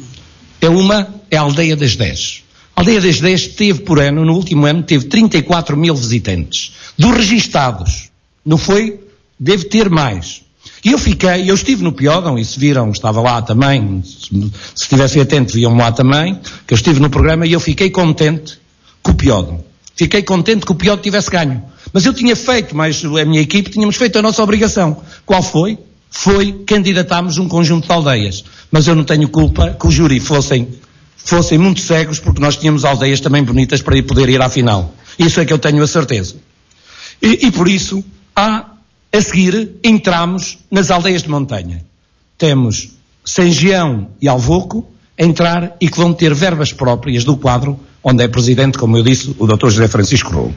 Speaker 9: É uma, é a Aldeia das dez. A Aldeia das dez teve por ano, no último ano, teve trinta e quatro mil visitantes. Dos registados, não foi? Deve ter mais. E eu fiquei, eu estive no Piódão, e se viram, estava lá também, se, se estivessem atentos, viam lá também, que eu estive no programa, e eu fiquei contente com o Piódão. Fiquei contente que o Piódão tivesse ganho. Mas eu tinha feito, mas a minha equipe, tínhamos feito a nossa obrigação. Qual foi? Foi candidatarmos um conjunto de aldeias. Mas eu não tenho culpa que o júri fossem, fossem muito cegos, porque nós tínhamos aldeias também bonitas para poder ir à final. Isso é que eu tenho a certeza. E, e por isso, há, a seguir, entramos nas aldeias de montanha. Temos Sangião e Alvoco a entrar e que vão ter verbas próprias do quadro, onde é presidente, como eu disse, o doutor José Francisco Rolo.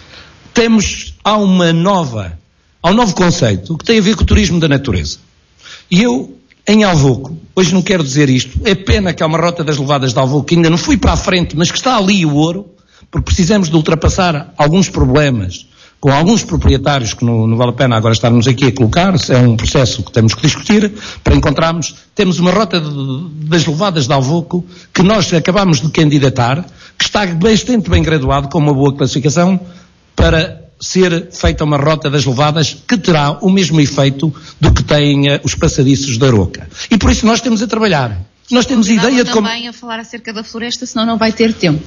Speaker 9: Temos, há uma nova, há um novo conceito que tem a ver com o turismo da natureza. E eu, em Alvoco, hoje não quero dizer isto, é pena que há uma rota das levadas de Alvoco que ainda não fui para a frente, mas que está ali o ouro, porque precisamos de ultrapassar alguns problemas com alguns proprietários que não, não vale a pena agora estarmos aqui a colocar, é um processo que temos que discutir, para encontrarmos, temos uma rota de, das levadas de Alvoco que nós acabamos de candidatar, que está bastante bem graduado, com uma boa classificação, para ser feita uma rota das levadas que terá o mesmo efeito do que têm uh, os passadiços da Aroca. E por isso nós temos a trabalhar. Nós temos ideia de como...
Speaker 2: também a falar acerca da floresta, senão não vai ter tempo.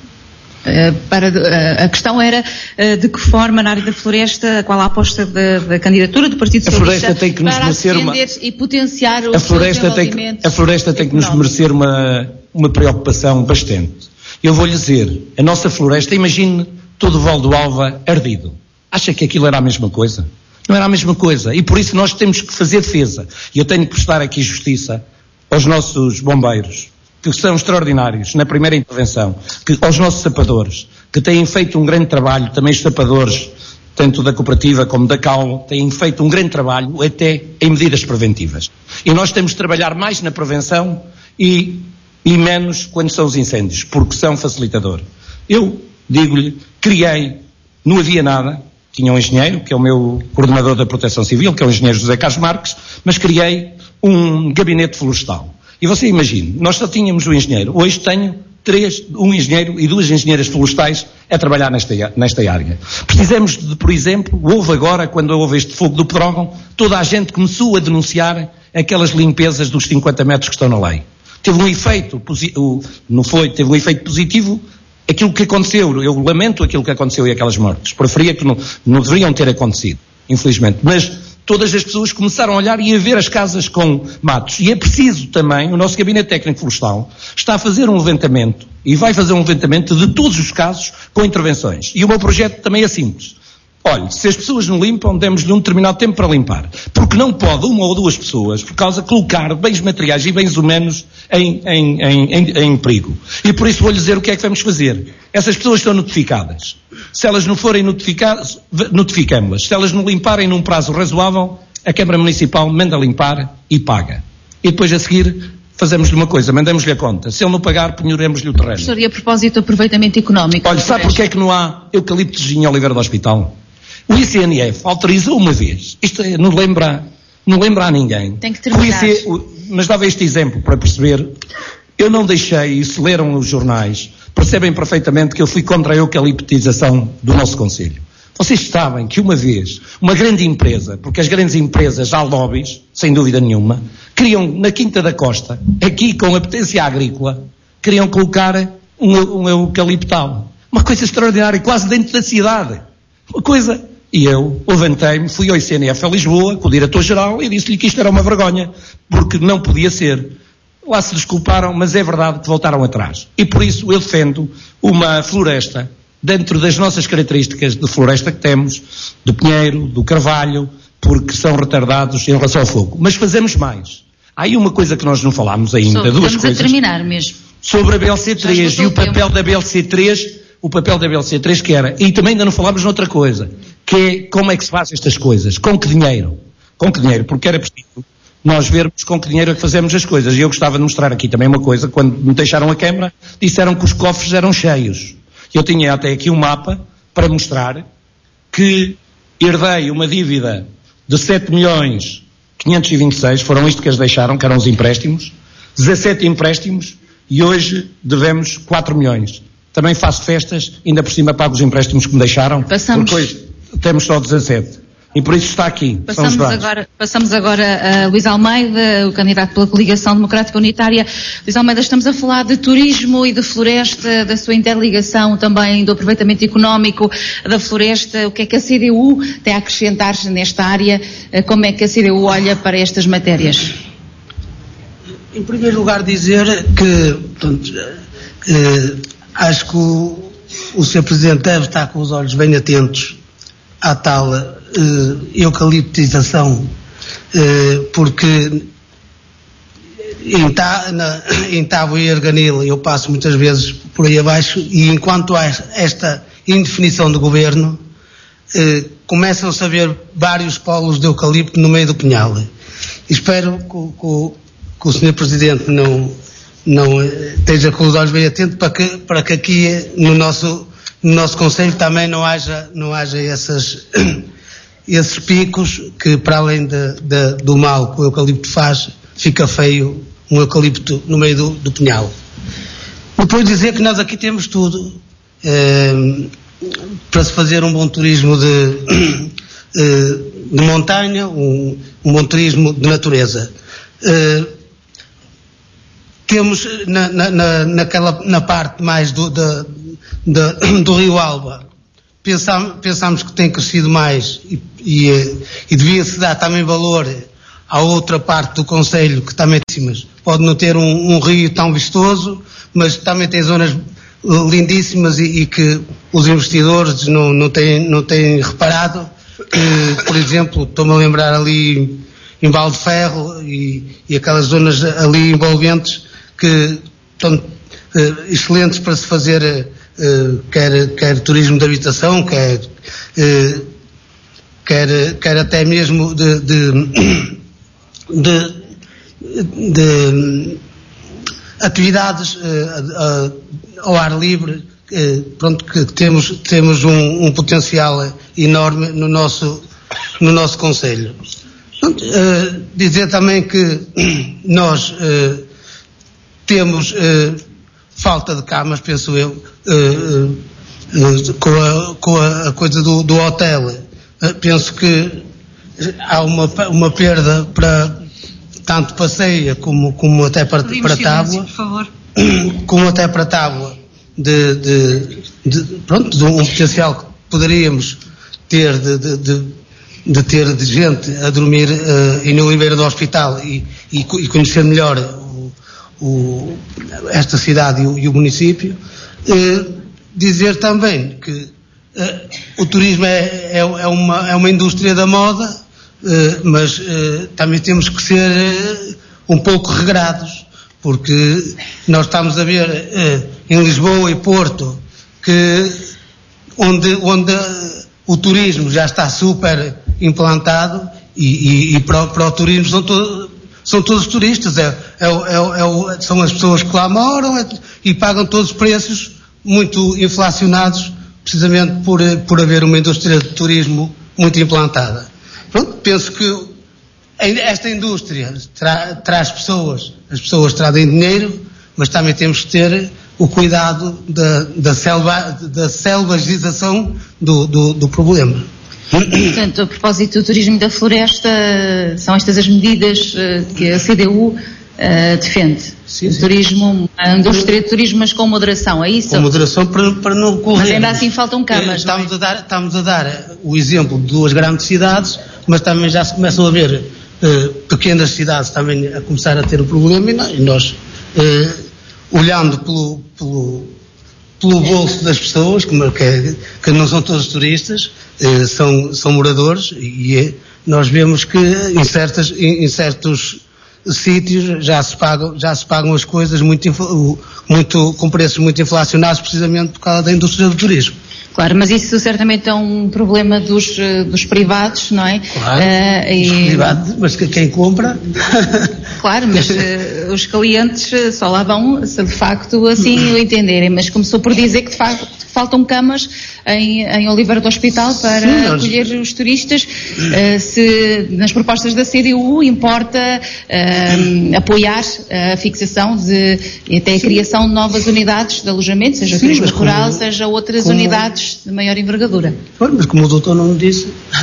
Speaker 2: Uh, para, uh, a questão era uh, de que forma na área da floresta, qual a aposta da, da candidatura do Partido Socialista
Speaker 9: tem que nos
Speaker 2: para
Speaker 9: merecer
Speaker 2: uma... e potenciar o
Speaker 9: a floresta tem que, A floresta tem que nos merecer uma, uma preocupação bastante. Eu vou-lhe dizer, a nossa floresta, imagine todo o Val do Alva ardido. Acha que aquilo era a mesma coisa? Não era a mesma coisa. E por isso nós temos que fazer defesa. E eu tenho que prestar aqui justiça aos nossos bombeiros, que são extraordinários na primeira intervenção, que, aos nossos sapadores, que têm feito um grande trabalho, também os sapadores, tanto da cooperativa como da C A U, têm feito um grande trabalho, até em medidas preventivas. E nós temos de trabalhar mais na prevenção e, e menos quando são os incêndios, porque são facilitador. Eu, digo-lhe, criei, não havia nada, tinha um engenheiro, que é o meu coordenador da Proteção Civil, que é o engenheiro José Carlos Marques, mas criei um gabinete florestal. E você imagine, nós só tínhamos o engenheiro, hoje tenho três, um engenheiro e duas engenheiras florestais a trabalhar nesta, nesta área. Precisamos de, por exemplo, houve agora, quando houve este fogo do Pedrógão, toda a gente começou a denunciar aquelas limpezas dos cinquenta metros que estão na lei. Teve um efeito, não foi, teve um efeito positivo aquilo que aconteceu. Eu lamento aquilo que aconteceu e aquelas mortes. Preferia que não, não deveriam ter acontecido, infelizmente. Mas todas as pessoas começaram a olhar e a ver as casas com matos. E é preciso também, o nosso Gabinete Técnico Florestal está a fazer um levantamento, e vai fazer um levantamento de todos os casos com intervenções. E o meu projeto também é simples. Olha, se as pessoas não limpam, demos-lhe um determinado tempo para limpar. Porque não pode uma ou duas pessoas, por causa de colocar bens materiais e bens humanos em, em, em, em, em perigo. E por isso vou-lhe dizer o que é que vamos fazer. Essas pessoas estão notificadas. Se elas não forem notificadas, notificamos-las. Se elas não limparem num prazo razoável, a Câmara Municipal manda limpar e paga. E depois a seguir fazemos-lhe uma coisa, mandamos-lhe a conta. Se ele não pagar, penhoremos-lhe o terreno.
Speaker 2: Professor, e a propósito do aproveitamento económico?
Speaker 9: Olha, sabe porque é que não há eucaliptos em Oliveira do Hospital? O I C N F autorizou uma vez, isto é, não lembra, não lembra a ninguém.
Speaker 2: Tem que terminar.
Speaker 9: O I C, o, mas dava este exemplo para perceber, eu não deixei, e se leram os jornais, percebem perfeitamente que eu fui contra a eucaliptização do nosso Conselho. Vocês sabem que uma vez, uma grande empresa, porque as grandes empresas há lobbies, sem dúvida nenhuma, queriam na Quinta da Costa, aqui com a potência agrícola, queriam colocar um, um eucaliptal. Uma coisa extraordinária, quase dentro da cidade. Uma coisa... E eu levantei-me, fui ao I C N F a Lisboa, com o diretor-geral, e disse-lhe que isto era uma vergonha, porque não podia ser. Lá se desculparam, mas é verdade que voltaram atrás. E por isso eu defendo uma floresta, dentro das nossas características de floresta que temos, do pinheiro, do carvalho, porque são retardados em relação ao fogo. Mas fazemos mais. Há aí uma coisa que nós não falámos ainda,
Speaker 2: Sobre,
Speaker 9: duas
Speaker 2: estamos
Speaker 9: coisas.
Speaker 2: A terminar mesmo.
Speaker 9: Sobre a B L C três e o papel da B L C três... o papel da B L C três que era, e também ainda não falámos noutra coisa, que é como é que se faz estas coisas, com que dinheiro, com que dinheiro, porque era preciso nós vermos com que dinheiro é que fazemos as coisas, e eu gostava de mostrar aqui também uma coisa, quando me deixaram a Câmara, disseram que os cofres eram cheios, eu tinha até aqui um mapa para mostrar que herdei uma dívida de sete milhões quinhentos e vinte e seis, foram isto que eles deixaram, que eram os empréstimos, dezassete empréstimos, e hoje devemos quatro milhões. Também faço festas, ainda por cima pago os empréstimos que me deixaram.
Speaker 2: Passamos.
Speaker 9: Porque hoje temos só dezassete. E por isso está aqui.
Speaker 2: Passamos agora, passamos agora a Luís Almeida, o candidato pela Coligação Democrática Unitária. Luís Almeida, estamos a falar de turismo e de floresta, da sua interligação também do aproveitamento económico da floresta. O que é que a C D U tem a acrescentar nesta área? Como é que a C D U olha para estas matérias?
Speaker 5: Em primeiro lugar, dizer que... Portanto, eh, acho que o, o senhor Presidente deve estar com os olhos bem atentos à tal uh, eucaliptização, uh, porque em, ta, na, em Tábua e Arganil eu passo muitas vezes por aí abaixo e enquanto há esta indefinição do Governo, uh, começam-se a ver vários polos de eucalipto no meio do Pinhal. Espero que, que, que o senhor Presidente não... não esteja com os olhos bem atentos para que, para que aqui no nosso, no nosso Conselho também não haja, não haja essas, esses picos que, para além de, de, do mal que o eucalipto faz, fica feio um eucalipto no meio do, do Pinhal. Depois dizer que nós aqui temos tudo eh, para se fazer um bom turismo de, eh, de montanha, um, um bom turismo de natureza. Eh, Temos na, na, naquela, na parte mais do, da, da, do Rio Alba, pensamos, pensamos que tem crescido mais e, e, e devia-se dar também valor à outra parte do Conselho que também pode não ter um, um rio tão vistoso, mas também tem zonas lindíssimas e, e que os investidores não, não, têm, não têm reparado, que, por exemplo, estou-me a lembrar ali em Valdeferro e, e aquelas zonas ali envolventes que estão uh, excelentes para se fazer uh, quer, quer turismo de habitação, quer, uh, quer, quer até mesmo de, de, de, de atividades uh, uh, ao ar livre, uh, pronto, que temos, temos um, um potencial enorme no nosso, no nosso Conselho. Pronto, uh, dizer também que nós uh, temos uh, falta de camas, penso eu, uh, uh, uh, com, a, com a coisa do, do hotel. Uh, penso que há uma, uma perda para tanto para ceia como, como até para, para tábua, por favor. Como até para tábua de, de, de, pronto, de um potencial que poderíamos ter de, de, de, de ter de gente a dormir uh, em Oliveira do Hospital e, e, e conhecer melhor o, o, esta cidade e o, e o município. Uh, dizer também que uh, o turismo é, é, é, uma, é uma indústria da moda, uh, mas uh, também temos que ser uh, um pouco regrados, porque nós estamos a ver uh, em Lisboa e Porto que onde, onde o turismo já está super implantado e, e, e para, para o turismo são, to, são todos turistas, é, é, é, é, são as pessoas que lá moram é, e pagam todos os preços muito inflacionados, precisamente por, por haver uma indústria de turismo muito implantada. Pronto, penso que esta indústria tra, traz pessoas, as pessoas trazem dinheiro, mas também temos que ter o cuidado da, da, selva, da selvagização do, do, do problema.
Speaker 2: Portanto, a propósito do turismo da floresta, são estas as medidas que a C D U uh, defende. Sim, o turismo, a indústria de turismo, mas com moderação, é isso?
Speaker 5: Com moderação para, para não correr.
Speaker 2: Mas ainda assim faltam camas,
Speaker 5: estamos,
Speaker 2: não é?
Speaker 5: a dar, estamos a dar o exemplo de duas grandes cidades, mas também já se começam a ver uh, pequenas cidades também a começar a ter o problema e nós, uh, olhando pelo, pelo, pelo bolso das pessoas, que, que, que não são todos turistas, uh, são, são moradores, e é, nós vemos que em, certas, em, em certos sítios já se pagam, já se pagam as coisas muito, muito, com preços muito inflacionados, precisamente por causa da indústria do turismo.
Speaker 2: Claro, mas isso certamente é um problema dos, dos privados, não é?
Speaker 5: Claro,
Speaker 2: uh, e...
Speaker 5: os privados, mas quem compra...
Speaker 2: Claro, mas uh, os clientes só lá vão se de facto assim o entenderem, mas começou por dizer que de facto faltam camas em, em Oliveira do Hospital para Sim, nós... acolher os turistas. Uh, se nas propostas da C D U importa uh, apoiar a fixação de até a criação de novas unidades de alojamento, seja o turismo rural, como, seja outras como... unidades de maior envergadura.
Speaker 5: Pois, mas como o doutor não me disse,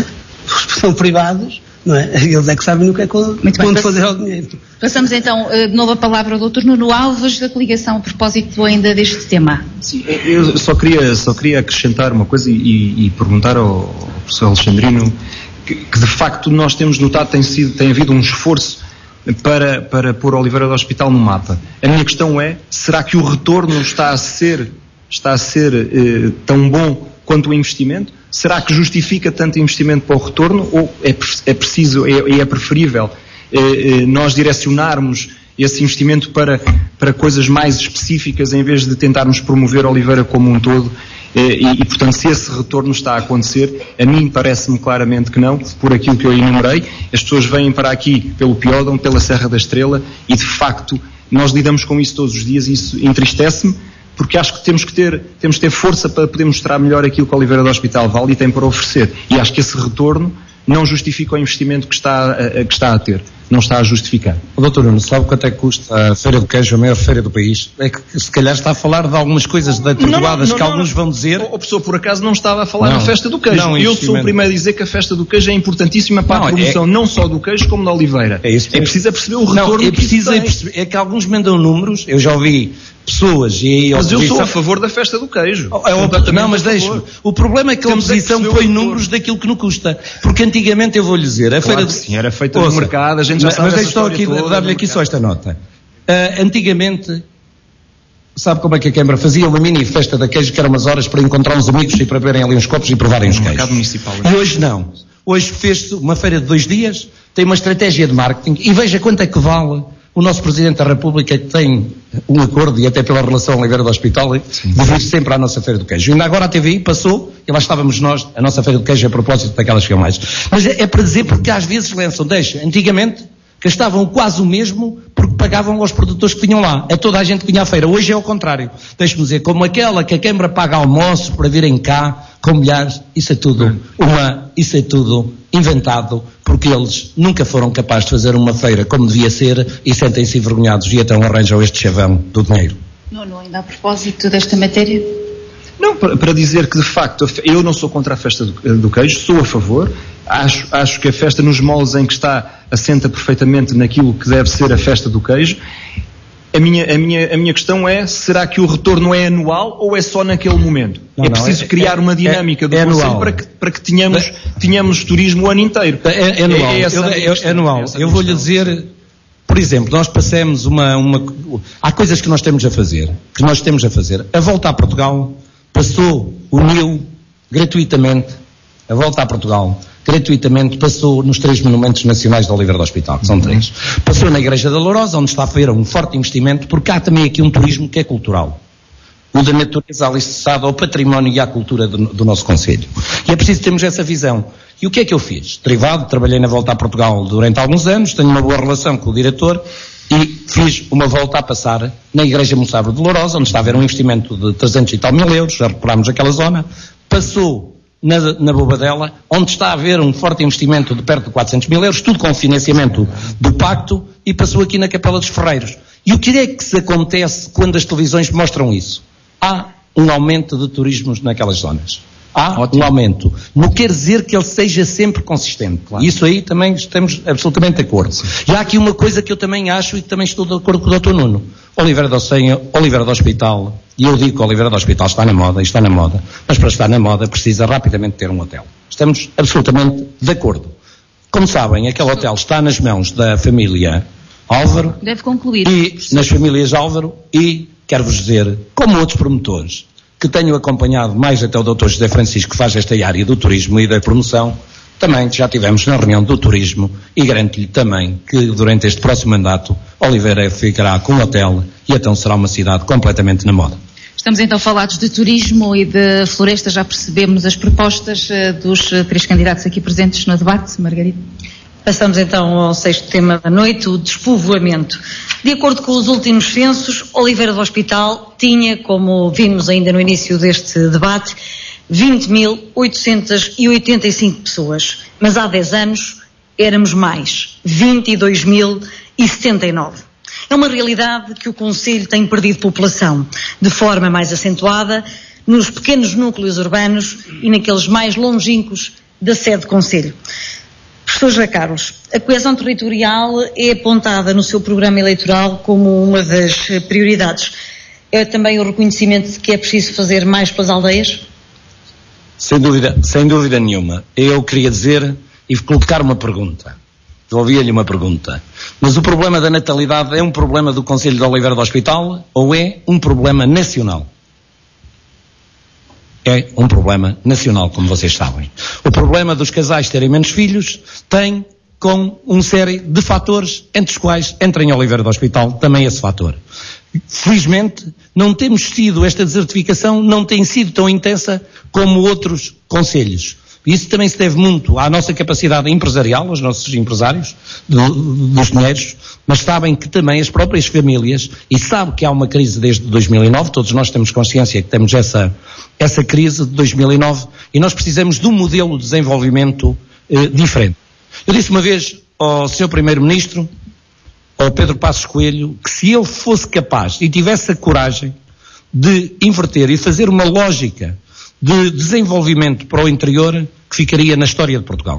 Speaker 5: são privados, não é? Eles é que sabem no que é quando fazer ao dinheiro.
Speaker 2: Passamos então de novo a palavra ao doutor Nuno Alves, da coligação, a propósito ainda deste tema.
Speaker 6: Sim, eu só queria, só queria acrescentar uma coisa e, e perguntar ao, ao professor Alexandrino que, que de facto nós temos notado tem sido, tem havido um esforço para, para pôr Oliveira do Hospital no mapa. A minha questão é, será que o retorno está a ser, está a ser eh, tão bom quanto o investimento? Será que justifica tanto investimento para o retorno ou é, é preciso, é, é preferível eh, eh, nós direcionarmos esse investimento para, para coisas mais específicas em vez de tentarmos promover Oliveira como um todo? Eh, e, e, portanto, se esse retorno está a acontecer, a mim parece-me claramente que não, por aquilo que eu enumerei. As pessoas vêm para aqui pelo Piódão, pela Serra da Estrela e, de facto, nós lidamos com isso todos os dias e isso entristece-me, porque acho que temos que ter, temos que ter força para poder mostrar melhor aquilo que a Oliveira do Hospital vale e tem para oferecer. E acho que esse retorno não justifica o investimento que está a, que está a ter. Não está a justificar.
Speaker 4: O doutor Nuno, sabe quanto é que custa a Feira do Queijo, a maior feira do país? É que se calhar está a falar de algumas coisas atordoadas que alguns vão dizer.
Speaker 6: O professor, por acaso, não estava a falar
Speaker 4: não,
Speaker 6: da Festa do Queijo.
Speaker 4: Não,
Speaker 6: eu sou o primeiro a dizer que a Festa do Queijo é importantíssima para não, a produção é... não só do queijo como da Oliveira.
Speaker 4: É, isso
Speaker 6: é preciso perceber o retorno
Speaker 4: não, é preciso
Speaker 6: que
Speaker 4: é, perceber, é que alguns mandam números, eu já ouvi pessoas e...
Speaker 6: Mas eu sou a favor da Festa do Queijo.
Speaker 4: É o, não, mas deixe-me. O problema é que a oposição põe números daquilo que não custa. Porque antigamente, eu vou lhe dizer, a
Speaker 6: claro
Speaker 4: Feira do...
Speaker 6: sim, era feita no mercado, a gente já
Speaker 4: mas,
Speaker 6: sabe
Speaker 4: mas essa história aqui, dar-lhe aqui só esta nota. Uh, antigamente, sabe como é que a Câmara fazia? Uma mini festa da queijo, que era umas horas para encontrar uns amigos e para beberem ali uns copos e provarem os queijos.
Speaker 6: Municipal,
Speaker 4: e hoje não. Hoje fez-se uma feira de dois dias, tem uma estratégia de marketing e veja quanto é que vale o nosso Presidente da República, que tem um acordo, e até pela relação Oliveira do Hospital, de vir sempre à nossa Feira do Queijo. E ainda agora a T V I passou, e lá estávamos nós, a nossa Feira do Queijo, a propósito daquelas filmagens. Mas é, é para dizer porque às vezes lançam, deixa, antigamente gastavam quase o mesmo porque pagavam aos produtores que vinham lá. A toda a gente que vinha à feira. Hoje é ao contrário. Deixe-me dizer, como aquela que a Câmara paga almoço para virem cá com milhares, isso é tudo uma, isso é tudo inventado, porque eles nunca foram capazes de fazer uma feira como devia ser e sentem-se envergonhados e então arranjam este chavão do dinheiro.
Speaker 2: Nuno, ainda a propósito desta matéria?
Speaker 6: Não, para, para dizer que de facto eu não sou contra a festa do, do queijo, sou a favor. Acho, acho que a festa nos moldes em que está assenta perfeitamente naquilo que deve ser a festa do queijo. A minha, a minha, a minha questão é, será que o retorno é anual ou é só naquele momento? Não, é preciso não, é, criar uma dinâmica é, do é Conselho para que, para que tenhamos, tenhamos turismo o ano inteiro.
Speaker 9: É, é anual. É, é, essa, eu, é, é anual. Eu vou-lhe dizer, por exemplo, nós passamos uma, uma... Há coisas que nós temos a fazer, que nós temos a fazer. A volta a Portugal passou, uniu gratuitamente, a volta a Portugal gratuitamente passou nos três monumentos nacionais de Oliveira do Hospital, que são três. Passou na Igreja da Lourosa, onde está a haver um forte investimento, porque há também aqui um turismo que é cultural. O da natureza alicerçado ao património e à cultura do, do nosso Conselho. E é preciso termos essa visão. E o que é que eu fiz? Derivado, trabalhei na volta a Portugal durante alguns anos, tenho uma boa relação com o diretor e fiz uma volta a passar na Igreja Moçável de Lourosa, onde está a haver um investimento de trezentos e tal mil euros, já recuperámos aquela zona, passou Na, na Bobadela, onde está a haver um forte investimento de perto de quatrocentos mil euros, tudo com financiamento do Pacto, e passou aqui na Capela dos Ferreiros. E o que é que se acontece quando as televisões mostram isso? Há um aumento de turismos naquelas zonas. Há Ótimo. um aumento. Não quer dizer que ele seja sempre consistente. Claro. Isso aí também estamos absolutamente de acordo. Sim. E há aqui uma coisa que eu também acho e que também estou de acordo com o doutor Nuno. Oliveira do Senha, Oliveira do Hospital, e eu digo que Oliveira do Hospital está na moda, e está na moda, mas para estar na moda precisa rapidamente ter um hotel. Estamos absolutamente de acordo. Como sabem, aquele hotel está nas mãos da família Álvaro.
Speaker 2: Deve concluir.
Speaker 9: E nas famílias Álvaro, e quero-vos dizer, como outros promotores, que tenho acompanhado mais até o doutor José Francisco, que faz esta área do turismo e da promoção, também já tivemos na reunião do turismo e garanto-lhe também que durante este próximo mandato Oliveira ficará com um hotel e então será uma cidade completamente na moda.
Speaker 2: Estamos então falados de turismo e de floresta, já percebemos as propostas uh, dos uh, três candidatos aqui presentes no debate. Margarida.
Speaker 1: Passamos então ao sexto tema da noite, o despovoamento. De acordo com os últimos censos, Oliveira do Hospital tinha, como vimos ainda no início deste debate, vinte mil oitocentas e oitenta e cinco pessoas, mas há dez anos éramos mais, vinte e dois mil e setenta e nove. É uma realidade que o Conselho tem perdido população, de forma mais acentuada nos pequenos núcleos urbanos e naqueles mais longínquos da sede do Conselho. Professor José Carlos, a coesão territorial é apontada no seu programa eleitoral como uma das prioridades. É também o reconhecimento de que é preciso fazer mais pelas aldeias?
Speaker 9: Sem dúvida, sem dúvida nenhuma. Eu queria dizer e colocar uma pergunta. Devolvia-lhe uma pergunta. Mas o problema da natalidade é um problema do Conselho de Oliveira do Hospital ou é um problema nacional? É um problema nacional, como vocês sabem. O problema dos casais terem menos filhos tem com uma série de fatores, entre os quais entra em Oliveira do Hospital também esse fator. Felizmente, não temos sido, esta desertificação não tem sido tão intensa como outros concelhos. Isso também se deve muito à nossa capacidade empresarial, aos nossos empresários do, dos dinheiros, mas sabem que também as próprias famílias, e sabe que há uma crise desde dois mil e nove, todos nós temos consciência que temos essa, essa crise de dois mil e nove, e nós precisamos de um modelo de desenvolvimento eh, diferente. Eu disse uma vez ao senhor Primeiro-Ministro, ao Pedro Passos Coelho, que se ele fosse capaz e tivesse a coragem de inverter e fazer uma lógica de desenvolvimento para o interior, que ficaria na história de Portugal.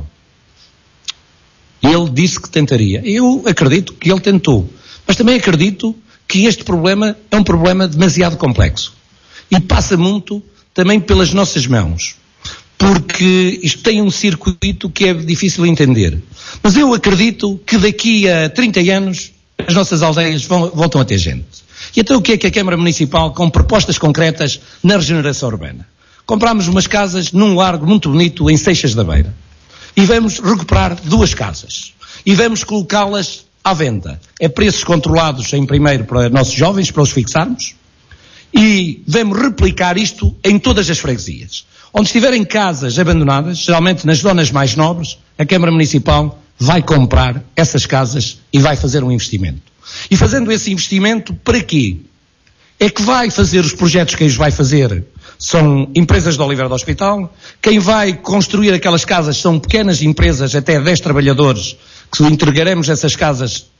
Speaker 9: Ele disse que tentaria. Eu acredito que ele tentou. Mas também acredito que este problema é um problema demasiado complexo. E passa muito também pelas nossas mãos. Porque isto tem um circuito que é difícil de entender. Mas eu acredito que daqui a trinta anos as nossas aldeias vão, voltam a ter gente. E então o que é que a Câmara Municipal, com propostas concretas na regeneração urbana? Comprámos umas casas num largo muito bonito em Seixas da Beira. E vamos recuperar duas casas. E vamos colocá-las à venda. É preços controlados em primeiro para nossos jovens, para os fixarmos. E vamos replicar isto em todas as freguesias. Onde estiverem casas abandonadas, geralmente nas zonas mais nobres, a Câmara Municipal vai comprar essas casas e vai fazer um investimento. E fazendo esse investimento, para quê? É que vai fazer os projetos que os vai fazer são empresas de Oliveira do Hospital, quem vai construir aquelas casas são pequenas empresas, até dez trabalhadores, que entregaremos essas casas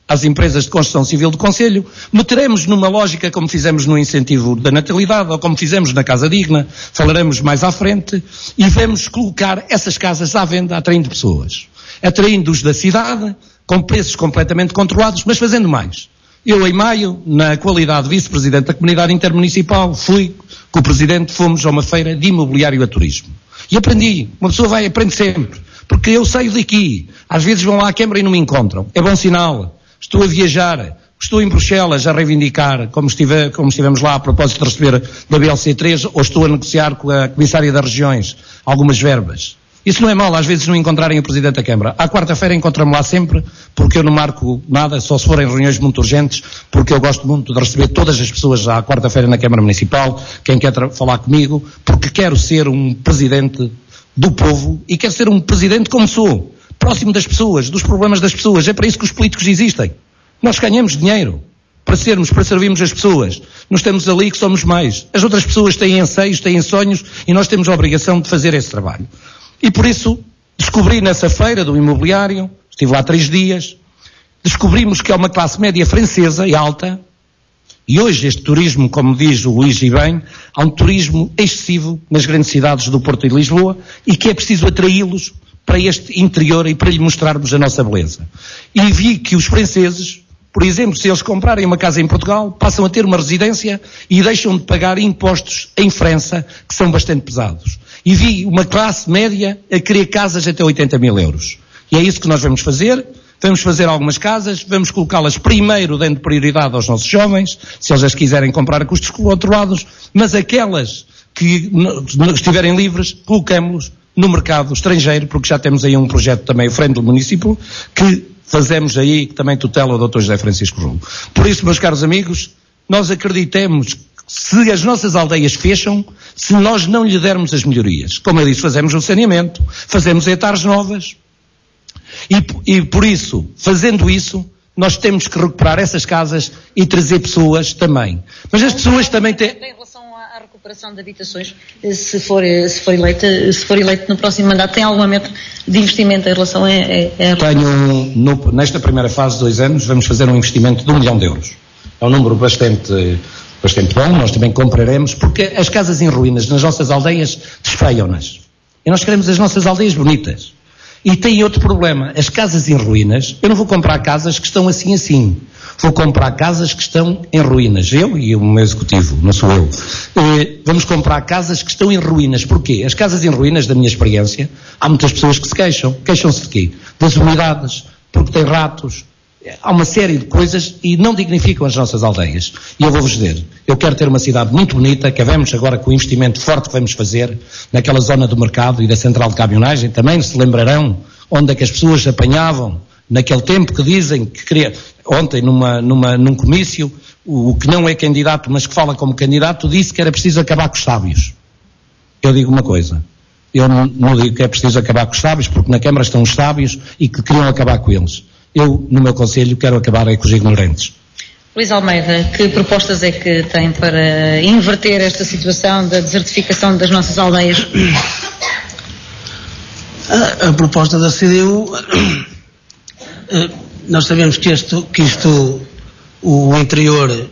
Speaker 9: às empresas de construção civil do Conselho, meteremos numa lógica como fizemos no incentivo da natalidade ou como fizemos na Casa Digna, falaremos mais à frente, e vamos colocar essas casas à venda atraindo pessoas, atraindo-os da cidade, com preços completamente controlados, mas fazendo mais. Eu, em maio, na qualidade de vice-presidente da Comunidade Intermunicipal, fui com o Presidente, fomos a uma feira de imobiliário a turismo. E aprendi, uma pessoa vai, aprende sempre, porque eu saio daqui, às vezes vão lá à Câmara e não me encontram, é bom sinal. Estou a viajar, estou em Bruxelas a reivindicar, como, estive, como estivemos lá a propósito de receber da B L C três, ou estou a negociar com a Comissária das Regiões algumas verbas. Isso não é mal, às vezes não encontrarem o Presidente da Câmara. À quarta-feira encontramos lá sempre, porque eu não marco nada, só se forem reuniões muito urgentes, porque eu gosto muito de receber todas as pessoas à quarta-feira na Câmara Municipal, quem quer falar comigo, porque quero ser um Presidente do povo e quero ser um Presidente como sou. Próximo das pessoas, dos problemas das pessoas. É para isso que os políticos existem. Nós ganhamos dinheiro para sermos, para servirmos as pessoas. Nós estamos ali que somos mais. As outras pessoas têm anseios, têm sonhos e nós temos a obrigação de fazer esse trabalho. E por isso descobri nessa feira do imobiliário, estive lá três dias, descobrimos que é uma classe média francesa e alta, e hoje este turismo, como diz o Luís e bem, há um turismo excessivo nas grandes cidades do Porto e de Lisboa e que é preciso atraí-los para este interior e para lhe mostrarmos a nossa beleza. E vi que os franceses, por exemplo, se eles comprarem uma casa em Portugal, passam a ter uma residência e deixam de pagar impostos em França, que são bastante pesados. E vi uma classe média a querer casas até oitenta mil euros. E é isso que nós vamos fazer. Vamos fazer algumas casas, vamos colocá-las primeiro dando prioridade aos nossos jovens, se eles as quiserem comprar a custos controlados, mas aquelas que estiverem livres, colocamos no mercado estrangeiro, porque já temos aí um projeto também, o Frente do Município, que fazemos aí, que também tutela o doutor José Francisco Rolo. Por isso, meus caros amigos, nós acreditamos que se as nossas aldeias fecham, se nós não lhe dermos as melhorias. Como eu disse, fazemos o saneamento, fazemos hectares novas, e, e por isso, fazendo isso, nós temos que recuperar essas casas e trazer pessoas também. Mas as pessoas também têm...
Speaker 8: Em relação à recuperação de habitações, se for, se for eleito, se for eleito no próximo mandato, tem alguma meta de investimento em relação a... a, a...
Speaker 9: Tenho, no, nesta primeira fase de dois anos, vamos fazer um investimento de um milhão de euros. É um número bastante, bastante bom, nós também compraremos, porque as casas em ruínas nas nossas aldeias desfeiam-nas. E nós queremos as nossas aldeias bonitas. E tem outro problema, as casas em ruínas, eu não vou comprar casas que estão assim assim, vou comprar casas que estão em ruínas, eu e o meu executivo, não sou eu, e vamos comprar casas que estão em ruínas. Porquê? As casas em ruínas, da minha experiência, há muitas pessoas que se queixam, queixam-se de quê? Das umidades, porque tem ratos, há uma série de coisas e não dignificam as nossas aldeias. E eu vou-vos dizer, eu quero ter uma cidade muito bonita, que vemos agora com o investimento forte que vamos fazer naquela zona do mercado e da central de caminhonagem, também se lembrarão onde é que as pessoas apanhavam, naquele tempo que dizem que queria, ontem numa, numa, num comício, o, o que não é candidato, mas que fala como candidato, disse que era preciso acabar com os sábios. Eu digo uma coisa, eu não, não digo que é preciso acabar com os sábios, porque na Câmara estão os sábios e que queriam acabar com eles. Eu, no meu conselho, quero acabar aí com os ignorantes.
Speaker 8: Luís Almeida, que propostas é que tem para inverter esta situação da desertificação das nossas aldeias?
Speaker 5: A, a proposta da C D U, nós sabemos que isto, que isto o interior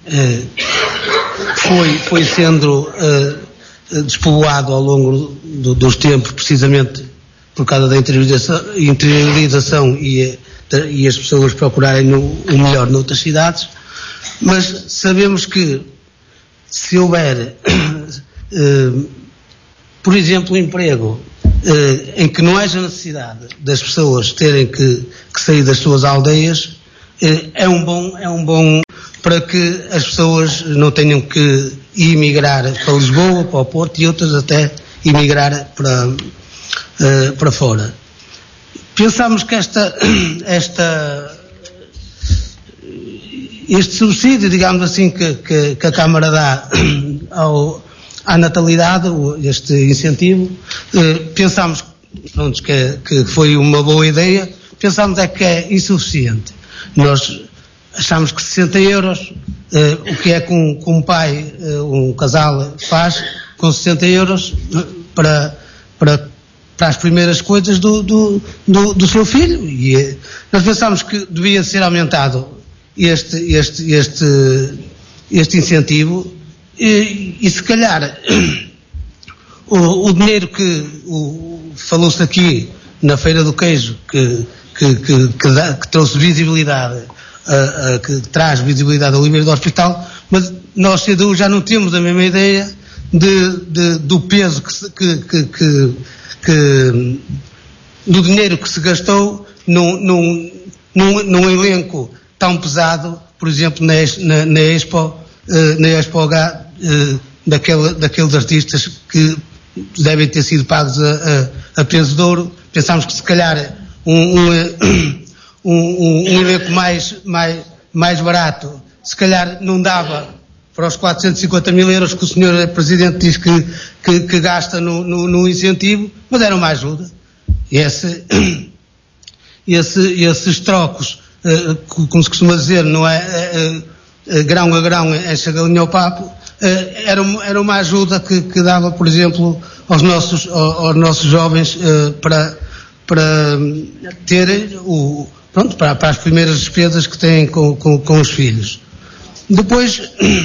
Speaker 5: foi, foi sendo despovoado ao longo do, dos tempos, precisamente por causa da interiorização, interiorização e e as pessoas procurarem no, o melhor noutras cidades, mas sabemos que se houver, eh, por exemplo, um emprego eh, em que não haja necessidade das pessoas terem que, que sair das suas aldeias, eh, é um bom, é um bom para que as pessoas não tenham que emigrar para Lisboa, para o Porto e outras até emigrar para, eh, para fora. Pensamos que esta, esta, este subsídio, digamos assim, que, que, que a Câmara dá ao, à natalidade, este incentivo, eh, pensamos pronto, que, que foi uma boa ideia, pensamos é que é insuficiente. Nós achamos que sessenta euros, eh, o que é que um, que um pai, eh, um casal faz com sessenta euros para, para para as primeiras coisas do, do, do, do seu filho. E nós pensámos que devia ser aumentado este, este, este, este incentivo e, e se calhar o, o dinheiro que falou-se aqui na Feira do Queijo, que, que, que, que, dá, que trouxe visibilidade, uh, uh, que traz visibilidade ao Oliveira do Hospital, mas nós, C D U, já não temos a mesma ideia de, de, do peso que, se, que, que, que, que do dinheiro que se gastou num, num, num, num elenco tão pesado, por exemplo, na, na, na Expo, uh, na Expo H, uh, daquele, daqueles artistas que devem ter sido pagos a, a, a peso de ouro. Pensámos que se calhar um, um, um, um, um elenco mais, mais, mais barato, se calhar não dava para os quatrocentos e cinquenta mil euros que o senhor Presidente diz que, que, que gasta no, no, no incentivo, mas era uma ajuda. E esse, esse, esses trocos, uh, como se costuma dizer, não é uh, uh, grão a grão enche a galinha ao papo, Uh, era, era uma ajuda que, que dava, por exemplo, aos nossos, aos, aos nossos jovens uh, para, para terem o, pronto, para, para as primeiras despesas que têm com, com, com os filhos. Depois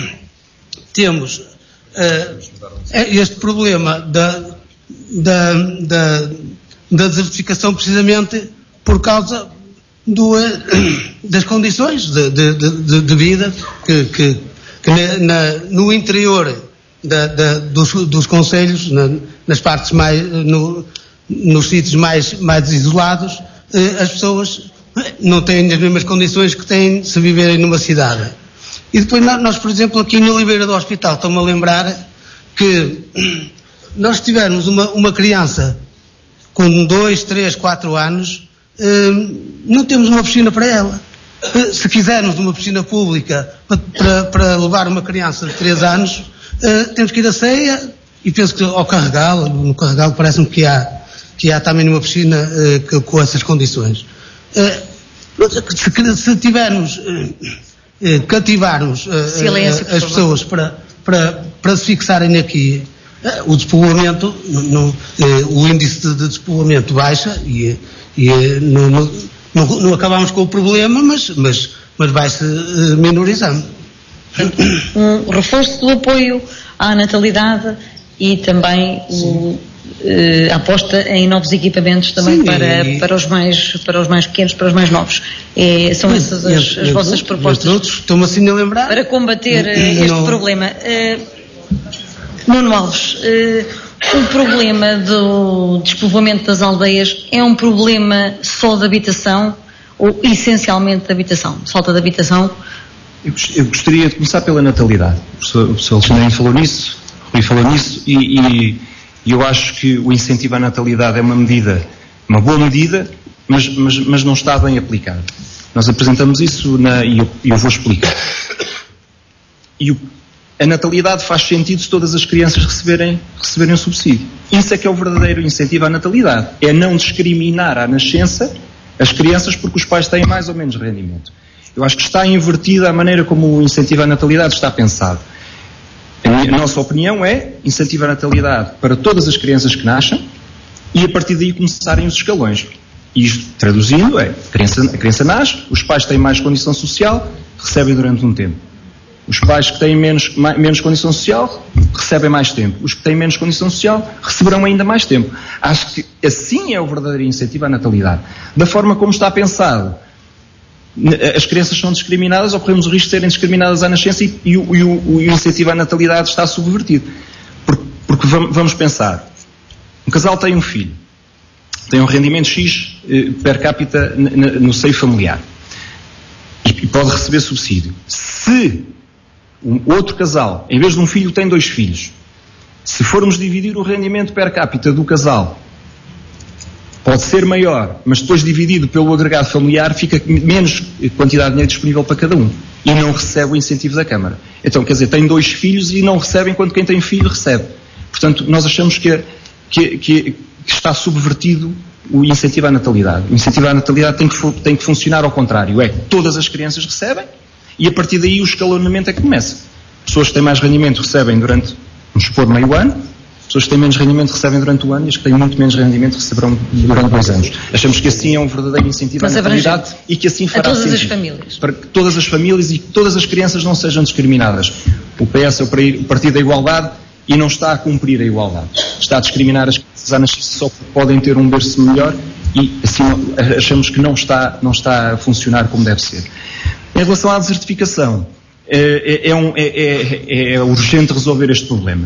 Speaker 5: temos uh, este problema da, da, da, da desertificação precisamente por causa do, uh, das condições de, de, de, de vida que, que que na, na, no interior da, da, dos, dos concelhos, na, nas partes mais, no, nos sítios mais, mais isolados, eh, as pessoas não têm as mesmas condições que têm se viverem numa cidade. E depois nós, por exemplo, aqui no Oliveira do Hospital, estou-me a lembrar que nós tivermos uma, uma criança com dois, três, quatro anos, eh, não temos uma piscina para ela. Se quisermos uma piscina pública para, para levar uma criança de três anos, uh, temos que ir a Ceia, e penso que ao Carregal, no Carregal parece-me que há, que há também uma piscina uh, que, com essas condições. Uh, se, se tivermos, uh, uh, cativarmos uh,
Speaker 8: Silêncio,
Speaker 5: uh, as pessoas para, para, para se fixarem aqui, uh, o despovoamento, no, uh, o índice de, de despovoamento baixa e, e no, no Não, não acabamos com o problema, mas, mas, mas vai-se uh, minorizando.
Speaker 8: Um reforço do apoio à natalidade e também o, uh, a aposta em novos equipamentos também Sim, para, e... para, os mais, para os mais pequenos, para os mais novos. É, são essas as, as, as vossas outros, propostas
Speaker 5: outros, estou-me assim a lembrar.
Speaker 8: Para combater uh, este não. problema. Uh, Nuno Alves, uh, o problema do despovoamento das aldeias é um problema só de habitação ou essencialmente de habitação? De falta de habitação?
Speaker 6: Eu, eu gostaria de começar pela natalidade. O professor, o professor Alexandrino falou nisso, o Rui falou nisso, e, e, e eu acho que o incentivo à natalidade é uma medida, uma boa medida, mas, mas, mas não está bem aplicado. Nós apresentamos isso na, e eu, eu vou explicar. E o A natalidade faz sentido se todas as crianças receberem, receberem um subsídio. Isso é que é o verdadeiro incentivo à natalidade. É não discriminar à nascença as crianças porque os pais têm mais ou menos rendimento. Eu acho que está invertida a maneira como o incentivo à natalidade está pensado. A, minha, a nossa opinião é incentivo à natalidade para todas as crianças que nascem e a partir daí começarem os escalões. Isto, traduzindo, é a criança, a criança nasce, os pais têm mais condição social, recebem durante um tempo. Os pais que têm menos, mais, menos condição social recebem mais tempo. Os que têm menos condição social receberão ainda mais tempo. Acho que assim é o verdadeiro incentivo à natalidade. Da forma como está pensado, as crianças são discriminadas ou corremos o risco de serem discriminadas à nascença e, e, o, e o, o incentivo à natalidade está subvertido. Porque, porque vamos pensar, um casal tem um filho, tem um rendimento X eh, per capita no, no seio familiar e, e pode receber subsídio. Se um outro casal, em vez de um filho, tem dois filhos. Se formos dividir o rendimento per capita do casal, pode ser maior, mas depois dividido pelo agregado familiar, fica menos quantidade de dinheiro disponível para cada um. E não recebe o incentivo da Câmara. Então, quer dizer, tem dois filhos e não recebe, enquanto quem tem filho recebe. Portanto, nós achamos que, que, que, que está subvertido o incentivo à natalidade. O incentivo à natalidade tem que, tem que funcionar ao contrário. É que todas as crianças recebem, e a partir daí o escalonamento é que começa. Pessoas que têm mais rendimento recebem durante, vamos supor, meio ano, pessoas que têm menos rendimento recebem durante o ano e as que têm muito menos rendimento receberão durante dois anos. Achamos que assim é um verdadeiro incentivo à natalidade e que assim fará
Speaker 8: a todas
Speaker 6: sentido
Speaker 8: as famílias.
Speaker 6: para que todas as famílias e que todas as crianças não sejam discriminadas. O P S é o Partido da Igualdade e não está a cumprir a igualdade. Está a discriminar as crianças à nascença só porque podem ter um berço melhor e assim achamos que não está, não está a funcionar como deve ser. Em relação à desertificação, é, é, um, é, é, é urgente resolver este problema.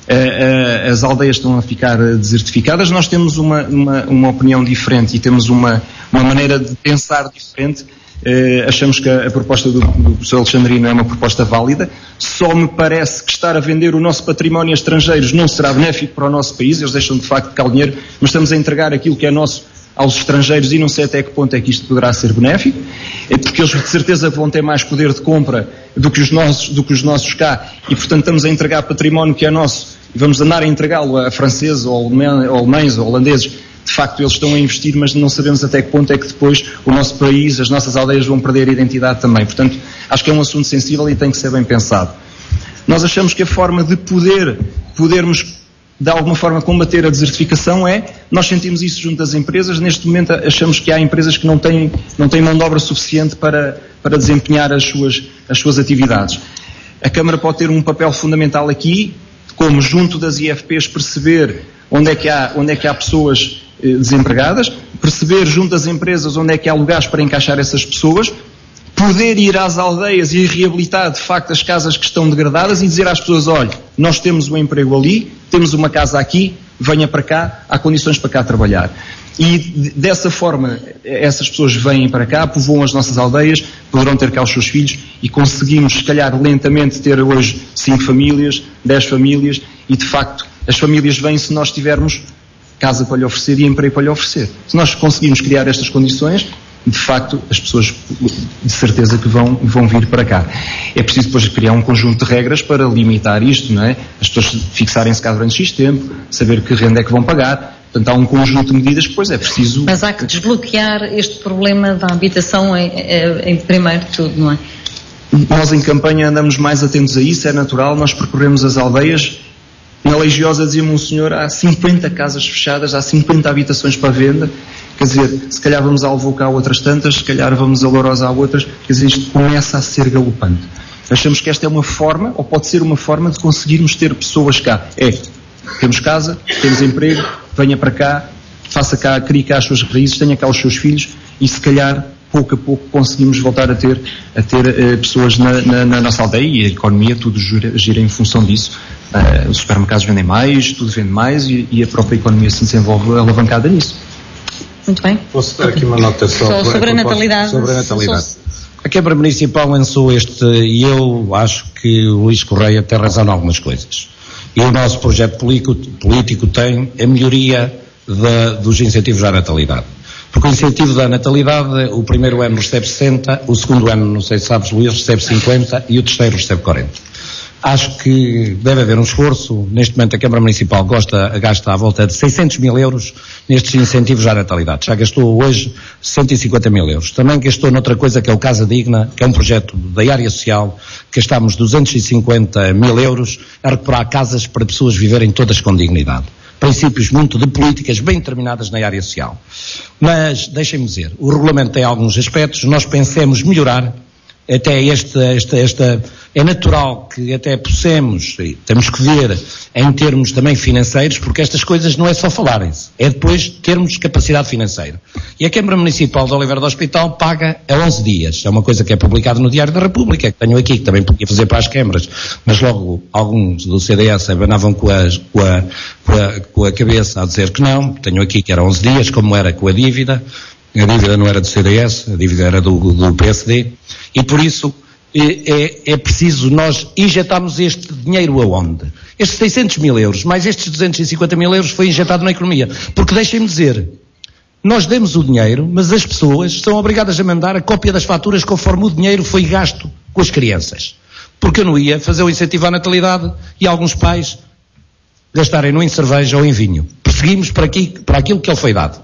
Speaker 6: As aldeias estão a ficar desertificadas, nós temos uma, uma, uma opinião diferente e temos uma, uma maneira de pensar diferente. Uh, achamos que a, a proposta do, do professor Alexandrino é uma proposta válida. Só me parece que estar a vender o nosso património a estrangeiros não será benéfico para o nosso país. Eles deixam de facto de cá o dinheiro, mas estamos a entregar aquilo que é nosso aos estrangeiros e não sei até que ponto é que isto poderá ser benéfico, é porque eles de certeza vão ter mais poder de compra do que os nossos, do que os nossos cá e portanto estamos a entregar património que é nosso e vamos andar a entregá-lo a franceses ou alemães ou holandeses. De facto eles estão a investir, mas não sabemos até que ponto é que depois o nosso país, as nossas aldeias vão perder a identidade também. Portanto, acho que é um assunto sensível e tem que ser bem pensado. Nós achamos que a forma de poder, podermos de alguma forma combater a desertificação é, nós sentimos isso junto das empresas, neste momento achamos que há empresas que não têm, não têm mão de obra suficiente para, para desempenhar as suas, as suas atividades. A Câmara pode ter um papel fundamental aqui, como junto das I F Ps perceber onde é que há, onde é que há pessoas eh, desempregadas, perceber junto das empresas onde é que há lugares para encaixar essas pessoas, poder ir às aldeias e reabilitar de facto as casas que estão degradadas e dizer às pessoas, olha, nós temos um emprego ali, temos uma casa aqui, venha para cá, há condições para cá trabalhar. E dessa forma, essas pessoas vêm para cá, povoam as nossas aldeias, poderão ter cá os seus filhos e conseguimos, se calhar, lentamente ter hoje cinco famílias, dez famílias e, de facto, as famílias vêm se nós tivermos casa para lhe oferecer e emprego para lhe oferecer. Se nós conseguirmos criar estas condições, de facto, as pessoas de certeza que vão, vão vir para cá. É preciso depois criar um conjunto de regras para limitar isto, não é? As pessoas fixarem-se cá durante X tempo, saber que renda é que vão pagar. Portanto, há um conjunto de medidas que depois é preciso...
Speaker 8: Mas há que desbloquear este problema da habitação em, em primeiro de tudo, não é?
Speaker 6: Nós em campanha andamos mais atentos a isso, é natural, nós percorremos as aldeias. Na Leigiosa dizia-me um senhor, há cinquenta casas fechadas, há cinquenta habitações para venda, quer dizer, se calhar vamos a Alvoca a outras tantas, se calhar vamos a Lourosa a outras, quer dizer, isto começa a ser galopante. Achamos que esta é uma forma, ou pode ser uma forma de conseguirmos ter pessoas cá. É, temos casa, temos emprego, venha para cá, faça cá, crie cá as suas raízes, tenha cá os seus filhos e se calhar pouco a pouco conseguimos voltar a ter, a ter uh, pessoas na, na, na nossa aldeia e a economia, tudo gira, gira em função disso. Uh, os supermercados vendem mais, tudo vende mais e, e a própria economia se desenvolve alavancada nisso.
Speaker 8: Muito bem.
Speaker 4: Posso dar aqui uma nota só,
Speaker 8: só sobre, a natalidade.
Speaker 4: sobre a natalidade. A Câmara Municipal lançou este, e eu acho que o Luís Correia tem razão em algumas coisas. E o nosso projeto político, político tem a melhoria da, dos incentivos à natalidade. Porque o incentivo da natalidade, o primeiro ano recebe sessenta, o segundo ano, não sei se sabes, Luís, recebe cinquenta e o terceiro recebe quarenta. Acho que deve haver um esforço. Neste momento a Câmara Municipal gosta, gasta à volta de seiscentos mil euros nestes incentivos à natalidade. Já gastou hoje cento e cinquenta mil euros. Também gastou noutra coisa que é o Casa Digna, que é um projeto da área social, que gastámos duzentos e cinquenta mil euros a recuperar casas para pessoas viverem todas com dignidade. Princípios muito de políticas bem determinadas na área social. Mas, deixem-me dizer, o regulamento tem alguns aspectos, nós pensemos melhorar, até este, esta, esta, é natural que até possamos, e temos que ver em termos também financeiros, porque estas coisas não é só falarem-se, é depois termos capacidade financeira. E a Câmara Municipal de Oliveira do Hospital paga a onze dias, é uma coisa que é publicada no Diário da República, que tenho aqui, que também podia fazer para as câmaras, mas logo alguns do C D S abanavam com, as, com, a, com, a, com a cabeça a dizer que não, tenho aqui que era onze dias, como era com a dívida. A dívida não era do C D S, a dívida era do, do P S D, e por isso é, é, é preciso nós injetarmos este dinheiro aonde? Estes seiscentos mil euros, mais estes duzentos e cinquenta mil euros foi injetado na economia. Porque deixem-me dizer, nós demos o dinheiro, mas as pessoas são obrigadas a mandar a cópia das faturas conforme o dinheiro foi gasto com as crianças. Porque eu não ia fazer o incentivo à natalidade e alguns pais gastarem-no em cerveja ou em vinho. Perseguimos para, aqui, para aquilo que ele foi dado.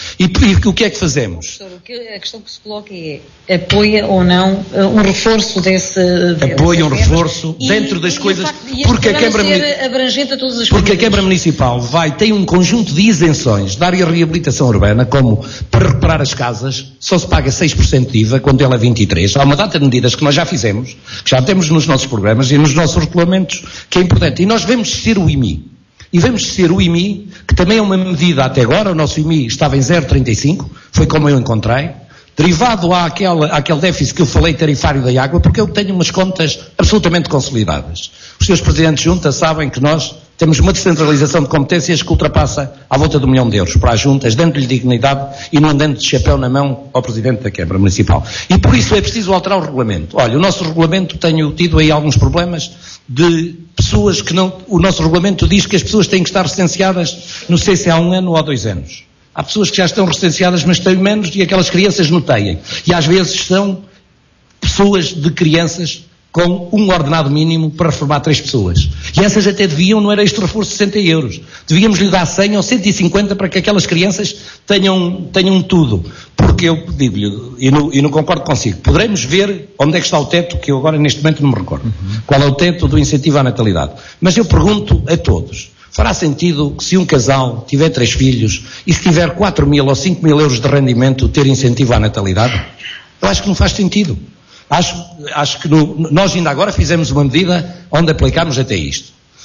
Speaker 9: E, e o que é que fazemos?
Speaker 8: A questão que se coloca é, apoia ou não um reforço desse...
Speaker 9: Apoia um reforço e, dentro das e, coisas...
Speaker 8: E
Speaker 9: porque a Câmara,
Speaker 8: abrangente a todas as
Speaker 9: porque a Câmara Municipal vai, tem um conjunto de isenções da área de reabilitação urbana, como para reparar as casas, só se paga seis por cento de I V A, quando ela é vinte e três por cento. Há uma data de medidas que nós já fizemos, que já temos nos nossos programas e nos nossos regulamentos, que é importante. E nós vamos ser o I M I. E vamos ser o I M I, que também é uma medida até agora, o nosso I M I estava em zero vírgula trinta e cinco, foi como eu encontrei, derivado àquele, àquele déficit que eu falei tarifário da água, porque eu tenho umas contas absolutamente consolidadas. Os senhores Presidentes de Junta sabem que nós temos uma descentralização de competências que ultrapassa à volta de um milhão de euros para as juntas, dando-lhe dignidade e não dando de chapéu na mão ao Presidente da Câmara Municipal. E por isso é preciso alterar o regulamento. Olha, o nosso regulamento, tenho tido aí alguns problemas de pessoas que não... O nosso regulamento diz que as pessoas têm que estar recenseadas no C C há um ano ou há dois anos. Há pessoas que já estão recenseadas, mas têm menos e aquelas crianças não têm. E às vezes são pessoas de crianças com um ordenado mínimo para reformar três pessoas. E essas até deviam, não era este reforço de sessenta euros. Devíamos lhe dar cem ou cento e cinquenta para que aquelas crianças tenham, tenham tudo. Porque eu digo-lhe, e não, e não concordo consigo, poderemos ver onde é que está o teto, que eu agora neste momento não me recordo. Uhum. Qual é o teto do incentivo à natalidade. Mas eu pergunto a todos, fará sentido que se um casal tiver três filhos e se tiver quatro mil ou cinco mil euros de rendimento ter incentivo à natalidade? Eu acho que não faz sentido. Acho, acho que no, nós ainda agora fizemos uma medida onde aplicámos até isto.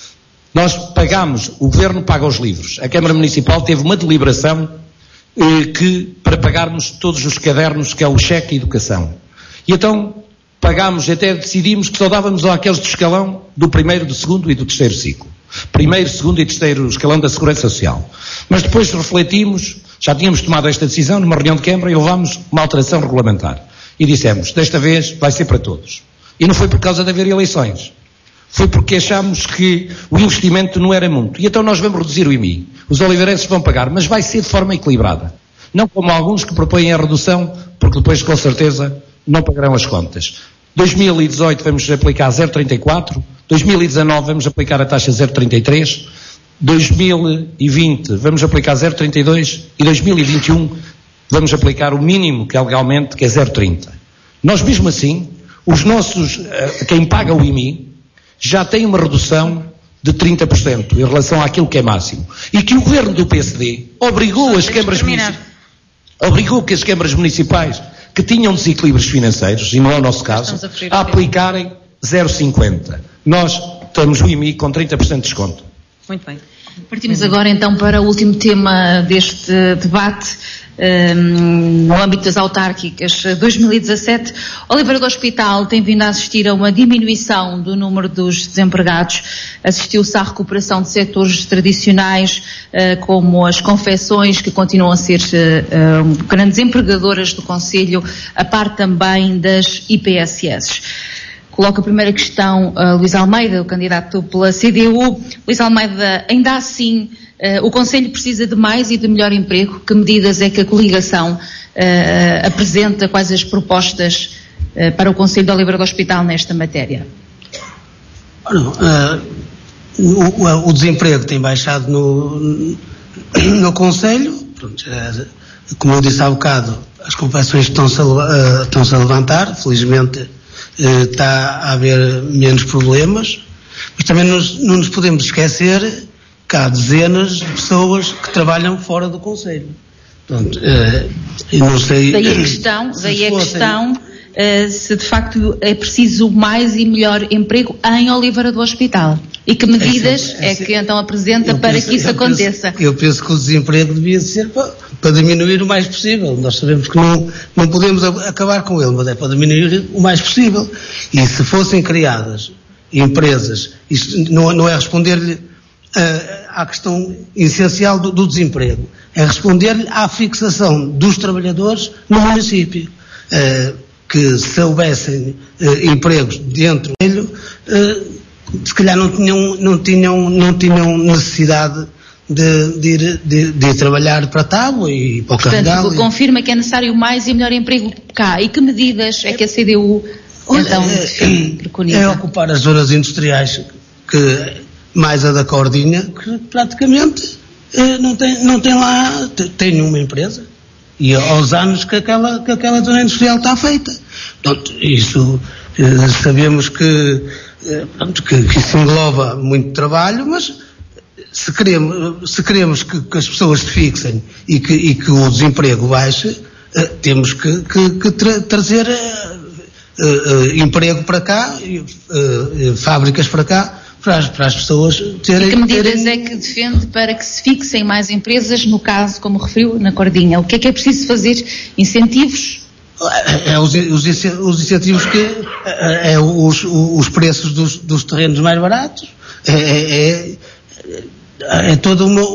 Speaker 9: Nós pagámos, o Governo paga os livros. A Câmara Municipal teve uma deliberação eh, que, para pagarmos todos os cadernos, que é o cheque e educação. E então pagámos, até decidimos que só dávamos àqueles do escalão do primeiro, do segundo e do terceiro ciclo. Primeiro, segundo e terceiro escalão da Segurança Social. Mas depois refletimos, já tínhamos tomado esta decisão numa reunião de Câmara e levámos uma alteração regulamentar. E dissemos, desta vez vai ser para todos. E não foi por causa de haver eleições. Foi porque achámos que o investimento não era muito. E então nós vamos reduzir o I M I. Os oliveirenses vão pagar, mas vai ser de forma equilibrada. Não como alguns que propõem a redução, porque depois com certeza não pagarão as contas. dois mil e dezoito vamos aplicar zero vírgula trinta e quatro, dois mil e dezanove vamos aplicar a taxa zero vírgula trinta e três, dois mil e vinte vamos aplicar zero vírgula trinta e dois e dois mil e vinte e um vamos aplicar o mínimo que é legalmente, que é zero vírgula trinta. Nós mesmo assim, os nossos, quem paga o I M I, já tem uma redução de trinta por cento em relação àquilo que é máximo. E que o Governo do P S D obrigou as câmaras municipais, obrigou que as câmaras municipais que tinham desequilíbrios financeiros, e não é o nosso caso, a, a aplicarem zero vírgula cinquenta. Nós temos o I M I com trinta por cento de desconto.
Speaker 8: Muito bem.
Speaker 2: Partimos agora então para o último tema deste debate, um, no âmbito das autárquicas dois mil e dezassete. Oliveira do Hospital tem vindo a assistir a uma diminuição do número dos desempregados. Assistiu-se à recuperação de setores tradicionais, uh, como as confecções, que continuam a ser uh, grandes empregadoras do Conselho, a par também das I P S S. Coloco a primeira questão a uh, Luís Almeida, o candidato pela C D U. Luís Almeida, ainda assim, uh, o Conselho precisa de mais e de melhor emprego. Que medidas é que a coligação uh, apresenta? Quais as propostas uh, para o Conselho de Oliveira do Hospital nesta matéria?
Speaker 5: Ora, uh, o, o desemprego tem baixado no, no Conselho. Pronto, uh, como eu disse há bocado, as confecções estão-se a, uh, estão-se a levantar, felizmente. Está a haver menos problemas, mas também nos, não nos podemos esquecer que há dezenas de pessoas que trabalham fora do Conselho. Portanto, uh, eu não sei...
Speaker 2: Daí a questão, daí a questão uh, se de facto é preciso mais e melhor emprego em Oliveira do Hospital. E que medidas é, é, é que então apresenta para penso, que isso eu aconteça?
Speaker 5: Penso, eu penso que o desemprego devia ser para, para diminuir o mais possível. Nós sabemos que não, não podemos acabar com ele, mas é para diminuir o mais possível. E se fossem criadas empresas, isto não, não é responder-lhe uh, à questão essencial do, do desemprego, é responder-lhe à fixação dos trabalhadores no município. Uh, que se houvessem uh, empregos dentro dele, uh, se calhar não tinham, não tinham, não tinham necessidade de, de, ir, de, de ir trabalhar para a tábua e para o Carregal.
Speaker 2: Portanto, confirma que é necessário mais e melhor emprego cá. E que medidas é que a C D U então preconiza?
Speaker 5: É ocupar as zonas industriais, que mais a da Cordinha, que praticamente não tem, não tem lá, tem uma empresa, e aos anos que aquela, que aquela zona industrial está feita. Portanto, isso, sabemos que, que, que isso engloba muito trabalho, mas se queremos, se queremos que, que as pessoas se fixem e que, e que o desemprego baixe, temos que, que, que tra trazer uh, uh, emprego para cá, uh, uh, fábricas para cá, para as, para as pessoas terem...
Speaker 2: E que medidas
Speaker 5: terem...
Speaker 2: é que defende para que se fixem mais empresas, no caso, como referiu, na Cordinha? O que é que é preciso fazer? Incentivos?
Speaker 5: É, é os, os, os incentivos que... É, é os, os preços dos, dos terrenos mais baratos, é, é, é, é toda uma,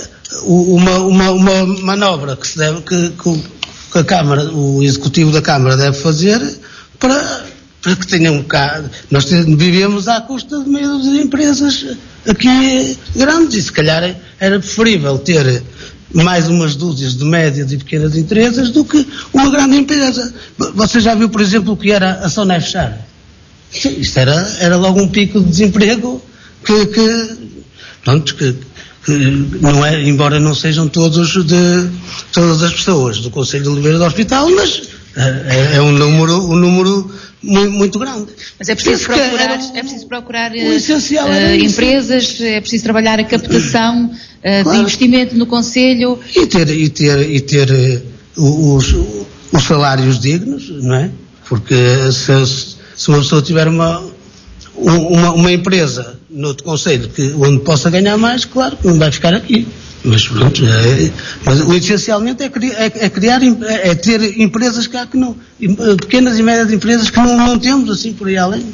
Speaker 5: uma, uma, uma manobra que se deve... Que, que, que a Câmara, o Executivo da Câmara deve fazer para, para que tenham cá. Nós vivemos à custa de meia dúzia de empresas aqui grandes e se calhar era preferível ter mais umas dúzias de médias e pequenas empresas do que uma grande empresa. Você já viu, por exemplo, o que era a Sonai fechar? Isto era, era logo um pico de desemprego que, que, pronto, que não é, embora não sejam todos de todas as pessoas do Conselho de Oliveira do Hospital, mas é, é um número, um número muito, muito grande.
Speaker 2: Mas é preciso procurar, era, é preciso procurar uh, empresas, é preciso trabalhar a captação uh, claro. de investimento no Conselho.
Speaker 5: E ter, e ter, e ter uh, os, os salários dignos, não é? Porque se, se uma pessoa tiver uma, uma, uma empresa no outro conselho que, onde possa ganhar mais, claro que não vai ficar aqui. Mas pronto, é, mas o essencialmente é, é, é criar, é, é ter empresas cá que não, pequenas e médias empresas que não, não temos assim por aí além.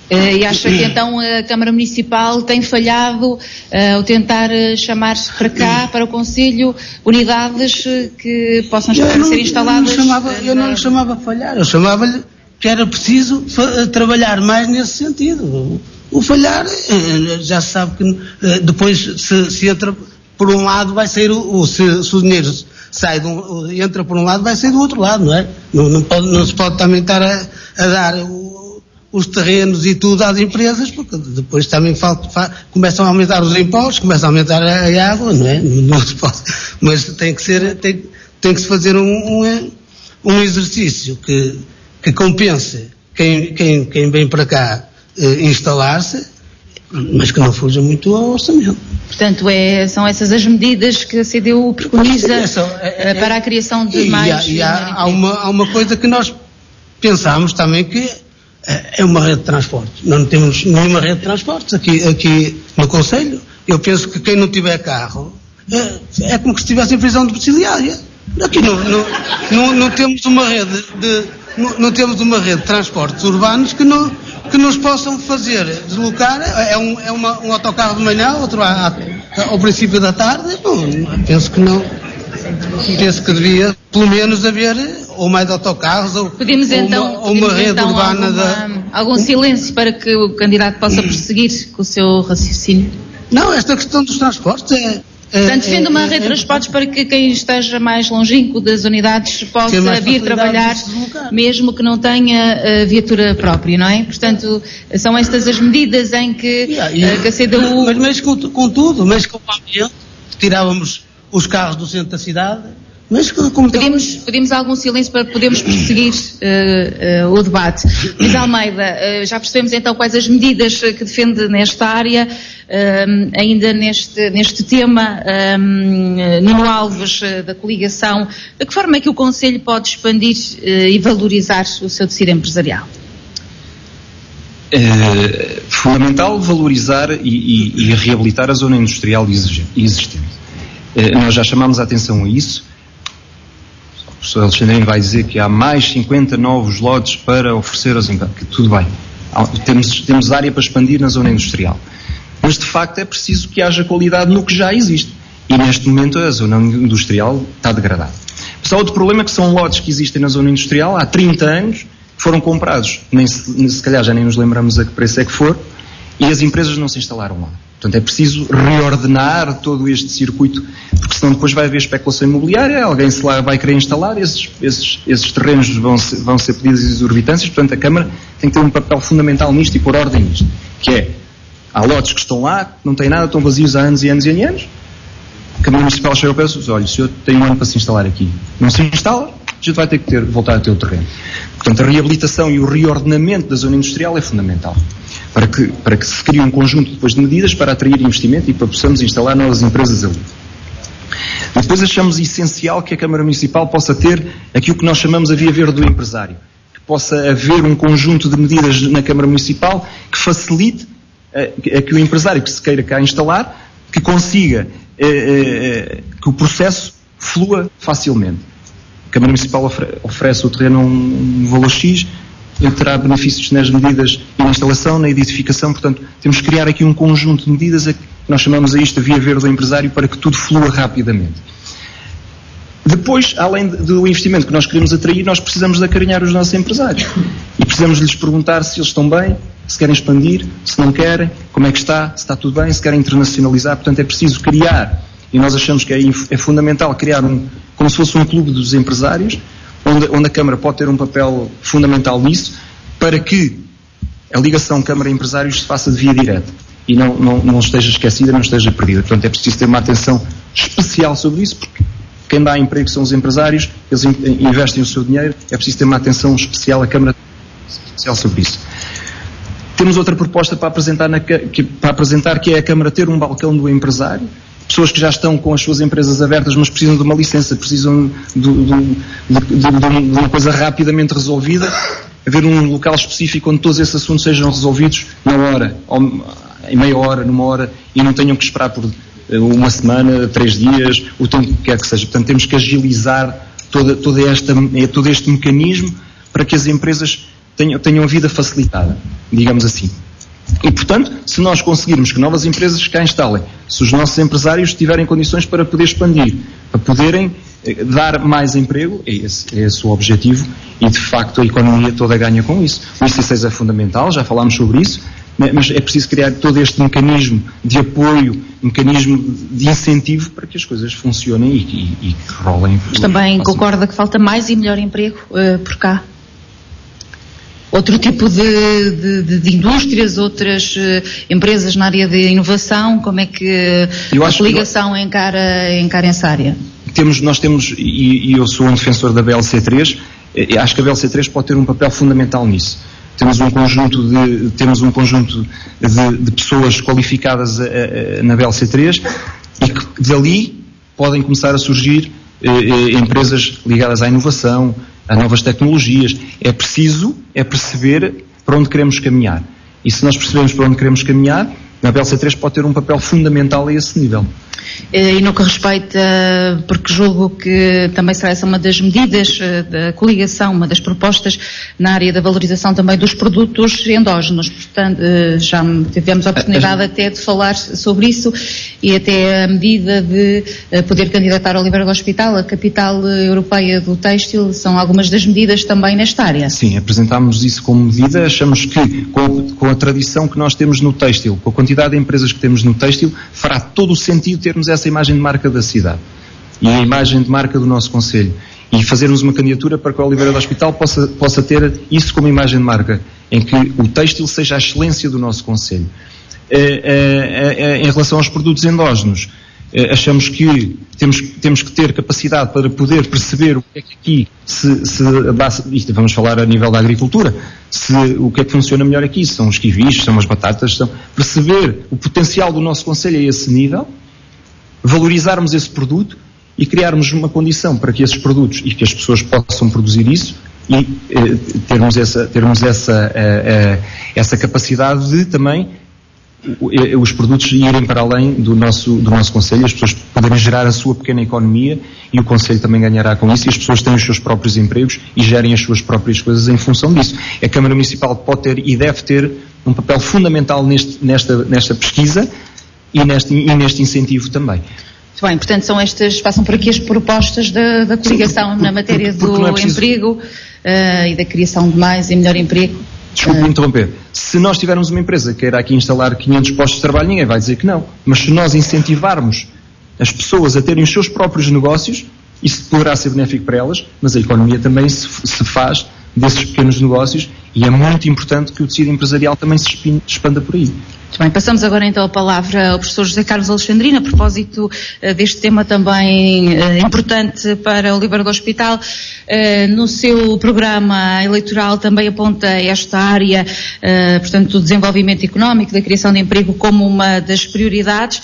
Speaker 2: E acha que então a Câmara Municipal tem falhado uh, ao tentar chamar para cá, para o Conselho, unidades que possam estar
Speaker 5: não,
Speaker 2: a ser instaladas?
Speaker 5: Eu não, chamava, eu não lhe chamava a falhar, eu chamava-lhe que era preciso trabalhar mais nesse sentido. O falhar, já se sabe que depois se, se entra por um lado vai sair o, o se, se o dinheiro sai de um, entra por um lado vai sair do outro lado, não é? Não, não, pode, não se pode também estar a, a dar o, os terrenos e tudo às empresas, porque depois também falta, fa, começam a aumentar os impostos, começam a aumentar a, a água, não é? Não, não se pode, mas tem que ser, tem, tem que se fazer um, um, um exercício que, que compense quem, quem, quem vem para cá instalar-se, mas que não fuja muito ao orçamento.
Speaker 2: Portanto, é, são essas as medidas que a C D U preconiza é, é, é, para a criação de
Speaker 5: e
Speaker 2: mais...
Speaker 5: E há, há, uma, há uma coisa que nós pensámos também que é, é uma rede de transportes. Não temos nenhuma rede de transportes aqui, aqui no Conselho. Eu penso que quem não tiver carro é, é como que se estivesse em prisão domiciliária. Aqui não, não, não, não temos uma rede de... Não, não temos uma rede de transportes urbanos que, não, que nos possam fazer deslocar. É um, é uma, um autocarro de manhã, outro à, à, ao princípio da tarde. Bom, penso que não. Penso que devia, pelo menos, haver ou mais autocarros ou,
Speaker 2: pedimos,
Speaker 5: ou
Speaker 2: então,
Speaker 5: uma, ou uma rede
Speaker 2: então
Speaker 5: urbana.
Speaker 2: Alguma,
Speaker 5: da...
Speaker 2: algum silêncio para que o candidato possa prosseguir com o seu raciocínio?
Speaker 5: Não, esta questão dos transportes é.
Speaker 2: Portanto, defende uma rede de transportes para que quem esteja mais longínquo das unidades possa vir trabalhar, mesmo que não tenha uh, viatura própria, não é? Portanto, são estas as medidas em que, yeah, yeah. Uh, que a C D U...
Speaker 5: Mas, mas com, com tudo, mas com o ambiente, tirávamos os carros do centro da cidade, mas como...
Speaker 2: Pedimos, pedimos algum silêncio para podermos prosseguir uh, uh, o debate. Luís Almeida, uh, já percebemos então quais as medidas que defende nesta área, uh, ainda neste, neste tema, uh, Nuno Alves, uh, da coligação. De que forma é que o Conselho pode expandir uh, e valorizar o seu tecido empresarial?
Speaker 6: É fundamental valorizar e, e, e reabilitar a zona industrial existente. É, nós já chamámos a atenção a isso. O professor Alexandrino vai dizer que há mais cinquenta novos lotes para oferecer aos empregados, que tudo bem, temos, temos área para expandir na zona industrial, mas de facto é preciso que haja qualidade no que já existe, e neste momento a zona industrial está degradada. Mas há outro problema, que são lotes que existem na zona industrial há trinta anos, que foram comprados, nem se, se calhar já nem nos lembramos a que preço é que for, e as empresas não se instalaram lá. Portanto, é preciso reordenar todo este circuito, porque senão depois vai haver especulação imobiliária, alguém se lá vai querer instalar, esses, esses, esses terrenos vão ser, vão ser pedidos exorbitâncias. Portanto, a Câmara tem que ter um papel fundamental nisto e pôr ordem nisto, que é, há lotes que estão lá, que não têm nada, estão vazios há anos e anos e anos, Câmara Municipal chega ao pé e diz, olha, o senhor tem um ano para se instalar aqui. Não se instala, a gente vai ter que ter, voltar a ter o terreno. Portanto, a reabilitação e o reordenamento da zona industrial é fundamental. Para que, para que se crie um conjunto depois de medidas para atrair investimento e para possamos instalar novas empresas ali. Depois achamos essencial que a Câmara Municipal possa ter aquilo que nós chamamos a via verde do empresário. Que possa haver um conjunto de medidas na Câmara Municipal que facilite a, a que o empresário que se queira cá instalar, que consiga eh, eh, que o processo flua facilmente. A Câmara Municipal ofere, oferece o terreno a um, um valor X, ele terá benefícios nas medidas e na instalação, na edificação, portanto, temos que criar aqui um conjunto de medidas a que nós chamamos a isto a via verde do empresário para que tudo flua rapidamente. Depois, além do investimento que nós queremos atrair, nós precisamos de acarinhar os nossos empresários e precisamos lhes perguntar se eles estão bem, se querem expandir, se não querem, como é que está, se está tudo bem, se querem internacionalizar, portanto é preciso criar, e nós achamos que é, é fundamental criar um, como se fosse um clube dos empresários, onde, onde a Câmara pode ter um papel fundamental nisso, para que a ligação Câmara-Empresários se faça de via direta e não, não, não esteja esquecida, não esteja perdida. Portanto, é preciso ter uma atenção especial sobre isso, porque quem dá emprego são os empresários, eles investem o seu dinheiro, é preciso ter uma atenção especial à Câmara especial sobre isso. Temos outra proposta para apresentar, na, que, para apresentar, que é a Câmara ter um balcão do empresário. Pessoas que já estão com as suas empresas abertas, mas precisam de uma licença, precisam de, de, de, de, de uma coisa rapidamente resolvida, haver um local específico onde todos esses assuntos sejam resolvidos na hora, ou em meia hora, numa hora, e não tenham que esperar por uma semana, três dias, o tempo que quer que seja. Portanto, temos que agilizar toda, toda esta, todo este mecanismo para que as empresas tenham, tenham a vida facilitada, digamos assim. E, portanto, se nós conseguirmos que novas empresas cá instalem, se os nossos empresários tiverem condições para poder expandir, para poderem eh, dar mais emprego, é esse, é esse o objetivo, e de facto a economia toda ganha com isso. O I C seis é fundamental, já falámos sobre isso, mas é preciso criar todo este mecanismo de apoio, mecanismo de incentivo para que as coisas funcionem e, e, e que rolem.
Speaker 2: Mas também concorda que falta mais e melhor emprego uh, por cá? Outro tipo de, de, de indústrias, outras uh, empresas na área de inovação, como é que uh, a coligação eu... encara, encara essa área? Temos,
Speaker 6: nós temos, e, e eu sou um defensor da B L C três, acho que a B L C três pode ter um papel fundamental nisso. Temos um conjunto de, temos um conjunto de, de pessoas qualificadas a, a, na B L C três e que dali podem começar a surgir eh, empresas ligadas à inovação, a novas tecnologias. É preciso é perceber para onde queremos caminhar. E se nós percebermos para onde queremos caminhar, a B L C três pode ter um papel fundamental a esse nível.
Speaker 2: E no que respeita, porque julgo que também será essa uma das medidas da coligação, uma das propostas na área da valorização também dos produtos endógenos. Portanto, já tivemos a oportunidade até de falar sobre isso e até a medida de poder candidatar ao Oliveira do Hospital, a capital europeia do têxtil, são algumas das medidas também nesta área.
Speaker 6: Sim, apresentámos isso como medida, achamos que com a, com a tradição que nós temos no têxtil, com a quantidade de empresas que temos no têxtil, fará todo o sentido termos essa imagem de marca da cidade e a imagem de marca do nosso concelho e fazermos uma candidatura para que o Oliveira do Hospital possa, possa ter isso como imagem de marca, em que o têxtil seja a excelência do nosso concelho. É, é, é, em relação aos produtos endógenos, é, achamos que temos, temos que ter capacidade para poder perceber o que é que aqui se, se isto vamos falar a nível da agricultura, se, o que é que funciona melhor aqui, são os kiwis, são as batatas, são, perceber o potencial do nosso concelho a esse nível, valorizarmos esse produto e criarmos uma condição para que esses produtos e que as pessoas possam produzir isso e eh, termos essa, termos essa, eh, eh, essa capacidade de também eh, os produtos irem para além do nosso, do nosso concelho, as pessoas poderem gerar a sua pequena economia e o concelho também ganhará com isso e as pessoas têm os seus próprios empregos e gerem as suas próprias coisas em função disso. A Câmara Municipal pode ter e deve ter um papel fundamental neste, nesta, nesta pesquisa e neste, e neste incentivo também.
Speaker 2: Muito bem, portanto são estas, passam por aqui as propostas da, da coligação na matéria do é preciso... emprego uh, e da criação de mais e melhor emprego.
Speaker 6: Desculpe me uh... interromper. Se nós tivermos uma empresa que queira aqui instalar quinhentos postos de trabalho, ninguém vai dizer que não. Mas se nós incentivarmos as pessoas a terem os seus próprios negócios, isso poderá ser benéfico para elas, mas a economia também se, se faz desses pequenos negócios e é muito importante que o tecido empresarial também se expanda por aí.
Speaker 2: Muito bem, passamos agora então a palavra ao professor José Carlos Alexandrino, a propósito uh, deste tema também uh, importante para Oliveira do Hospital. Uh, no seu programa eleitoral também aponta esta área, uh, portanto, do desenvolvimento económico, da criação de emprego como uma das prioridades.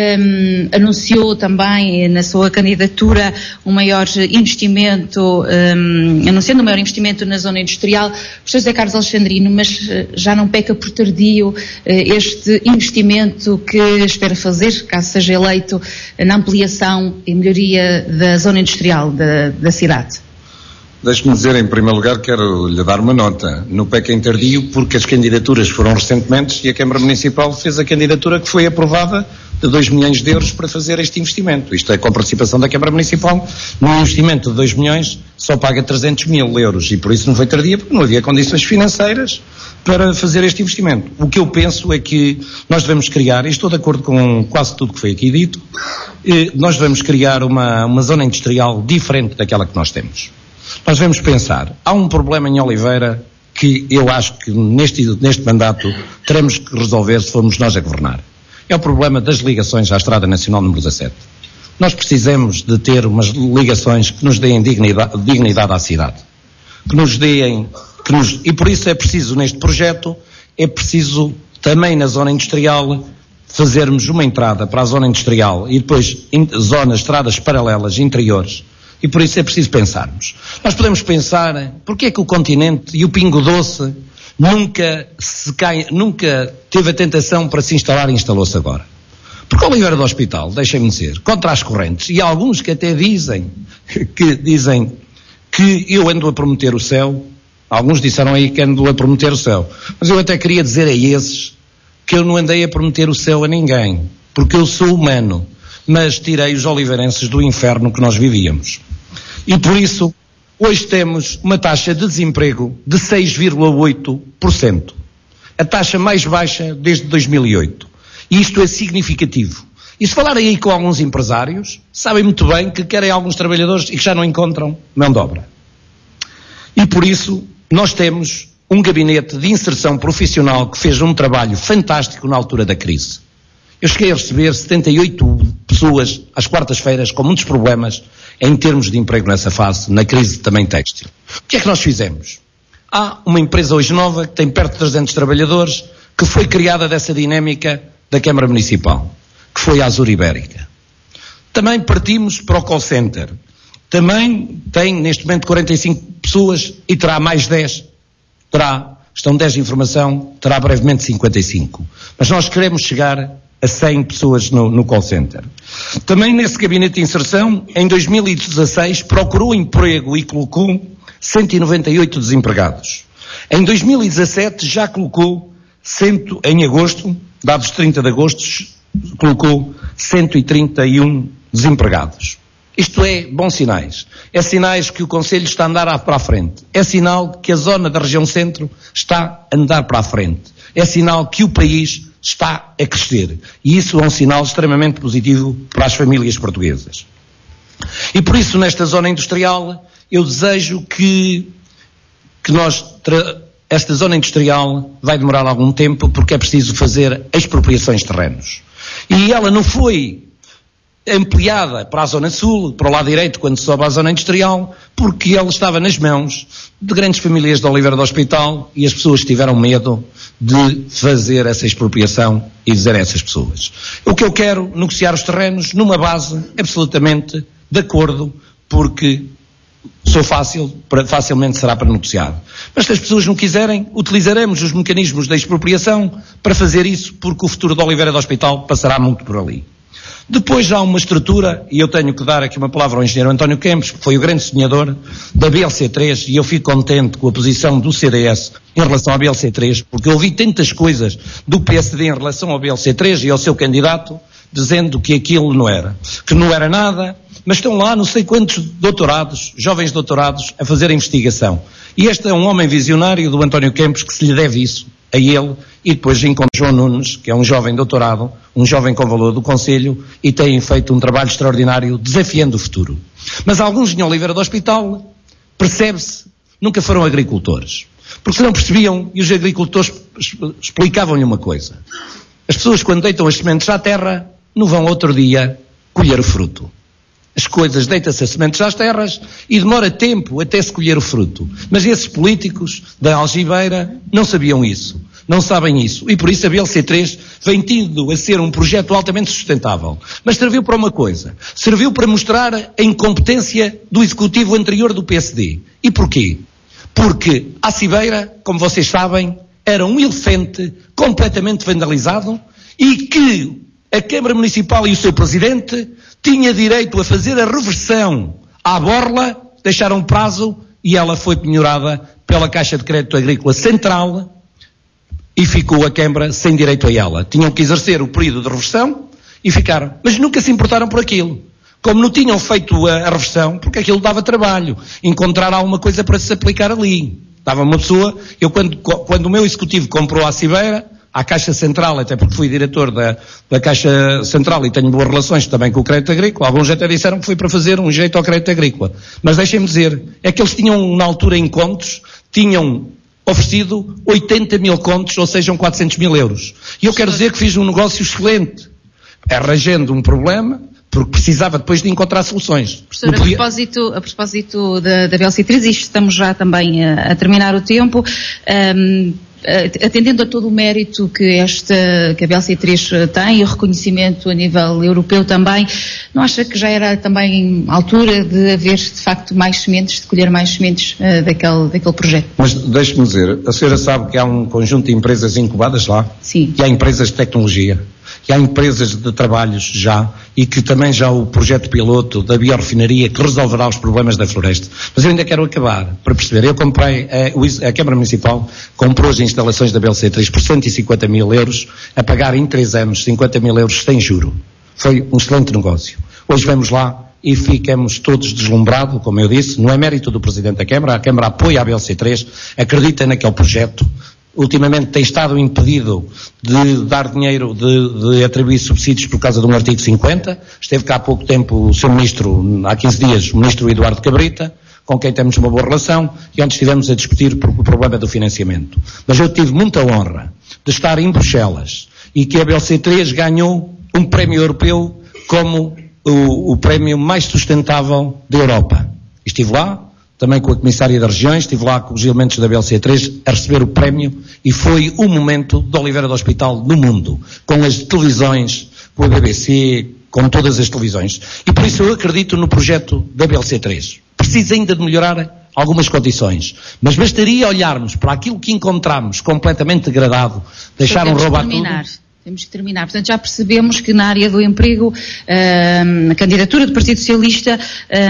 Speaker 2: Um, anunciou também na sua candidatura um maior investimento, um, anunciando um maior investimento na zona industrial. Professor José Carlos Alexandrino, mas uh, já não peca por tardio uh, este este investimento que espera fazer, caso seja eleito, na ampliação e melhoria da zona industrial da, da cidade?
Speaker 7: Deixe-me dizer, em primeiro lugar, quero lhe dar uma nota. No P E C em tardio, porque as candidaturas foram recentemente e a Câmara Municipal fez a candidatura que foi aprovada de dois milhões de euros para fazer este investimento. Isto é, com a participação da Câmara Municipal, num investimento de dois milhões, só paga trezentos mil euros. E por isso não foi tardia, porque não havia condições financeiras para fazer este investimento. O que eu penso é que nós devemos criar, e estou de acordo com quase tudo que foi aqui dito, nós devemos criar uma, uma zona industrial diferente daquela que nós temos. Nós devemos pensar, há um problema em Oliveira que eu acho que neste, neste mandato teremos que resolver se formos nós a governar. É o problema das ligações à Estrada Nacional número dezassete. Nós precisamos de ter umas ligações que nos deem dignidade, dignidade à cidade. Que nos deem, que nos, e por isso é preciso neste projeto, é preciso também na zona industrial fazermos uma entrada para a zona industrial e depois in, zonas, estradas paralelas, interiores. E por isso é preciso pensarmos. Nós podemos pensar, porque é que o continente e o Pingo Doce nunca se cai, nunca teve a tentação para se instalar e instalou-se agora? Porque o Oliveira do Hospital, deixem-me dizer, contra as correntes, e há alguns que até dizem que dizem que eu ando a prometer o céu, alguns disseram aí que ando a prometer o céu, mas eu até queria dizer a esses que eu não andei a prometer o céu a ninguém, porque eu sou humano, mas tirei os oliveirenses do inferno que nós vivíamos. E por isso, hoje temos uma taxa de desemprego de seis vírgula oito por cento. A taxa mais baixa desde dois mil e oito. E isto é significativo. E se falarem aí com alguns empresários, sabem muito bem que querem alguns trabalhadores e que já não encontram mão de obra. E por isso, nós temos um gabinete de inserção profissional que fez um trabalho fantástico na altura da crise. Eu cheguei a receber setenta e oito pessoas às quartas-feiras com muitos problemas em termos de emprego nessa fase, na crise também têxtil. O que é que nós fizemos? Há uma empresa hoje nova que tem perto de trezentos trabalhadores que foi criada dessa dinâmica da Câmara Municipal, que foi a Azur Ibérica. Também partimos para o call center. Também tem neste momento quarenta e cinco pessoas e terá mais dez. Terá, estão dez de informação, terá brevemente cinquenta e cinco. Mas nós queremos chegar a cem pessoas no, no call center. Também nesse gabinete de inserção, em dois mil e dezasseis, procurou emprego e colocou cento e noventa e oito desempregados. Em dois mil e dezassete já colocou, cento, em agosto, dados trinta de agosto, colocou cento e trinta e um desempregados. Isto é bons sinais. É sinais que o Conselho está a andar para a frente. É sinal que a zona da região centro está a andar para a frente. É sinal que o país está a crescer. E isso é um sinal extremamente positivo para as famílias portuguesas. E por isso, nesta zona industrial, eu desejo que, que nós, esta zona industrial vai demorar algum tempo, porque é preciso fazer expropriações de terrenos. E ela não foi ampliada para a zona sul, para o lado direito, quando sobe à zona industrial, porque ela estava nas mãos de grandes famílias de Oliveira do Hospital e as pessoas tiveram medo de fazer essa expropriação e dizer a essas pessoas. O que eu quero, negociar os terrenos numa base absolutamente de acordo, porque sou fácil, facilmente será para negociar. Mas se as pessoas não quiserem, utilizaremos os mecanismos da expropriação para fazer isso, porque o futuro de Oliveira do Hospital passará muito por ali. Depois há uma estrutura, e eu tenho que dar aqui uma palavra ao engenheiro António Campos, que foi o grande sonhador da B L C três, e eu fico contente com a posição do C D S em relação à B L C três, porque eu ouvi tantas coisas do P S D em relação ao B L C três e ao seu candidato, dizendo que aquilo não era, que não era nada, mas estão lá não sei quantos doutorados, jovens doutorados, a fazer a investigação. E este é um homem visionário do António Campos que se lhe deve isso, a ele, e depois encontro João Nunes, que é um jovem doutorado, um jovem com valor do Conselho, e têm feito um trabalho extraordinário desafiando o futuro. Mas alguns em Oliveira do Hospital, percebe-se, nunca foram agricultores. Porque se não percebiam, e os agricultores explicavam-lhe uma coisa.
Speaker 9: As pessoas, quando deitam as sementes à terra, não vão outro dia colher o fruto. As coisas, deitam-se as sementes às terras e demora tempo até se colher o fruto. Mas esses políticos da Algibeira não sabiam isso, não sabem isso. E por isso a B L C três vem tindo a ser um projeto altamente sustentável. Mas serviu para uma coisa, serviu para mostrar a incompetência do executivo anterior do P S D. E porquê? Porque a Cibeira, como vocês sabem, era um elefante completamente vandalizado e que a Câmara Municipal e o seu Presidente tinha direito a fazer a reversão à borla, deixaram prazo e ela foi penhorada pela Caixa de Crédito Agrícola Central e ficou a Câmara sem direito a ela. Tinham que exercer o período de reversão e ficaram. Mas nunca se importaram por aquilo. Como não tinham feito a, a reversão, porque aquilo dava trabalho, encontrar alguma coisa para se aplicar ali. Dava uma pessoa, eu quando, quando o meu executivo comprou a Cibeira, à Caixa Central, até porque fui diretor da, da Caixa Central e tenho boas relações também com o crédito agrícola, alguns até disseram que foi para fazer um jeito ao crédito agrícola. Mas deixem-me dizer, é que eles tinham na altura em contos, tinham oferecido oitenta mil contos, ou seja, quatrocentos mil euros. E eu quero dizer que fiz um negócio excelente, arranjando um problema, porque precisava depois de encontrar soluções.
Speaker 2: Professor, a propósito, a propósito da, da B L C três, isto estamos já também a, a terminar o tempo, um, atendendo a todo o mérito que, esta, que a B L C três tem e o reconhecimento a nível europeu também, não acha que já era também a altura de haver de facto mais sementes, de colher mais sementes uh, daquele, daquele projeto?
Speaker 9: Mas deixe-me dizer, a senhora sabe que há um conjunto de empresas incubadas lá?
Speaker 2: Sim.
Speaker 9: Que há empresas de tecnologia, que há empresas de trabalhos já e que também já o projeto piloto da biorefinaria que resolverá os problemas da floresta. Mas eu ainda quero acabar para perceber. Eu comprei, a, a Câmara Municipal comprou as instalações da B L C três por cento e cinquenta mil euros a pagar em três anos cinquenta mil euros sem juro. Foi um excelente negócio. Hoje vamos lá e ficamos todos deslumbrados, como eu disse, não é mérito do Presidente da Câmara, a Câmara apoia a B L C três, acredita naquele projeto. Ultimamente tem estado impedido de dar dinheiro, de, de atribuir subsídios por causa de um artigo cinquenta. Esteve cá há pouco tempo o seu Ministro, há quinze dias, o Ministro Eduardo Cabrita, com quem temos uma boa relação, e onde estivemos a discutir o problema do financiamento. Mas eu tive muita honra de estar em Bruxelas e que a B L C três ganhou um prémio europeu como o, o prémio mais sustentável da Europa. Estive lá, também com a Comissária das Regiões, estive lá com os elementos da B L C três a receber o prémio e foi o momento de Oliveira do Hospital no mundo, com as televisões, com a B B C, com todas as televisões. E por isso eu acredito no projeto da B L C três. Precisa ainda de melhorar algumas condições, mas bastaria olharmos para aquilo que encontramos completamente degradado, deixaram roubar tudo.
Speaker 2: Temos que terminar. Portanto, já percebemos que na área do emprego, um, a candidatura do Partido Socialista,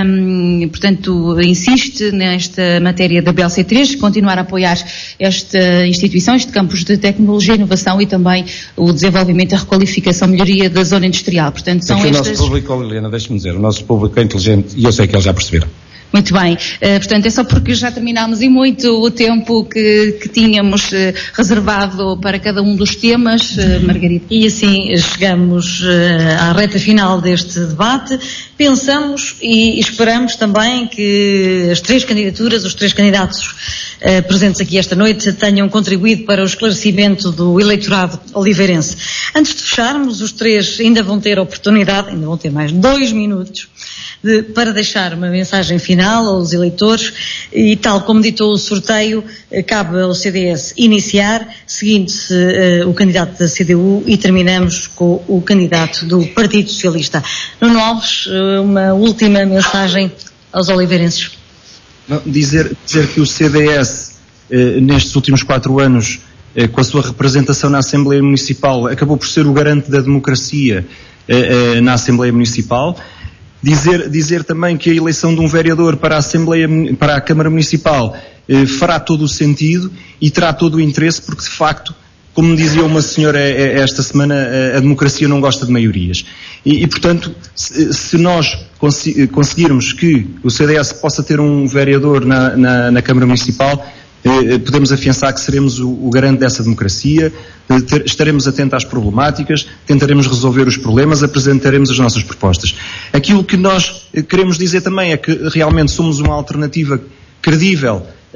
Speaker 2: um, portanto, insiste nesta matéria da B L C três, continuar a apoiar esta instituição, este campus de tecnologia e inovação e também o desenvolvimento, a requalificação, melhoria da zona industrial. Portanto, são
Speaker 9: Porque
Speaker 2: estas...
Speaker 9: o nosso público, Liliana, deixe-me dizer, o nosso público é inteligente e eu sei que eles já perceberam.
Speaker 2: Muito bem, uh, portanto é só porque já terminámos e muito o tempo que, que tínhamos uh, reservado para cada um dos temas, uh, Margarida.
Speaker 1: E assim chegamos uh, à reta final deste debate. Pensamos e esperamos também que as três candidaturas, os três candidatos uh, presentes aqui esta noite tenham contribuído para o esclarecimento do eleitorado oliveirense. Antes de fecharmos, os três ainda vão ter oportunidade, ainda vão ter mais dois minutos, de, para deixar uma mensagem final aos eleitores e, tal como ditou o sorteio, cabe ao C D S iniciar, seguindo-se uh, o candidato da C D U e terminamos com o candidato do Partido Socialista. Nuno Alves, uh, uma última mensagem aos oliveirenses.
Speaker 6: Não, dizer, dizer que o C D S, eh, nestes últimos quatro anos, eh, com a sua representação na Assembleia Municipal, acabou por ser o garante da democracia eh, eh, na Assembleia Municipal. Dizer, dizer também que a eleição de um vereador para a Assembleia, para a Câmara Municipal eh, fará todo o sentido e terá todo o interesse, porque de facto, como me dizia uma senhora esta semana, a democracia não gosta de maiorias. E, e portanto, se, se nós conseguirmos que o C D S possa ter um vereador na, na, na Câmara Municipal, eh, podemos afiançar que seremos o, o garante dessa democracia, eh, ter, estaremos atentos às problemáticas, tentaremos resolver os problemas, apresentaremos as nossas propostas. Aquilo que nós queremos dizer também é que realmente somos uma alternativa credível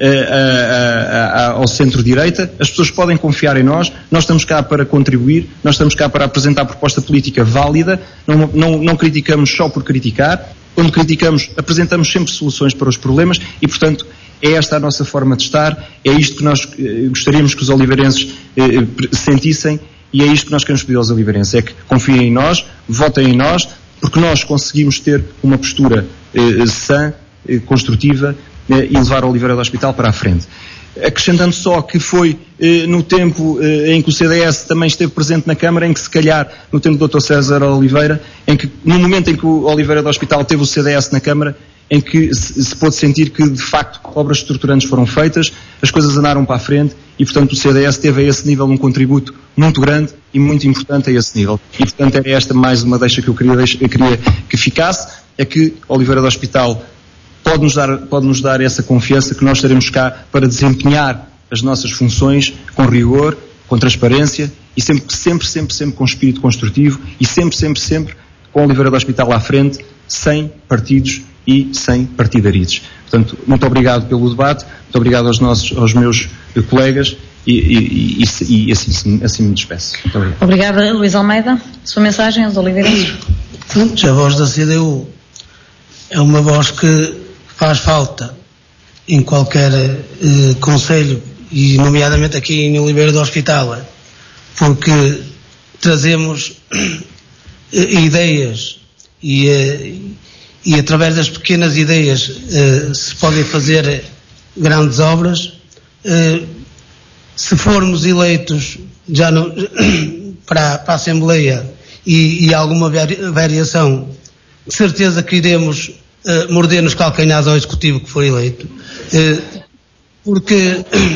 Speaker 6: a, a, a, ao centro-direita, as pessoas podem confiar em nós, nós estamos cá para contribuir, nós estamos cá para apresentar proposta política válida, não, não, não criticamos só por criticar, quando criticamos apresentamos sempre soluções para os problemas e, portanto, é esta a nossa forma de estar, é isto que nós eh, gostaríamos que os oliveirenses eh, sentissem e é isto que nós queremos pedir aos oliveirenses, é que confiem em nós, votem em nós, porque nós conseguimos ter uma postura eh, sã, eh, construtiva eh, e levar a Oliveira do Hospital para a frente. Acrescentando só que foi eh, no tempo eh, em que o C D S também esteve presente na Câmara, em que se calhar, no tempo do doutor César Oliveira, em que no momento em que o Oliveira do Hospital teve o C D S na Câmara, em que se, se pôde sentir que, de facto, obras estruturantes foram feitas, as coisas andaram para a frente e, portanto, o C D S teve a esse nível um contributo muito grande e muito importante a esse nível. E, portanto, era esta mais uma deixa que eu queria, eu queria que ficasse, é que Oliveira do Hospital pode-nos dar, pode-nos dar essa confiança que nós estaremos cá para desempenhar as nossas funções com rigor, com transparência e sempre, sempre, sempre, sempre com espírito construtivo e sempre, sempre, sempre com Oliveira do Hospital à frente, sem partidos e sem partidarizes. Portanto, muito obrigado pelo debate, muito obrigado aos, nossos, aos meus colegas e, e, e, e assim, assim me despeço. Muito obrigado.
Speaker 8: Obrigada, Luís Almeida. Sua mensagem aos oliveirenses?
Speaker 5: A voz da C D U é uma voz que faz falta em qualquer eh, conselho e nomeadamente aqui em Oliveira do Hospital, porque trazemos eh, ideias e eh, e através das pequenas ideias uh, se podem fazer grandes obras. Uh, se formos eleitos já no, para, para a Assembleia e, e alguma variação, de certeza que iremos uh, morder nos calcanhares ao Executivo que for eleito, uh, porque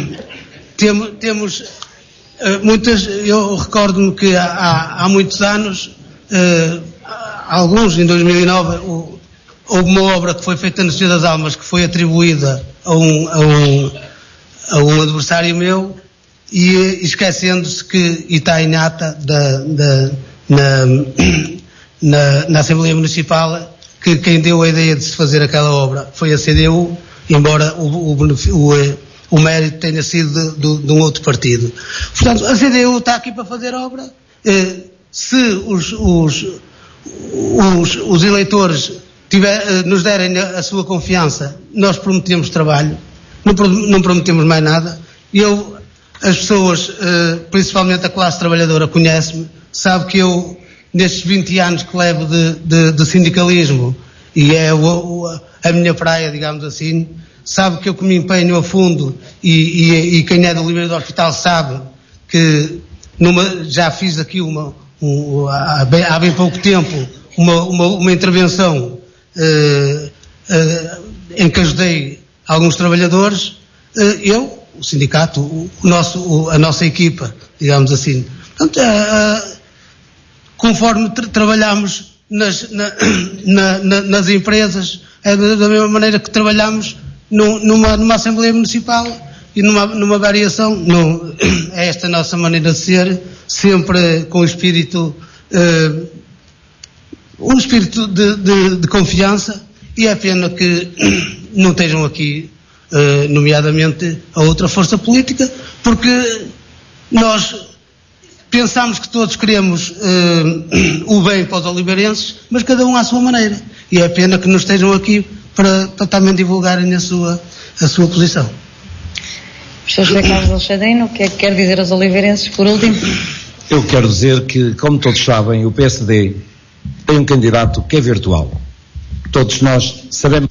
Speaker 5: tem, temos uh, muitas, eu recordo-me que há, há muitos anos, uh, alguns em dois mil e nove, o houve uma obra que foi feita no Senhor das Almas que foi atribuída a um, a um, a um adversário meu e esquecendo-se que, e está em ata da, da, na, na, na Assembleia Municipal, que quem deu a ideia de se fazer aquela obra foi a C D U, embora o, o, o, o mérito tenha sido de, de, de um outro partido. Portanto, a C D U está aqui para fazer obra. Eh, se os, os, os, os eleitores Tiver, nos derem a, a sua confiança, nós prometemos trabalho, não, não prometemos mais nada. Eu, as pessoas, uh, principalmente a classe trabalhadora, conhece-me, sabe que eu, nestes vinte anos que levo de, de, de sindicalismo, e é o, o, a minha praia, digamos assim, sabe que eu que me empenho a fundo, e, e, e quem é do Oliveira do Hospital sabe que numa, já fiz aqui uma, um, há, bem, há bem pouco tempo uma, uma, uma intervenção Uh, uh, em que ajudei alguns trabalhadores, uh, eu, o sindicato, o, o nosso, o, a nossa equipa, digamos assim. Portanto, uh, uh, conforme tra trabalhamos nas, na, na, na, nas empresas, é da, da mesma maneira que trabalhamos no, numa, numa Assembleia Municipal e numa, numa variação. Não, é esta a nossa maneira de ser, sempre com o espírito uh, um espírito de, de, de confiança, e é pena que não estejam aqui, uh, nomeadamente a outra força política, porque nós pensamos que todos queremos uh, o bem para os oliveirenses, mas cada um à sua maneira, e é pena que não estejam aqui para, para também divulgarem a sua, a sua posição.
Speaker 8: professor José Carlos Alexandrino, o que é que quer dizer aos oliveirenses por último?
Speaker 4: Eu quero dizer que, como todos sabem, o P S D tem um candidato que é virtual. Todos nós sabemos.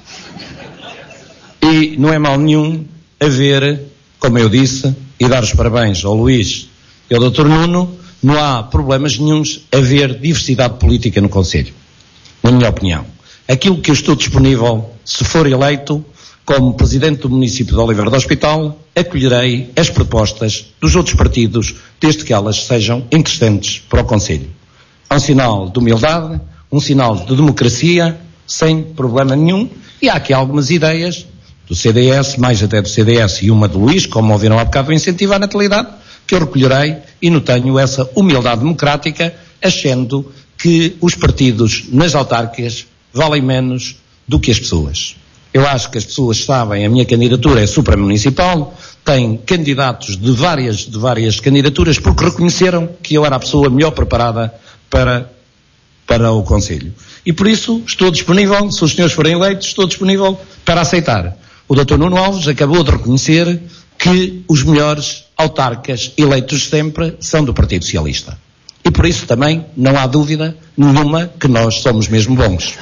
Speaker 4: E não é mal nenhum haver, como eu disse, e dar os parabéns ao Luís e ao doutor Nuno, não há problemas nenhuns haver diversidade política no Conselho, na minha opinião. Aquilo que eu estou disponível, se for eleito, como Presidente do município de Oliveira do Hospital, acolherei as propostas dos outros partidos, desde que elas sejam interessantes para o Conselho. É um sinal de humildade, um sinal de democracia, sem problema nenhum, e há aqui algumas ideias do C D S, mais até do C D S e uma do Luís, como ouviram há bocado, o incentivo à natalidade, que eu recolherei e não tenho essa humildade democrática, achando que os partidos nas autárquicas valem menos do que as pessoas.
Speaker 7: Eu acho que as pessoas sabem, a minha candidatura é supramunicipal, tem candidatos de várias, de várias candidaturas, porque reconheceram que eu era a pessoa melhor preparada para, para o Conselho. E por isso estou disponível, se os senhores forem eleitos, estou disponível para aceitar. O doutor Nuno Alves acabou de reconhecer que os melhores autarcas eleitos sempre são do Partido Socialista. E por isso também não há dúvida nenhuma que nós somos mesmo bons.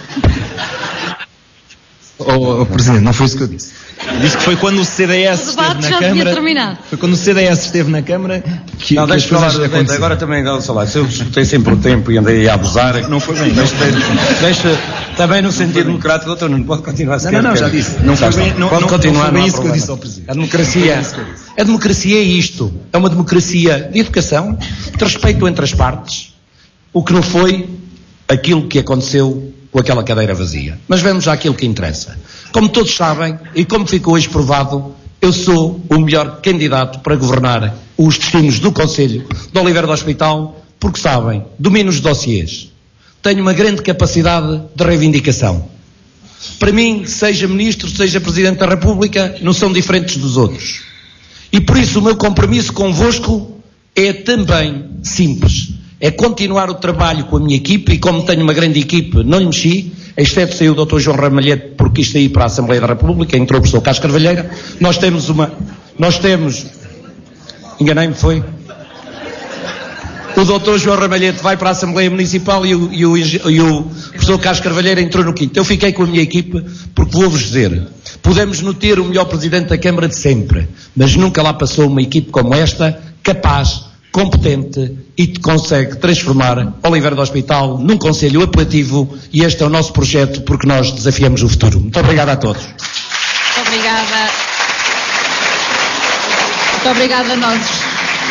Speaker 6: Oh, oh, Presidente, não foi isso que eu disse. Eu disse que foi quando o C D S esteve na Câmara. Foi quando o C D S esteve na Câmara que,
Speaker 7: não,
Speaker 6: que as coisas aconteceram.
Speaker 7: Agora também, sei lá, se eu escutei sempre o tempo e andei a abusar.
Speaker 6: Não foi bem.
Speaker 7: Deixa, deixa também no sentido democrático, doutor, não pode continuar a
Speaker 6: Não, não, não, já disse. Não foi bem, não,
Speaker 7: pode
Speaker 6: não,
Speaker 7: continuar,
Speaker 6: não foi bem
Speaker 7: não
Speaker 6: isso que eu disse ao Presidente.
Speaker 7: A democracia, a democracia é isto. É uma democracia de educação, de respeito entre as partes, o que não foi aquilo que aconteceu com aquela cadeira vazia. Mas vamos àquilo que interessa. Como todos sabem, e como ficou hoje provado, eu sou o melhor candidato para governar os destinos do Conselho de Oliveira do Hospital, porque sabem, domino os dossiês. Tenho uma grande capacidade de reivindicação. Para mim, seja Ministro, seja Presidente da República, não são diferentes dos outros. E por isso o meu compromisso convosco é também simples. É continuar o trabalho com a minha equipe, e como tenho uma grande equipe, não lhe mexi, exceto saiu o doutor João Ramalhete porque quis sair para a Assembleia da República, entrou o professor Carlos Carvalheira. Nós temos uma, nós temos, enganei-me, foi? O doutor João Ramalhete vai para a Assembleia Municipal e o, e o, e o professor Carlos Carvalheira entrou no quinto. Eu fiquei com a minha equipe porque vou-vos dizer, podemos não ter o melhor Presidente da Câmara de sempre, mas nunca lá passou uma equipe como esta, capaz, competente e que consegue transformar Oliveira do Hospital num conselho apelativo, e este é o nosso projeto porque nós desafiamos o futuro. Muito obrigado a todos.
Speaker 2: Muito obrigada. Muito obrigada a nós.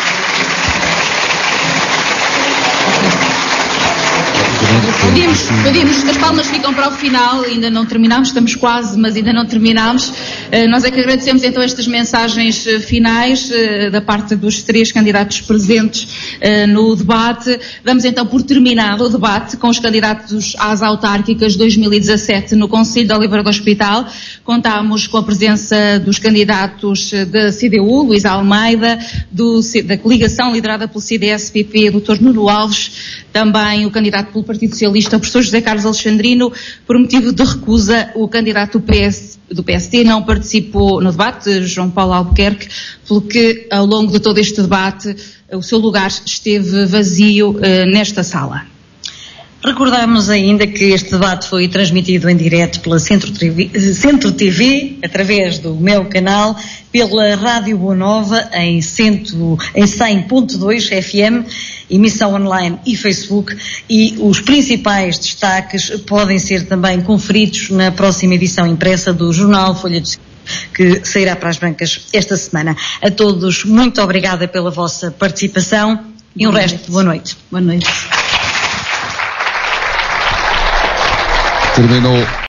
Speaker 2: Pedimos, pedimos, as palmas ficam para o final, ainda não terminámos, estamos quase, mas ainda não terminámos. Uh, nós é que agradecemos então estas mensagens uh, finais uh, da parte dos três candidatos presentes uh, no debate. Damos então por terminado o debate com os candidatos às autárquicas dois mil e dezassete no Conselho de Oliveira do Hospital. Contámos com a presença dos candidatos da C D U, Luís Almeida, do, da coligação liderada pelo C D S P P, doutor Nuno Alves, também o candidato pelo Partido Socialista, o professor José Carlos Alexandrino. Por motivo de recusa, o candidato do, P S, do P S T não participou no debate, João Paulo Albuquerque, pelo que ao longo de todo este debate o seu lugar esteve vazio eh, nesta sala.
Speaker 1: Recordamos ainda que este debate foi transmitido em direto pela Centro T V, Centro T V, através do meu canal, pela Rádio Boa Nova em, cem ponto dois F M, emissão online e Facebook, e os principais destaques podem ser também conferidos na próxima edição impressa do jornal Folha de que sairá para as bancas esta semana. A todos, muito obrigada pela vossa participação e um resto de boa noite.
Speaker 2: Boa noite.
Speaker 10: Terminou.